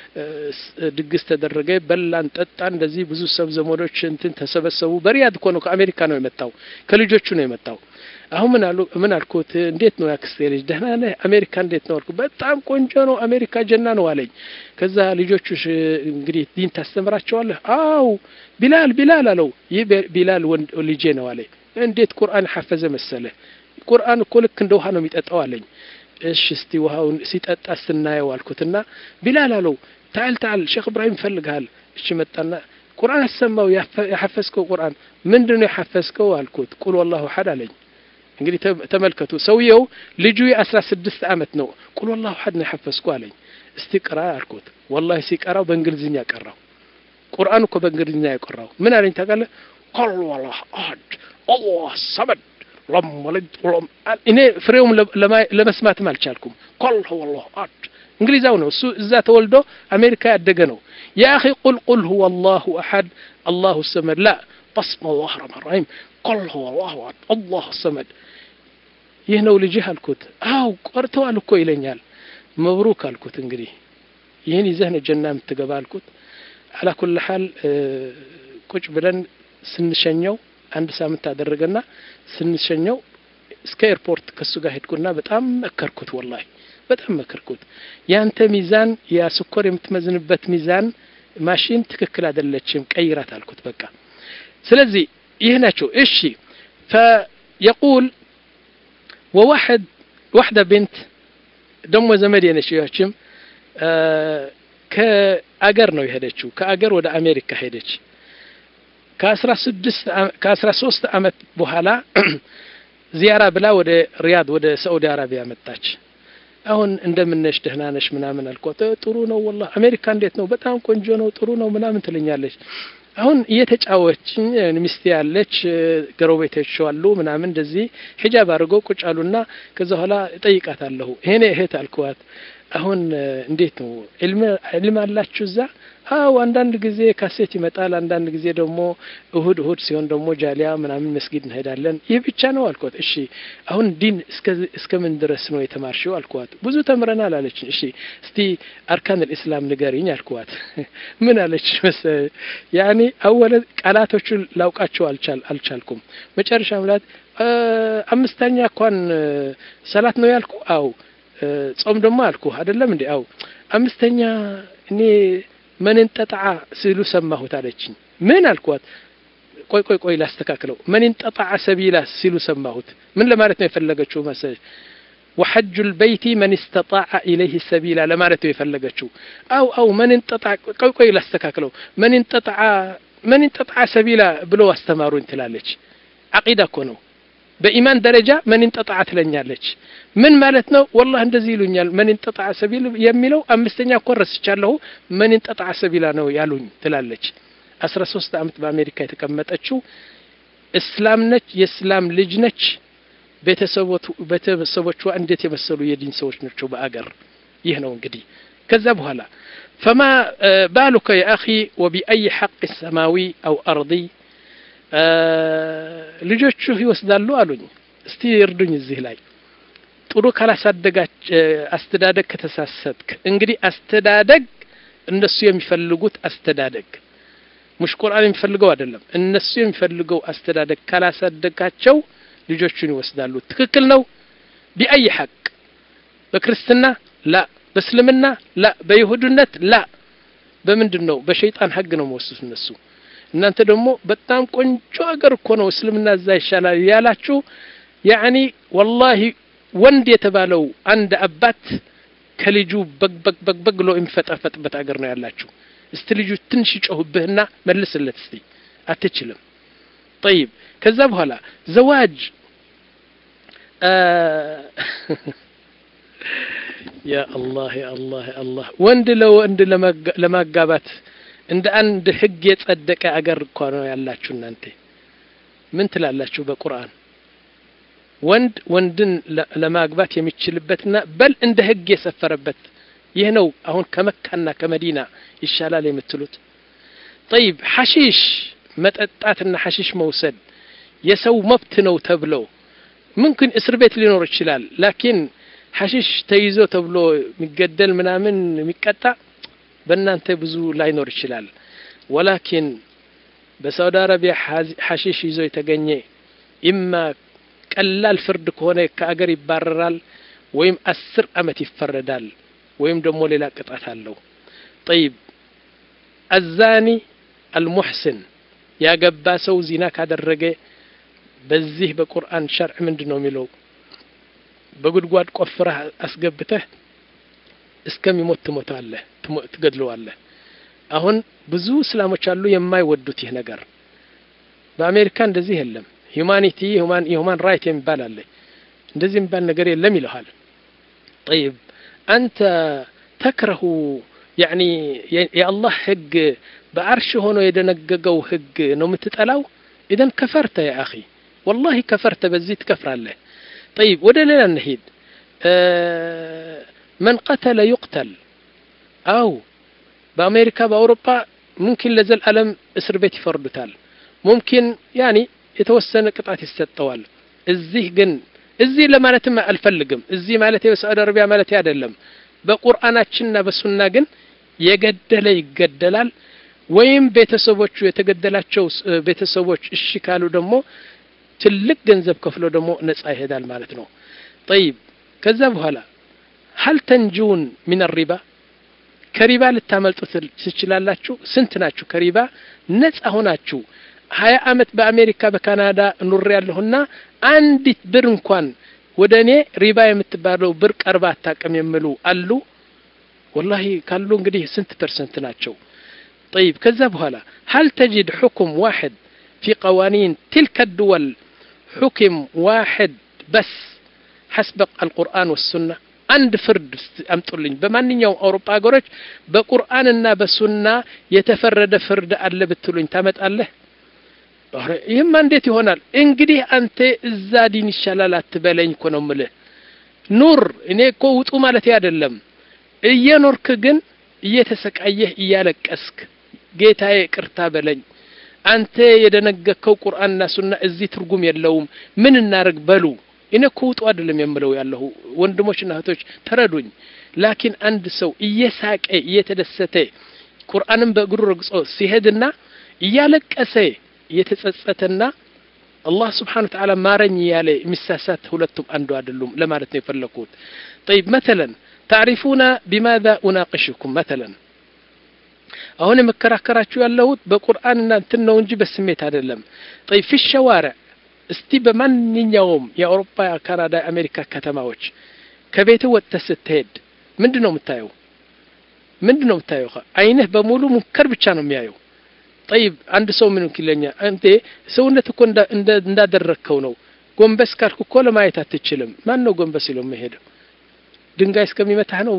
ድግስ ተደረገ በላን ጠጣን እንደዚህ ብዙ ሰብ ዘመዶች እንትን ተሰበሰቡ በሪያድ እኮ ነው ከአሜሪካ ነው የመጣው ከልጆቹ ነው የመጣው አሁን ምን አሉ ምን አልኩት እንዴት ነው ያክስቴ ልጅ ደህና ነህ አሜሪካ እንዴት ነው አልኩት በጣም ቆንጆ ነው አሜሪካ ጀና ነው አለኝ ከዛ ልጆቹሽ እንግዲህ ዲን ታስተምራቸዋለህ አው ቢላል ቢላል አለው ይህ ቢላል ወንድ ልጄ ነው አለኝ እንዴት ቁርአን ሐፈዘ መሰለ ቁርአን እኮ ልክ እንደ ውሃ ነው የሚጠጣው አለኝ እሺ እስቲ ውሃውን ሲጠጣ ስናየው አልኩትና ቢላል አለው تعال تعال ሼክ ኢብራሂም ፈልጋል እሺ መጣና ቁርአን አሰማው ያሐፈዝከው ቁርአን ምንድነው ያሐፈዝከው አልኩት ቁል والله احد አለኝ እንግዲህ ተመልከቱ ሰውየው ልጁ የ16 አመት ነው ቁል والله احد ነው ያሐፈዝከው አለኝ እስቲ ቅራ አልኩት والله ሲቀራው በእንግሊዝኛ ቀራው ቁርአን እኮ በእንግሊዝኛ ያቀራው ምን አለኝ ታውቃለህ ቁል والله احد الله الصمد لم ولد ولم እኔ ፍሬውም ለመስማት ማልቻልኩም ቁል هو الله احد እንግሊዛው ነው እሱ እዛ ተወልዶ አሜሪካ ያደገ ነው يا اخي قل قل هو الله احد الله الصمد لا بسم الله الرحمن الرحيم قل هو الله احد الله الصمد ይህ ነው ልጅ አልኩት አው ቆርተዋል እኮ ይለኛል መብሩክ አልኩት እንግዲህ ይሄን ይዘህ ነው ጀና የምትገባ አልኩት على كل حال ቁጭ ብለን ስንሸኘው አንድ ሳምንት አደረገና ስንሸኘው እስከ ኤርፖርት ከሱ ጋር ሄድኩና በጣም መከርኩት والله በጣም መከርኩት ያንተ ሚዛን ያ ስኮር የምትመዝንበት ሚዛን ማሽን ትክክል አይደለችም ቀይራት አልኩት በቃ ስለዚህ ይሄ ናቸው እሺ فيقول وواحد واحده بنت ደሞ ዘመድ የነሽያችም ከአገር ነው የሄደችው ከአገር ወደ አሜሪካ ሄደች ከ16 ከ13 አመት በኋላ ዚያራ ብላ ወደ ሪያድ ወደ ሳዑዲ አረቢያ መጣች አሁን እንደምንነሽ ደህና ነሽ ምናምን አልኳት ጥሩ ነው والله አሜሪካ እንዴት ነው በጣም ቆንጆ ነው ጥሩ ነው ምናምን ትለኛለች አሁን እየተጫወችኝ ሚስቴ ያለች ገሮቤቶች አሉ ምናምን እንደዚህ ሂጃብ አድርጎ ቁጭ አሉና ከዛ ኋላ ጠይቃታለሁ እኔ እህት አልኳት አሁን እንዴት ነው ኢልም ኢልም አላችሁ እዛ አው አንዳንድ ጊዜ ካሴት ይመጣል አንዳንድ ጊዜ ደግሞ እሁድ እሁድ ሲሆን ደግሞ ጃሊያ ምናምን መስጊድ እንሄዳለን ይህ ብቻ ነው አልኳት እሺ አሁን ዲን እስከ እስከ ምን ድረስ ነው የተማርሽው አልኳት ብዙ ተምረናል አለች እሺ እስቲ አርካን الاسلام ንገሪኝ አልኳት ምን አለች መሰለኝ ያኒ አወለ ቃላቶቹን ላውቃቸው አልቻል አልቻልኩም መጨረሻ ማለት አምስተኛ እንኳን ሰላት ነው ያልኩ አው ጾም ደግሞ አልኩ አይደለም እንዴ አው አምስተኛ እኔ من انتطع سيلو سماهوت አለችኝ ምን አልኳት ቆይ ቆይ ቆይ ላስተካክለው من انتطع سبيلا سيلو سماهوت ምን ለማለት ነው የፈለገችው መሰለኝ وحج البيت من استطاع اليه السبيل ለማለት ነው የፈለገችው አው አው من انتطع ቆይ ቆይ ላስተካክለው من انتطع من انتطع سبيلا ብሎ አስተማሩኝ ትላለች አቂዳ እኮ ነው በኢማን ደረጃ من انتطع ትለኛለች ምን ማለት ነው والله እንደዚህ ይሉኛል من انتطع سبيل የሚለው አምስተኛ ኮረስቻለሁ من انتطع سبيل ነው ያሉኝ ትላለች አስራ ሶስት አመት በአሜሪካ የተቀመጠችው እስላም ነች የእስላም ልጅ ነች ቤተሰቦቹ ቤተሰቦቿ እንዴት የመሰሉ የዲን ሰዎች ናቸው በአገር ይህ ነው እንግዲህ ከዛ በኋላ فما بالك يا اخي وباي حق السماوي او ارضي ልጆቹ ይወስዳሉ አሉኝ እስቲ ይርዱኝ እዚህ ላይ ጥሩ ካላሳደጋች አስተዳደግ ከተሳሰትክ እንግዲህ አስተዳደግ እነሱ የሚፈልጉት አስተዳደግ ሙሽ ቁርአን የሚፈልገው አይደለም እነሱ የሚፈልገው አስተዳደግ ካላሳደጋቸው ልጆቹን ይወስዳሉ ትክክል ነው بأي حق በክርስትና لا በእስልምና لا በይሁድነት لا በምንድነው በሸይጣን ሐቅ ነው ወስሱ እነሱ እናንተ ደግሞ በጣም ቆንጆ አገር እኮ ነው እስልምና እዛ ይሻላል ያላችሁ ያኒ والله ወንድ የተባለው አንድ አባት ከልጁ በግ በግ በግ በግ ሎ የሚፈጠፈጥበት አገር ነው ያላችሁ እስቲ ልጁ ትንሽ ጮህብህና መልስለት እስቲ አትችልም طيب ከዛ በኋላ ዘዋጅ ያ አላህ ያ አላህ ያ አላህ ወንድ ለወንድ ለማጋባት እንደ አንድ ህግ የጸደቀ አገር እኮ ነው ያላችሁ እናንተ ምን ትላላችሁ በቁርአን ወንድ ወንድን ለማግባት የሚችልበትና በል እንደ ህግ የሰፈረበት ይህ ነው አሁን ከመካና ከመዲና ይሻላል የምትሉት طيب ሐሺሽ መጠጣትና ሐሺሽ መውሰድ የሰው መብት ነው ተብሎ ممكن እስር ቤት ሊኖር ይችላል ላኪን ሐሺሽ ተይዞ ተብሎ የሚገደል ምናምን የሚቀጣ በእናንተ ብዙ ላይኖር ይችላል ولكن በሳውዲ አረቢያ ሐሺሽ ይዞ የተገኘ ኢማ ቀላል ፍርድ ከሆነ ከአገር ይባረራል ወይም አስር አመት ይፈረዳል ወይም ደግሞ ሌላ ቅጣት አለው طيب الزاني المحسن ያገባ ሰው ዚና ካደረገ በዚህ በቁርአን ሸርዕ ምንድነው የሚለው በጉድጓድ ቆፍረህ አስገብተህ እስከሚሞት ትሞታለህ ትገድለዋለህ አሁን ብዙ እስላሞች አሉ የማይወዱት ይህ ነገር በአሜሪካ እንደዚህ የለም ሁማኒቲ ሁማን ሁማን ራይት የሚባል አለ እንደዚህ የሚባል ነገር የለም ይልሃል طيب انت تكره يعني يا الله حق بعرش ሆኖ የደነገገው ህግ ነው የምትጠላው اذا كفرت يا اخي والله كفرت بزيت كفر الله طيب ወደ ሌላ እንሂድ من قتل يقتل او በአሜሪካ በአውሮፓ ممكن ለዘል ዓለም እስር ቤት ይፈርዱታል ممكن يعني የተወሰነ ቅጣት ይሰጠዋል እዚህ ግን እዚህ ለማለትም አልፈልግም እዚህ ማለት የሳውዲ አረቢያ ማለት አይደለም በቁርአናችንና በሱና ግን የገደለ ይገደላል ወይም ቤተሰቦቹ የተገደላቸው ቤተሰቦች እሺ ካሉ ደግሞ ትልቅ ገንዘብ ከፍሎ ደግሞ ነፃ ይሄዳል ማለት ነው طيب ከዛ በኋላ هل تنجون من الربا ከሪባ ልታመልጡት ትችላላችሁ ስንት ናችሁ ከሪባ ነፃ ሆናችሁ ሀያ አመት በአሜሪካ በካናዳ ኑር ያለሁና አንዲት ብር እንኳን ወደኔ ሪባ የምትባለው ብር ቀርባ አታቀም የሚሉ አሉ والله ካሉ እንግዲህ ስንት ፐርሰንት ናቸው طيب كذا بهلا هل تجد حكم واحد في قوانين تلك الدول حكم واحد بس حسب القرآن والسنة عند فرد أمطلين بمانيو أوروبا أقولك بقرآننا بسنة يتفرد فرد ألا بتلين تامت الله ይህም እንዴት ይሆናል እንግዲህ አንተ እዛ ዲን ይሻላል አትበለኝ እኮ ነው የምልህ ኑር እኔ እኮ ውጡ ማለት አይደለም እየኖርክ ግን እየተሰቃየህ እያለቀስክ ጌታዬ ቅርታ በለኝ አንተ የደነገከው ቁርአንና ሱና እዚህ ትርጉም የለውም ምን እናርግ በሉ እኔ እኮ ውጡ አይደለም የምለው ያለው ወንድሞችና እህቶች ተረዱኝ ላኪን አንድ ሰው እየሳቀ እየተደሰተ ቁርአንን በእግሩ ረግጾ ሲሄድና እያለቀሰ የተጸጸተና الله سبحانه وتعالى مارني ያለ ሚሳሳት ሁለቱም አንዱ አይደሉም ለማለት ነው የፈለኩት طيب مثلا تعرفون بماذا اناقشكم مثلا አሁን መከራከራችሁ ያለሁት በቁርአንና እንትን ነው እንጂ በስሜት አይደለም طيب في الشوارع እስቲ በማንኛውም የአውሮፓ ካናዳ አሜሪካ ከተማዎች ከቤት ወጥተህ ስትሄድ ምንድነው የምታየው ምንድነው የምታየው አይንህ በሙሉ ሙከር ብቻ ነው የሚያየው طيب አንድ ሰው ምን ይልኛ አንተ ሰውነት እኮ እንዳደረከው ነው ጎንበስ ካልኩ እኮ ለማየት አትችልም ማን ነው ጎንበስ ይለው መሄደው ድንጋይ እስከሚመታህ ነው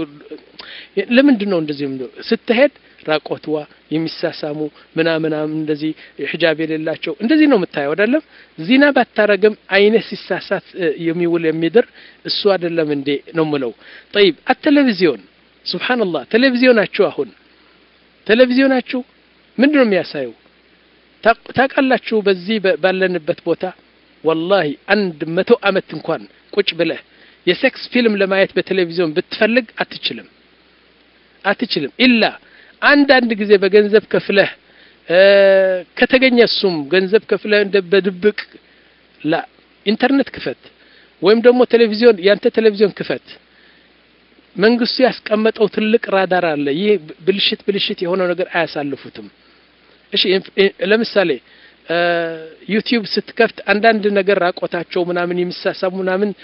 ለምንድነው እንደዚህ ስትሄድ ራቆትዋ የሚሳሳሙ ምናምናም እንደዚህ ሒጃብ የሌላቸው እንደዚህ ነው የምታየው አይደለም ዚና ባታረግም አይነህ ሲሳሳት የሚውል የሚድር እሱ አይደለም እንዴ ነው ምለው طيب التلفزيون سبحان الله ቴሌቪዥናችሁ አሁን ቴሌቪዥናችሁ ምንድነው የሚያሳየው ታቃላችሁ በዚህ ባለንበት ቦታ والله አንድ መቶ አመት እንኳን ቁጭ ብለህ የሴክስ ፊልም ለማየት በቴሌቪዥን ብትፈልግ አትችልም አትችልም ኢላ አንድ አንድ ጊዜ በገንዘብ ከፍለህ ከተገኘሱም ገንዘብ ከፍለህ እንደ በድብቅ ላ ኢንተርኔት ክፈት ወይም ደግሞ ቴሌቪዥን ያንተ ቴሌቪዥን ክፈት መንግስቱ ያስቀመጠው ትልቅ ራዳር አለ ይሄ ብልሽት ብልሽት የሆነ ነገር አያሳልፉትም እሺ ለምሳሌ ዩቲዩብ ስትከፍት አንድ አንድ ነገር ራቆታቸው ምናምን የሚሳሳሙ ምናምን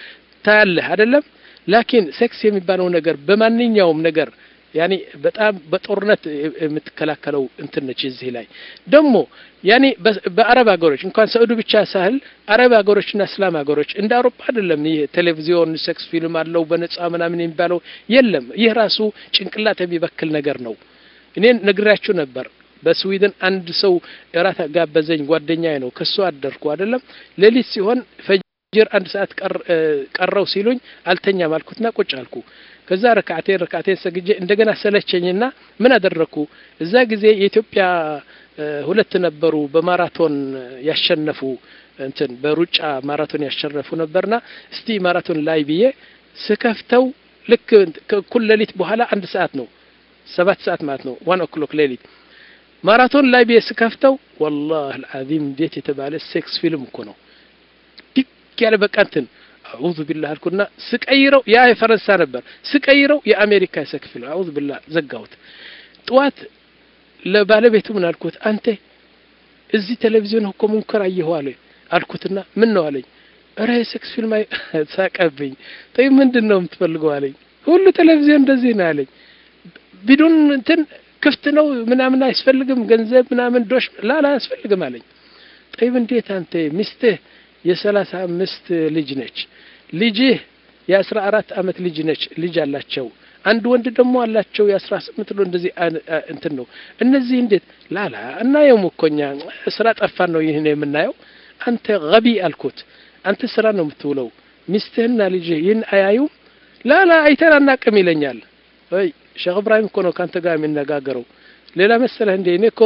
ታያለህ አይደለም ላኪን ሴክስ የሚባለው ነገር በማንኛውም ነገር ያኒ በጣም በጦርነት የምትከላከለው እንትን ነች እዚህ ላይ ደግሞ ያኒ በአረብ ሀገሮች እንኳን ሳዑዲ ብቻ ሳህል አረብ ሀገሮችና እስላም ሀገሮች እንደ አውሮፓ አይደለም ይሄ ቴሌቪዥን ሴክስ ፊልም አለው በነጻ ምናምን የሚባለው የለም ይህ ራሱ ጭንቅላት የሚበክል ነገር ነው እኔ ነግራችሁ ነበር በስዊድን አንድ ሰው እራት ጋበዘኝ ጓደኛዬ ነው ከሱ አደርኩ አይደለም ሌሊት ሲሆን ፈጅር አንድ ሰዓት ቀረው ሲሉኝ አልተኛም አልኩትና ቁጭ አልኩ ከዛ ረካዓቴን ረካዓቴን ሰግጄ እንደገና ሰለቸኝና ምን አደረኩ እዛ ጊዜ የኢትዮጵያ ሁለት ነበሩ በማራቶን ያሸነፉ እንትን በሩጫ ማራቶን ያሸነፉ ነበርና እስቲ ማራቶን ላይ ብዬ ስከፍተው ልክ ኩል ሌሊት በኋላ አንድ ሰዓት ነው ሰባት ሰዓት ማለት ነው one o'clock ሌሊት ማራቶን ላይ ብዬ ስከፍተው والله العظيم እንዴት የተባለ ሴክስ ፊልም እኮ ነው ዲክ ያለ በቃንትን አዑዙ ቢላህ አልኩና ስቀይረው ያ የፈረንሳ ነበር ስቀይረው የአሜሪካ ሴክስ ፊልም አዑዙ ቢላህ ዘጋሁት ጧት ለባለቤቱ ምን አልኩት አንተ እዚህ ቴሌቪዥን እኮ ሙንከር አየኋለ አልኩትና ምን ነው አለኝ አረ ሴክስ ፊልም ሳቀብኝ ተይ ምንድነው የምትፈልገው አለኝ ሁሉ ቴሌቪዥን እንደዚህ ነው አለኝ ቢዱን እንትን ክፍት ነው ምናምን አይፈልግም ገንዘብ ምናምን ዶሽ ላላ አይፈልግም አለኝ ጠይብ እንዴት አንተ ሚስትህ የሰላሳ አምስት ልጅ ነች ልጅህ የአስራ አራት አመት ልጅ ነች ልጅ አላቸው አንድ ወንድ ደግሞ አላቸው የአስራ ስምንት ነው እንደዚህ እንትን ነው እነዚህ እንዴት ላላ እና የሙኮኛ ስራ ጠፋን ነው ይሄን የምናየው አንተ ገቢ አልኩት አንተ ስራ ነው የምትውለው ሚስትህና ልጅህ ይህን አያዩ ላላ አይተናናቅም ይለኛል ወይ ሼክ ኢብራሂም እኮ ነው ካንተ ጋር የሚነጋገረው ሌላ መሰለህ እንዴ እኔ እኮ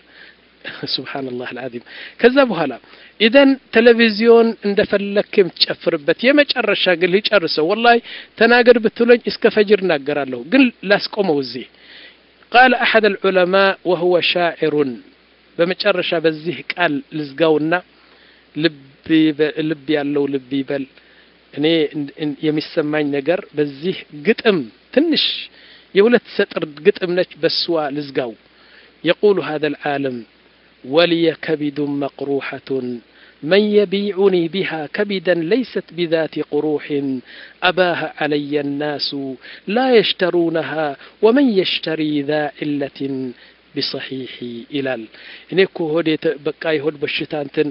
ሱብሃንአላህ العظيم ከዛ በኋላ ኢደን ቴሌቪዥን እንደፈለክም ተጨፍርበት የመጨረሻ ግን ሊጨርሰው والله ተናገር ብትሉኝ እስከ ፈጅር እናገራለሁ ግን ላስቆመው እዚህ قال احد العلماء وهو شاعر በመጨረሻ በዚህ ቃል ልዝጋውና ልብ ልብ ያለው ልብ ይበል እኔ የሚሰማኝ ነገር በዚህ ግጥም ትንሽ የሁለት ሰጥር ግጥም ነች በስዋ ልዝጋው يقول هذا العالم ولي كبد مقروحة من يبيعني بها كبدا ليست بذات قروح أباها علي الناس لا يشترونها ومن يشتري ذا علة بصحيحي إلال إنكو هودي بقى يهود بشتانتن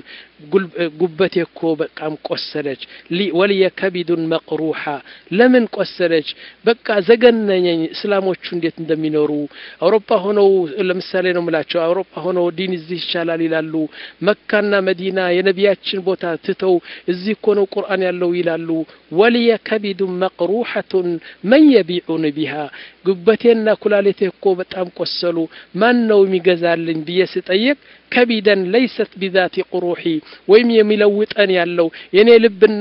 قبتيكو بقى مقصرج لي ولي كبد مقروحة لمن قصرج بقى زغن اسلاموچو እንዴት እንደሚኖሩ አውሮፓ ሆነው ለምሳሌ ነው ምላቸው አውሮፓ ሆነው ዲን እዚህ ይሻላል ይላሉ መካና መዲና የነቢያችን ቦታ ትተው እዚህ እኮ ነው ቁርአን ያለው ይላሉ ولي كبد مقروحة من يبيعون بها ጉበቴና ኩላሊቴ እኮ በጣም ቆሰሉ ማን ነው የሚገዛልኝ ብዬ ስጠይቅ ከቢደን ليست بذات قروحي ወይም የሚለውጠን ያለው የኔ ልብና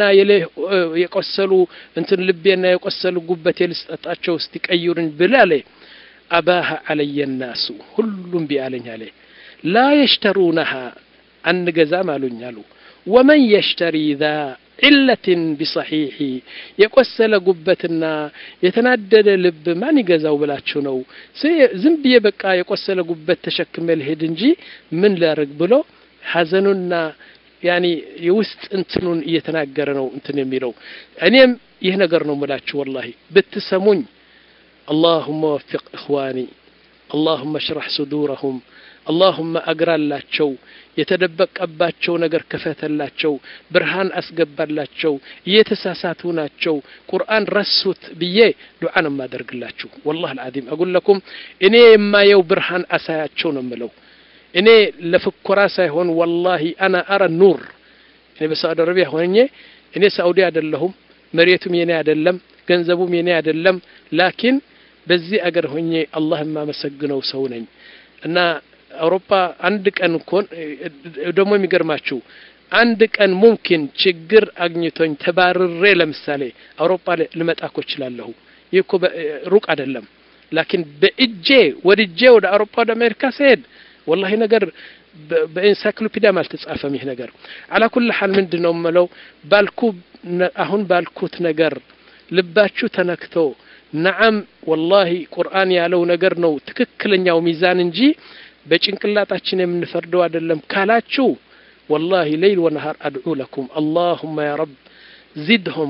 የቆሰሉ እንትን ልቤና የቆሰሉ ጉበቴ ልስጣጣቸው እስቲቀይሩኝ ብላለ አባህ علي الناس ሁሉም ቢያለኝ አለ لا يشترونها አንገዛም አሉኝ አሉ ومن يشتري ذا علة بصحيح يقسل قبتنا يتنادد لب ما نجزاو بلاچو ነው ዝም ብዬ በቃ የቆሰለ ጉበት ተሸክመል ሄድ እንጂ ምን ላርግ ብሎ ሐዘኑና يعني የውስጥ እንትኑን እየተናገረ ነው እንትን የሚለው እኔም ይሄ ነገር ነው መላችሁ والله ብትሰሙኝ اللهم وفق اخواني اللهم اشرح صدورهم اللهم اقراللاچو የተደበቀባቸው ነገር ከፈተላቸው ብርሃን አስገባላቸው እየተሳሳቱ ናቸው ቁርአን ረሱት ብዬ ዱዓን ማደርግላችሁ والله العظيم اقول لكم እኔ የማየው ብርሃን አሳያቸው ነው ምለው እኔ ለፍኩራ ሳይሆን والله انا ارى النور እኔ በሳዑዲ አረቢያ ሆኜ እኔ ሳዑዲ አይደለሁም መሬቱም የኔ አይደለም ገንዘቡም የኔ አይደለም ላኪን በዚህ አገር ሆኜ አላህን ማመሰግነው ሰው ነኝ እና አውሮፓ አንድ ቀን ኮን ደሞ የሚገርማችሁ አንድ ቀን ሙምኪን ችግር አግኝቶኝ ተባረሬ ለምሳሌ አውሮፓ ልመጣ እኮ እችላለሁ ይኮ ሩቅ አይደለም ላኪን በእጄ ወድጄ ወደ አውሮፓ ወደ አሜሪካ ሰድ والله ነገር በኢንሳይክሎፒዲያ ማልተጻፈም ይሄ ነገር على كل حال ምንድነው መለው ባልኩ አሁን ባልኩት ነገር ልባችሁ ተነክቶ نعم والله ቁርአን ያለው ነገር ነው ትክክለኛው ሚዛን እንጂ በጭንቅላታችን የምንፈርደው አይደለም ካላችሁ والله ليل ونهار ادعو لكم اللهم يا رب زدهم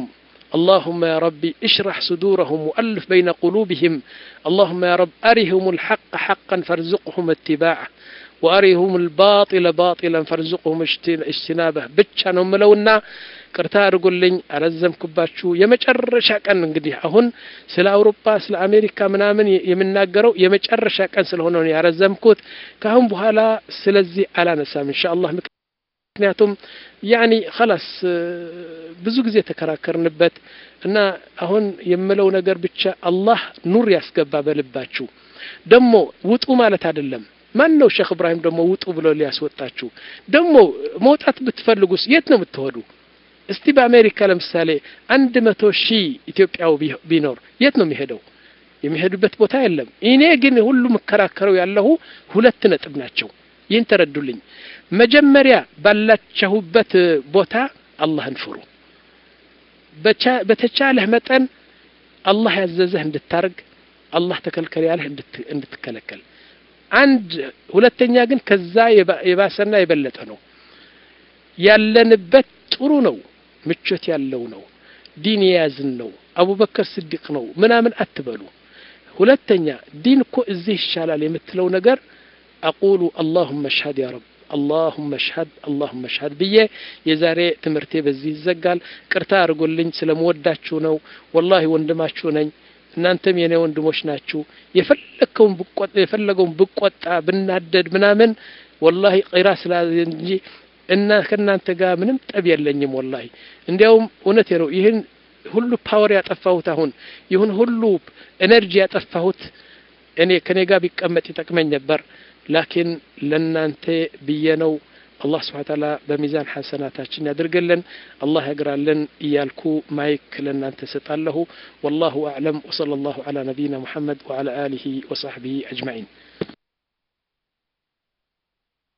اللهم يا ربي اشرح صدورهم وألف بين قلوبهم اللهم يا رب أرهم الحق حقا فارزقهم اتباعه وأرهم الباطل باطلا فارزقهم اجتنابه بتشانهم لونا ቅርታ አድርጉልኝ አረዘምኩባችሁ የመጨረሻ ቀን እንግዲህ አሁን ስለ አውሮፓ ስለ አሜሪካ ምናምን የምናገረው የመጨረሻ ቀን ስለሆነ ነው ያረዘምኩት ካሁን በኋላ ስለዚህ አላነሳም ኢንሻአላህ ምክንያቱም ያኒ خلاص ብዙ ጊዜ ተከራከርንበት እና አሁን የምለው ነገር ብቻ አላህ ኑር ያስገባ በልባችሁ ደሞ ውጡ ማለት አይደለም ማን ነው ሼክ ኢብራሂም ደሞ ውጡ ብሎ ሊያስወጣችሁ ደሞ መውጣት ብትፈልጉስ የት ነው የምትወዱ እስቲ በአሜሪካ ለምሳሌ መቶ ሺህ ኢትዮጵያው ቢኖር የት ነው የሚሄደው የሚሄዱበት ቦታ የለም እኔ ግን ሁሉ መከራከረው ያለው ሁለት ነጥብ ናቸው ይህን ተረዱልኝ መጀመሪያ ባላችሁበት ቦታ አላህን ፍሩ በተቻለህ መጠን አላህ ያዘዘህ እንድታርግ አላህ ተከልከለ ያለህ እንድትከለከል አንድ ሁለተኛ ግን ከዛ የባሰና የበለጠ ነው ያለንበት ጥሩ ነው ምቾት ያለው ነው ዲን ያዝን ነው አቡበከር ስዲቅ ነው ምናምን አትበሉ ሁለተኛ ዲን እኮ እዚህ ይሻላል የምትለው ነገር አቁሉ اللهم اشهد يا رب اللهم اشهد اللهم اشهد ብዬ የዛሬ ትምርቴ በዚህ ይዘጋል ቅርታ አርጉልኝ ስለምወዳችሁ ነው والله ወንድማችሁ ነኝ እናንተም የኔ ወንድሞች ናችሁ የፈለከውን ብቆጣ የፈለገውን ብቆጣ ብናደድ ምናምን والله ቂራ ስለዚህ እና ከናንተ ጋር ምንም ጠብ የለኝም والله እንዲያውም እውነቴ ነው ይሄን ሁሉ ፓወር ያጠፋሁት አሁን ይሁን ሁሉ ኤነርጂ ያጠፋሁት እኔ ከኔ ጋር ቢቀመጥ ይጠቅመኝ ነበር ላኪን ለናንተ በየነው الله سبحانه وتعالى بميزان حسناتنا يدرجلن الله يقرألن إيالكو مايك لنانت ستالله والله أعلم وصلى الله على نبينا محمد وعلى آله وصحبه أجمعين